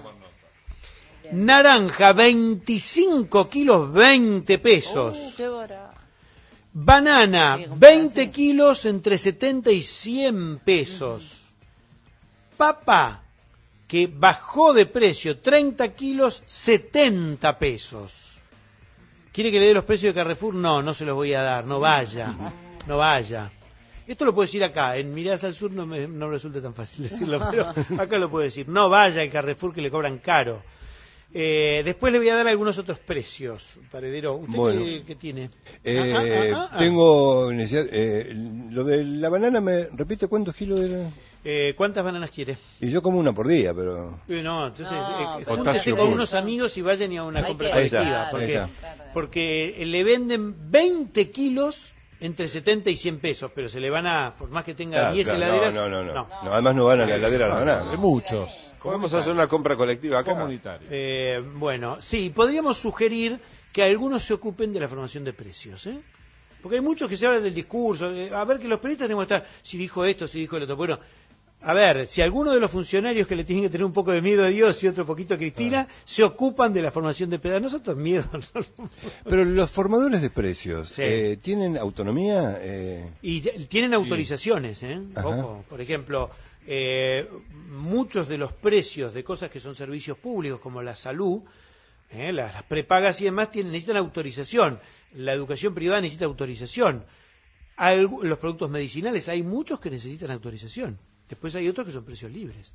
Naranja, veinticinco kilos, veinte pesos. Uh, qué barato. Banana, Sí, comprar veinte kilos, entre setenta y cien pesos. Papa, que bajó de precio, treinta kilos, setenta pesos. ¿Quiere que le dé los precios de Carrefour? No, no se los voy a dar, no vaya, no vaya. Esto lo puedo decir acá, en Miradas al Sur no me, no me resulta tan fácil decirlo, pero acá lo puedo decir. No vaya al Carrefour que le cobran caro. Eh, después le voy a dar algunos otros precios, Paredero. ¿Usted Bueno. qué, qué tiene? Eh, Ah, ah, ah, ah. tengo necesidad, eh, lo de la banana, ¿me repite cuántos kilos era? Eh, ¿Cuántas bananas quiere? Y yo como una por día, pero... Eh, no, entonces No, eh, pero júntese no. con unos amigos y vayan a una Hay compra que- Ahí está, colectiva. ahí Porque, está. porque le venden veinte kilos entre setenta y cien pesos, pero se le van a, por más que tenga Ah, diez claro, heladeras... no, no, no, no. No, además no van a la heladera las bananas. Hay muchos. Podemos hacer una compra colectiva acá. Comunitario. Eh, bueno, sí, podríamos sugerir que algunos se ocupen de la formación de precios, ¿eh? Porque hay muchos que se hablan del discurso, eh, a ver que los periodistas tenemos que estar, si dijo esto, si dijo el otro. Bueno, A ver, si alguno de los funcionarios que le tienen que tener un poco de miedo a Dios y otro poquito a Cristina, ah. se ocupan de la formación de precios. Nosotros miedo. No. Pero los formadores de precios, sí. eh, ¿tienen autonomía? Eh... Y tienen autorizaciones, ¿eh? Ojo. Por ejemplo, eh, muchos de los precios de cosas que son servicios públicos, como la salud, eh, las, las prepagas y demás, tienen, necesitan autorización. La educación privada necesita autorización. Algo, los productos medicinales, hay muchos que necesitan autorización. Después hay otros que son precios libres.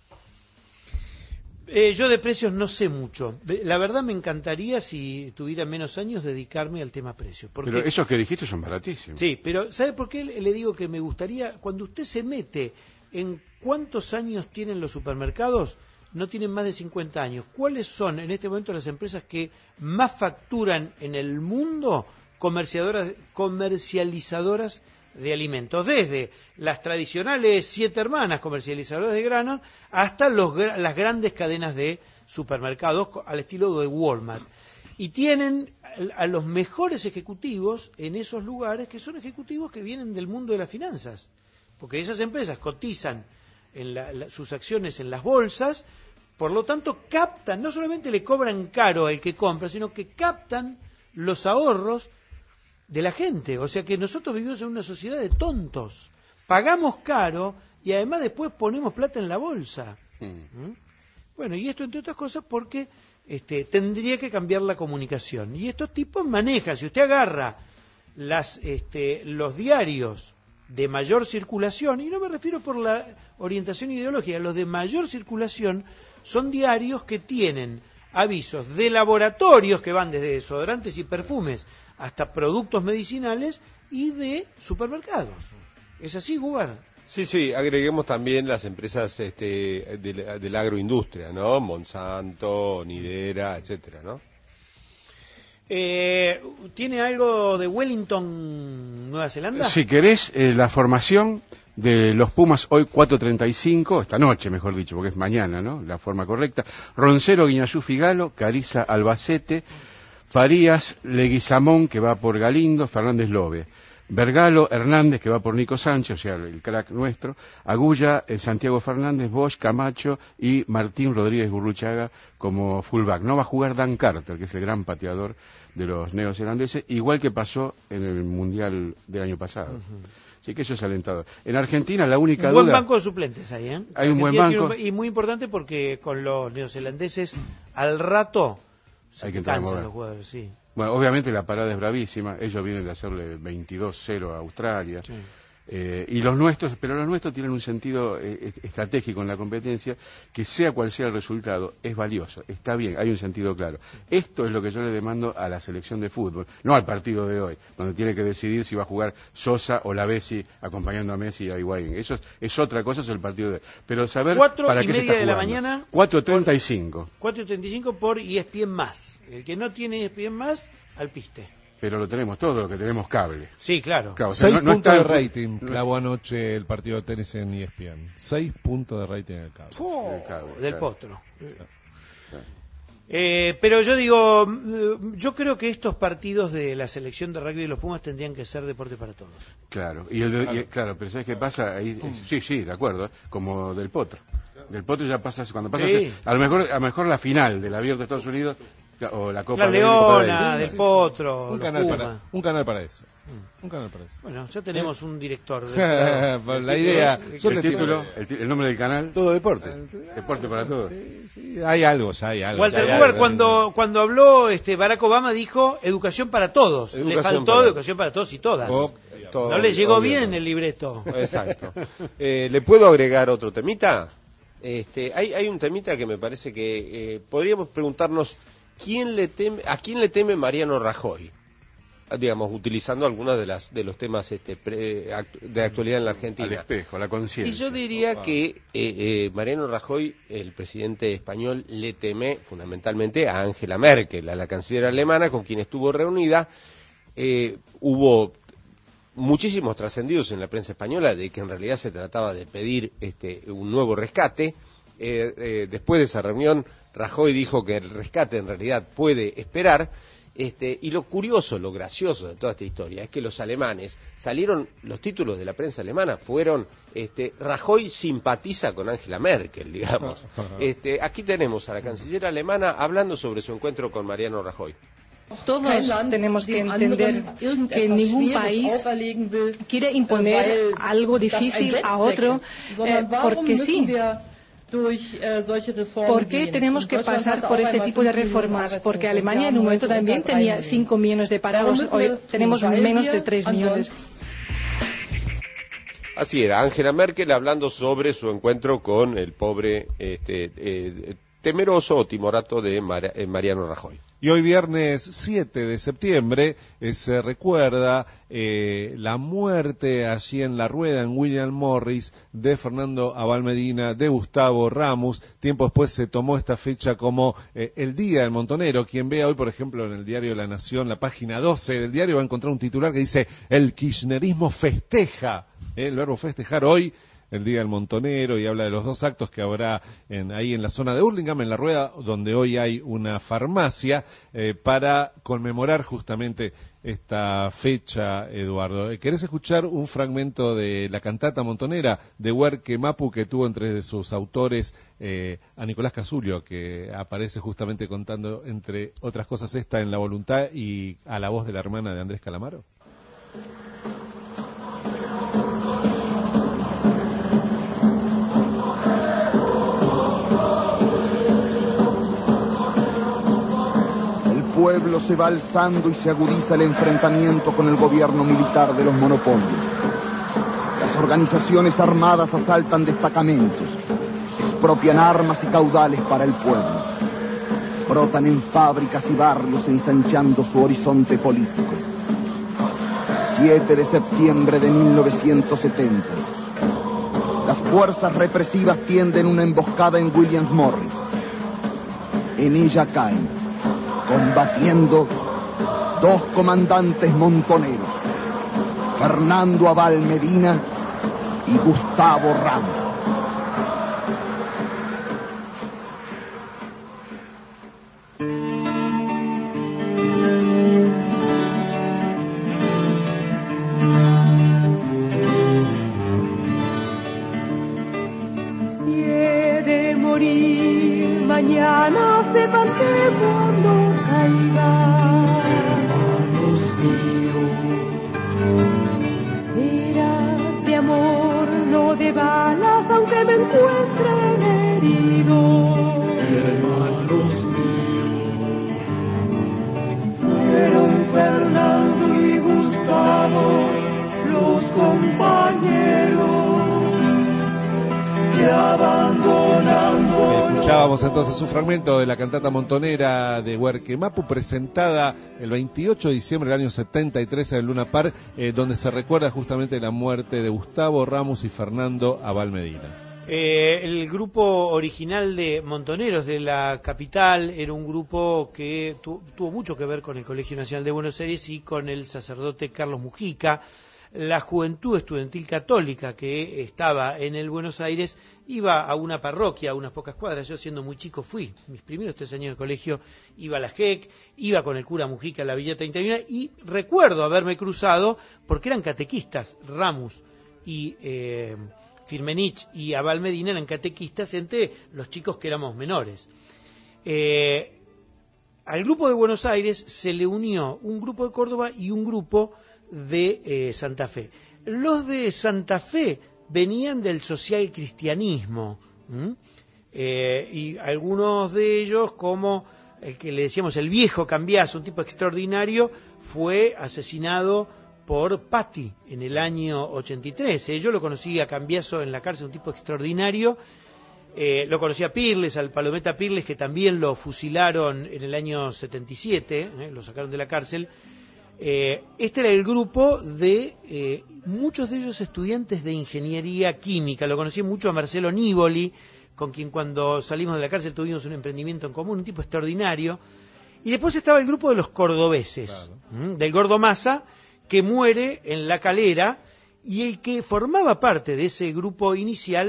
Eh, yo de precios no sé mucho. La verdad me encantaría, si tuviera menos años, dedicarme al tema precios. Porque... Pero esos que dijiste son baratísimos. Sí, pero ¿sabe por qué le digo que me gustaría? Cuando usted se mete en cuántos años tienen los supermercados, no tienen más de cincuenta años. ¿Cuáles son en este momento las empresas que más facturan en el mundo comercializadoras, comercializadoras de alimentos? Desde las tradicionales siete hermanas comercializadoras de granos hasta los, las grandes cadenas de supermercados al estilo de Walmart. Y tienen a los mejores ejecutivos en esos lugares, que son ejecutivos que vienen del mundo de las finanzas. Porque esas empresas cotizan en la, la, sus acciones en las bolsas, por lo tanto captan, no solamente le cobran caro al que compra, sino que captan los ahorros de la gente. O sea que nosotros vivimos en una sociedad de tontos. Pagamos caro y además después ponemos plata en la bolsa. Mm. ¿Mm? Bueno, y esto entre otras cosas porque este, tendría que cambiar la comunicación. Y estos tipos manejan, si usted agarra las, este, los diarios de mayor circulación, y no me refiero por la orientación ideológica, los de mayor circulación son diarios que tienen avisos de laboratorios que van desde desodorantes y perfumes hasta productos medicinales y de supermercados. ¿Es así, Gubar? Sí, sí, agreguemos también las empresas este, de, la, de la agroindustria, ¿no? Monsanto, Nidera, etcétera, ¿no? Eh, ¿Tiene algo de Wellington, Nueva Zelanda? Si querés, eh, la formación de los Pumas hoy cuatro treinta y cinco, esta noche mejor dicho, porque es mañana, ¿no? La forma correcta. Roncero, Guiñazú, Figalo, Cariza, Albacete, Farías, Leguizamón, que va por Galindo, Fernández Lobe. Vergalo, Hernández, que va por Nico Sánchez, o sea, el crack nuestro. Agulla, eh, Santiago Fernández, Bosch, Camacho y Martín Rodríguez Gurruchaga como fullback. No va a jugar Dan Carter, que es el gran pateador de los neozelandeses, igual que pasó en el Mundial del año pasado. Uh-huh. Así que eso es alentador. En Argentina la única duda... Un buen duda... banco de suplentes ahí, ¿eh? Hay un buen banco. Un... Y muy importante porque con los neozelandeses al rato se hay que cansan los jugadores, sí. Bueno, obviamente la parada es bravísima, ellos vienen de hacerle veintidós cero a Australia, sí. eh, y los nuestros, pero los nuestros tienen un sentido eh, estratégico en la competencia, que sea cual sea el resultado, es valioso, está bien, hay un sentido claro. Esto es lo que yo le demando a la selección de fútbol, no al partido de hoy, donde tiene que decidir si va a jugar Sosa o la Bessi acompañando a Messi y a Higuaín. Eso es, es otra cosa, eso es el partido de hoy. Pero saber Cuatro para y qué media se está de la jugando. mañana. cuatro treinta y cinco. cuatro treinta y cinco por E S P N más. El que no tiene E S P N más, al piste. Pero lo tenemos todo, lo que tenemos cable. Sí, claro. claro o sea, Seis no, no puntos está... de rating clavó anoche el partido de tenis en E S P N. Seis puntos de rating en el cable. Oh, el cable del claro. potro. Claro. Claro. Eh, pero yo digo, yo creo que estos partidos de la selección de rugby de los Pumas tendrían que ser deporte para todos. Claro, y el de, claro. Y, claro, pero ¿sabes qué pasa? Ahí, sí, sí, de acuerdo, como del potro. Del potro ya pasa, cuando pasa, sí. a, a lo mejor a lo mejor la final del Abierto de Estados Unidos o la Copa la Leona, del sí, Potro, un canal, para, un canal para eso. Mm. Un canal para eso. Bueno, ya tenemos un director. De, la, la idea, el, el título, el, el nombre del canal. Todo deporte. Deporte para todos. Sí, sí, hay algo, ya hay algo. Walter Buber algo, cuando cuando habló este Barack Obama dijo educación para todos. Educación Le faltó para... educación para todos y todas. O, todo, no le llegó obvio. bien el libreto. Exacto. eh, ¿Le puedo agregar otro temita? Este, hay, hay un temita que me parece que eh, podríamos preguntarnos quién le teme, a quién le teme Mariano Rajoy, digamos, utilizando algunos de las de los temas este, pre, act, de actualidad en la Argentina. Al espejo, la conciencia. Y yo diría Opa. que eh, eh, Mariano Rajoy, el presidente español, le teme fundamentalmente a Angela Merkel, a la canciller alemana, con quien estuvo reunida. Eh, hubo muchísimos trascendidos en la prensa española de que en realidad se trataba de pedir este, un nuevo rescate. Eh, eh, después de esa reunión, Rajoy dijo que el rescate en realidad puede esperar, Este, y lo curioso, lo gracioso de toda esta historia es que los alemanes salieron, los títulos de la prensa alemana fueron este, Rajoy simpatiza con Angela Merkel, digamos. Este, aquí tenemos a la canciller alemana hablando sobre su encuentro con Mariano Rajoy. Todos tenemos que entender que ningún país quiere imponer algo difícil a otro, eh, porque sí. ¿Por qué tenemos que pasar por este tipo de reformas? Porque Alemania en un momento también tenía cinco millones de parados, hoy tenemos menos de tres millones. Así era, Angela Merkel hablando sobre su encuentro con el pobre este, eh, temeroso o timorato de Mar eh, Mariano Rajoy. Y hoy viernes siete de septiembre eh, se recuerda eh, la muerte allí en La Rueda, en William Morris, de Fernando Abal Medina, de Gustavo Ramos. Tiempo después se tomó esta fecha como eh, el Día del Montonero. Quien vea hoy, por ejemplo, en el diario La Nación, la página doce del diario, va a encontrar un titular que dice: el kirchnerismo festeja. Eh, el verbo festejar hoy, el Día del Montonero, y habla de los dos actos que habrá en, ahí en la zona de Hurlingham, en La Rueda, donde hoy hay una farmacia, eh, para conmemorar justamente esta fecha, Eduardo. ¿Querés escuchar un fragmento de la cantata montonera de Huerque Mapu, que tuvo entre sus autores eh, a Nicolás Casulio, que aparece justamente contando, entre otras cosas, esta en La Voluntad, y a la voz de la hermana de Andrés Calamaro? El pueblo se va alzando y se agudiza el enfrentamiento con el gobierno militar de los monopolios. Las organizaciones armadas asaltan destacamentos, expropian armas y caudales para el pueblo. Brotan en fábricas y barrios ensanchando su horizonte político. siete de septiembre de mil novecientos setenta. Las fuerzas represivas tienden una emboscada en William Morris. En ella caen, combatiendo, dos comandantes montoneros, Fernando Abal Medina y Gustavo Ramos. Si he de morir mañana, sepan que cuando caiga, hermanos míos, será de amor, no de balas, aunque me encuentren herido. Hermanos míos, fueron Fernando y Gustavo los compañeros que abandonando. Escuchábamos entonces un fragmento de la cantata montonera de Huerque Mapu, presentada el veintiocho de diciembre del año setenta y tres en el Luna Park, eh, donde se recuerda justamente la muerte de Gustavo Ramos y Fernando Abal Medina. Eh, el grupo original de montoneros de la capital era un grupo que tu, tuvo mucho que ver con el Colegio Nacional de Buenos Aires y con el sacerdote Carlos Mujica. La juventud estudiantil católica que estaba en el Buenos Aires iba a una parroquia a unas pocas cuadras. Yo, siendo muy chico, fui. Mis primeros tres años de colegio iba a la G E C, iba con el cura Mujica a la Villa treinta y uno, y recuerdo haberme cruzado, porque eran catequistas, Ramos y eh, Firmenich y Abal Medina eran catequistas entre los chicos que éramos menores. Eh, al grupo de Buenos Aires se le unió un grupo de Córdoba y un grupo de eh, Santa Fe. Los de Santa Fe venían del social cristianismo, eh, y algunos de ellos, como el que le decíamos el viejo Cambiaso, un tipo extraordinario, fue asesinado por Patti en el año ochenta y tres. Eh, yo lo conocí a Cambiaso en la cárcel, un tipo extraordinario. Eh, lo conocí a Pirles, al Palometa Pirles, que también lo fusilaron en el año setenta y siete, eh, lo sacaron de la cárcel. Eh, este era el grupo de eh, muchos de ellos estudiantes de ingeniería química. Lo conocí mucho a Marcelo Nívoli, con quien cuando salimos de la cárcel tuvimos un emprendimiento en común, un tipo extraordinario. Y después estaba el grupo de los cordobeses, claro. ¿m? Del Gordo Massa, que muere en La Calera, y el que formaba parte de ese grupo inicial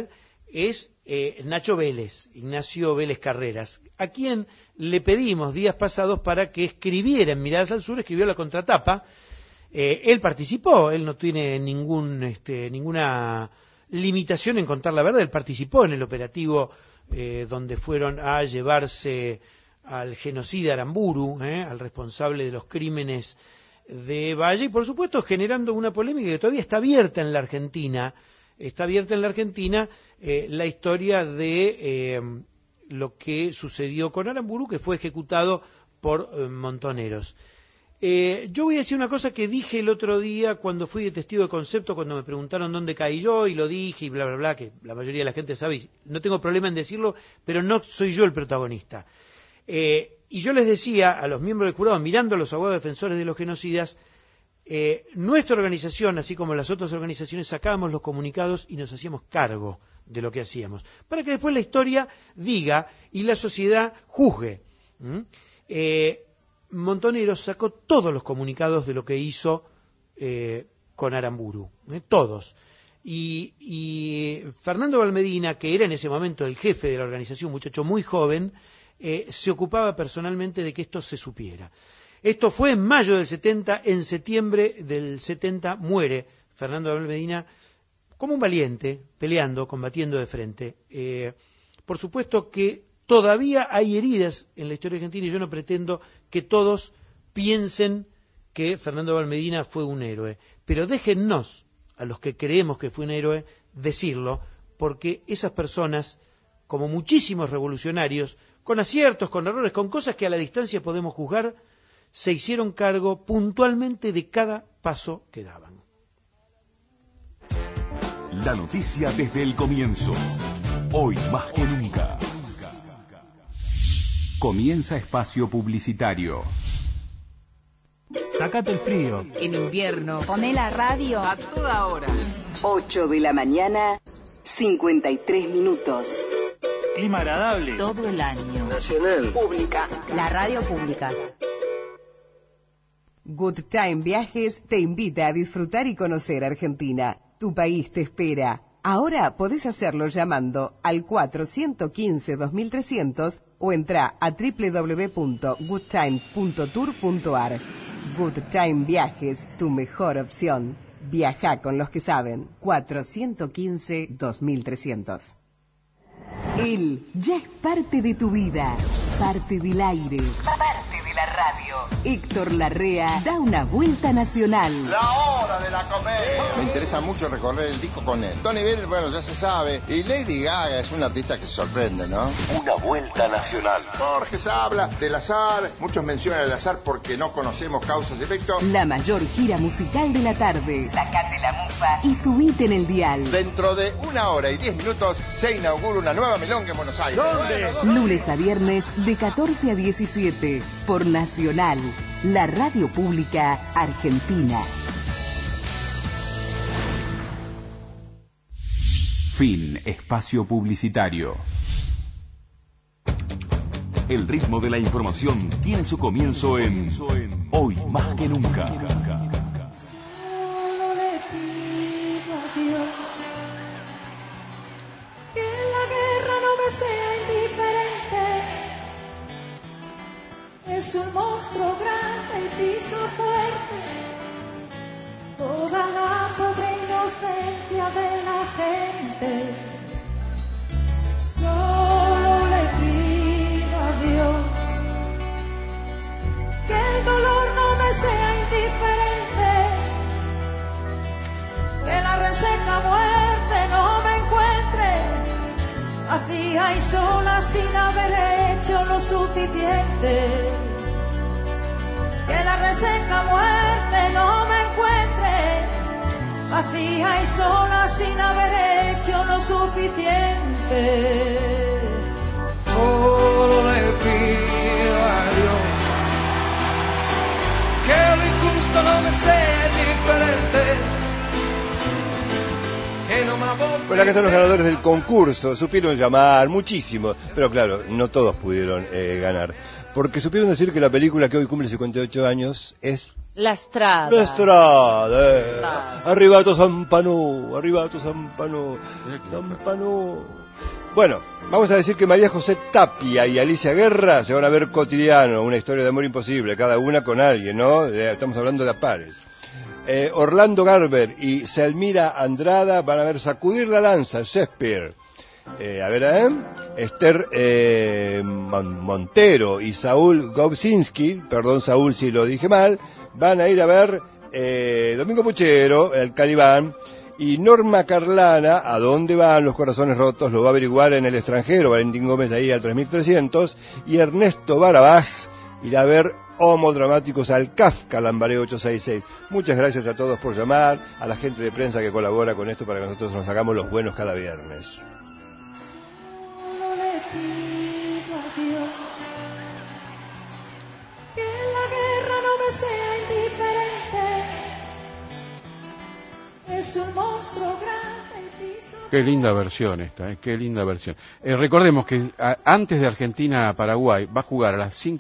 es eh, Nacho Vélez, Ignacio Vélez Carreras, a quien le pedimos días pasados para que escribiera en Miradas al Sur, escribió la contratapa. Eh, él participó, él no tiene ningún, este, ninguna limitación en contar la verdad, él participó en el operativo eh, donde fueron a llevarse al genocida Aramburu, eh, al responsable de los crímenes de Valle, y por supuesto generando una polémica que todavía está abierta en la Argentina, está abierta en la Argentina eh, la historia de eh, lo que sucedió con Aramburu, que fue ejecutado por eh, montoneros. Eh, yo voy a decir una cosa que dije el otro día cuando fui de testigo de concepto, cuando me preguntaron dónde caí yo, y lo dije, y bla, bla, bla, que la mayoría de la gente sabe, y no tengo problema en decirlo, pero no soy yo el protagonista. Eh, y yo les decía a los miembros del jurado, mirando a los abogados defensores de los genocidas, eh, nuestra organización, así como las otras organizaciones, sacábamos los comunicados y nos hacíamos cargo de lo que hacíamos, para que después la historia diga y la sociedad juzgue. ¿Mm? Eh, Montoneros sacó todos los comunicados de lo que hizo eh, con Aramburu, eh, todos. Y, y Fernando Valmedina, que era en ese momento el jefe de la organización, un muchacho muy joven, eh, se ocupaba personalmente de que esto se supiera. Esto fue en mayo del setenta, en septiembre del setenta muere Fernando Valmedina como un valiente, peleando, combatiendo de frente. Eh, por supuesto que todavía hay heridas en la historia argentina y yo no pretendo que todos piensen que Fernando Valmedina fue un héroe, pero déjennos, a los que creemos que fue un héroe, decirlo, porque esas personas, como muchísimos revolucionarios, con aciertos, con errores, con cosas que a la distancia podemos juzgar, se hicieron cargo puntualmente de cada paso que daban. La noticia desde el comienzo, hoy más que nunca. Comienza espacio publicitario. Sácate el frío. En invierno. Poné la radio A toda hora. ocho de la mañana, cincuenta y tres minutos. Clima agradable. Todo el año. Nacional. Pública. La radio pública. Good Time Viajes te invita a disfrutar y conocer Argentina. Tu país te espera. Ahora podés hacerlo llamando al cuatro uno cinco, dos mil trescientos o entra a doble u doble u doble u punto good time punto tour punto a r. Good Time Viajes, tu mejor opción. Viaja con los que saben. cuatro uno cinco, dos mil trescientos. Él ya es parte de tu vida, parte del aire, parte de la radio. Héctor Larrea da una vuelta nacional. La hora de la comedia. Me interesa mucho recorrer el disco con él. Tony Bennett, bueno, ya se sabe. Y Lady Gaga es una artista que sorprende, ¿no? Una vuelta nacional. Jorge se habla del azar. Muchos mencionan el azar porque no conocemos causas y efectos. La mayor gira musical de la tarde. Sacate la mufa y subite en el dial. Dentro de una hora y diez minutos se inaugura una nueva milonga en Buenos Aires. ¿Dónde? Lunes a viernes de catorce a diecisiete por Nacional, la radio pública argentina. Fin espacio publicitario. El ritmo de la información tiene su comienzo en Hoy más que nunca. Sea indiferente, es un monstruo grande y pisa fuerte toda la pobre inocencia de la gente. Solo le pido a Dios que el dolor no me sea indiferente, que la reseca muerte no me encuentre vacía y sola sin haber hecho lo suficiente, que la reseca muerte no me encuentre vacía y sola sin haber hecho lo suficiente. Solo le pido a Dios que lo injusto no me sea indiferente. Bueno, acá están los ganadores del concurso. Supieron llamar muchísimo, pero claro, no todos pudieron eh, ganar. Porque supieron decir que la película que hoy cumple cincuenta y ocho años es La Strada. La Strada. Eh. Arrivato Sampanú, arrivato Sampanú, Sampanú. Bueno, vamos a decir que María José Tapia y Alicia Guerra se van a ver cotidiano, una historia de amor imposible, cada una con alguien, ¿no? Estamos hablando de a pares. Eh, Orlando Garber y Selmira Andrada van a ver Sacudir la Lanza, Shakespeare. Eh, a ver, ¿eh? Esther eh, Montero y Saúl Gobsinski, perdón Saúl si lo dije mal, van a ir a ver eh, Domingo Puchero, El Calibán, y Norma Carlana, ¿a dónde van los corazones rotos? Lo va a averiguar en el extranjero, Valentín Gómez ahí al tres mil trescientos, y Ernesto Barabás irá a ver Homo Dramáticos al Kafka, Lambaré ochocientos sesenta y seis. Muchas gracias a todos por llamar, a la gente de prensa que colabora con esto para que nosotros nos hagamos los buenos cada viernes. Que la guerra no me sea indiferente. Es un monstruo grande y piso. Qué linda versión esta, ¿eh? Qué linda versión. Eh, recordemos que a, antes de Argentina-Paraguay va a jugar a las cinco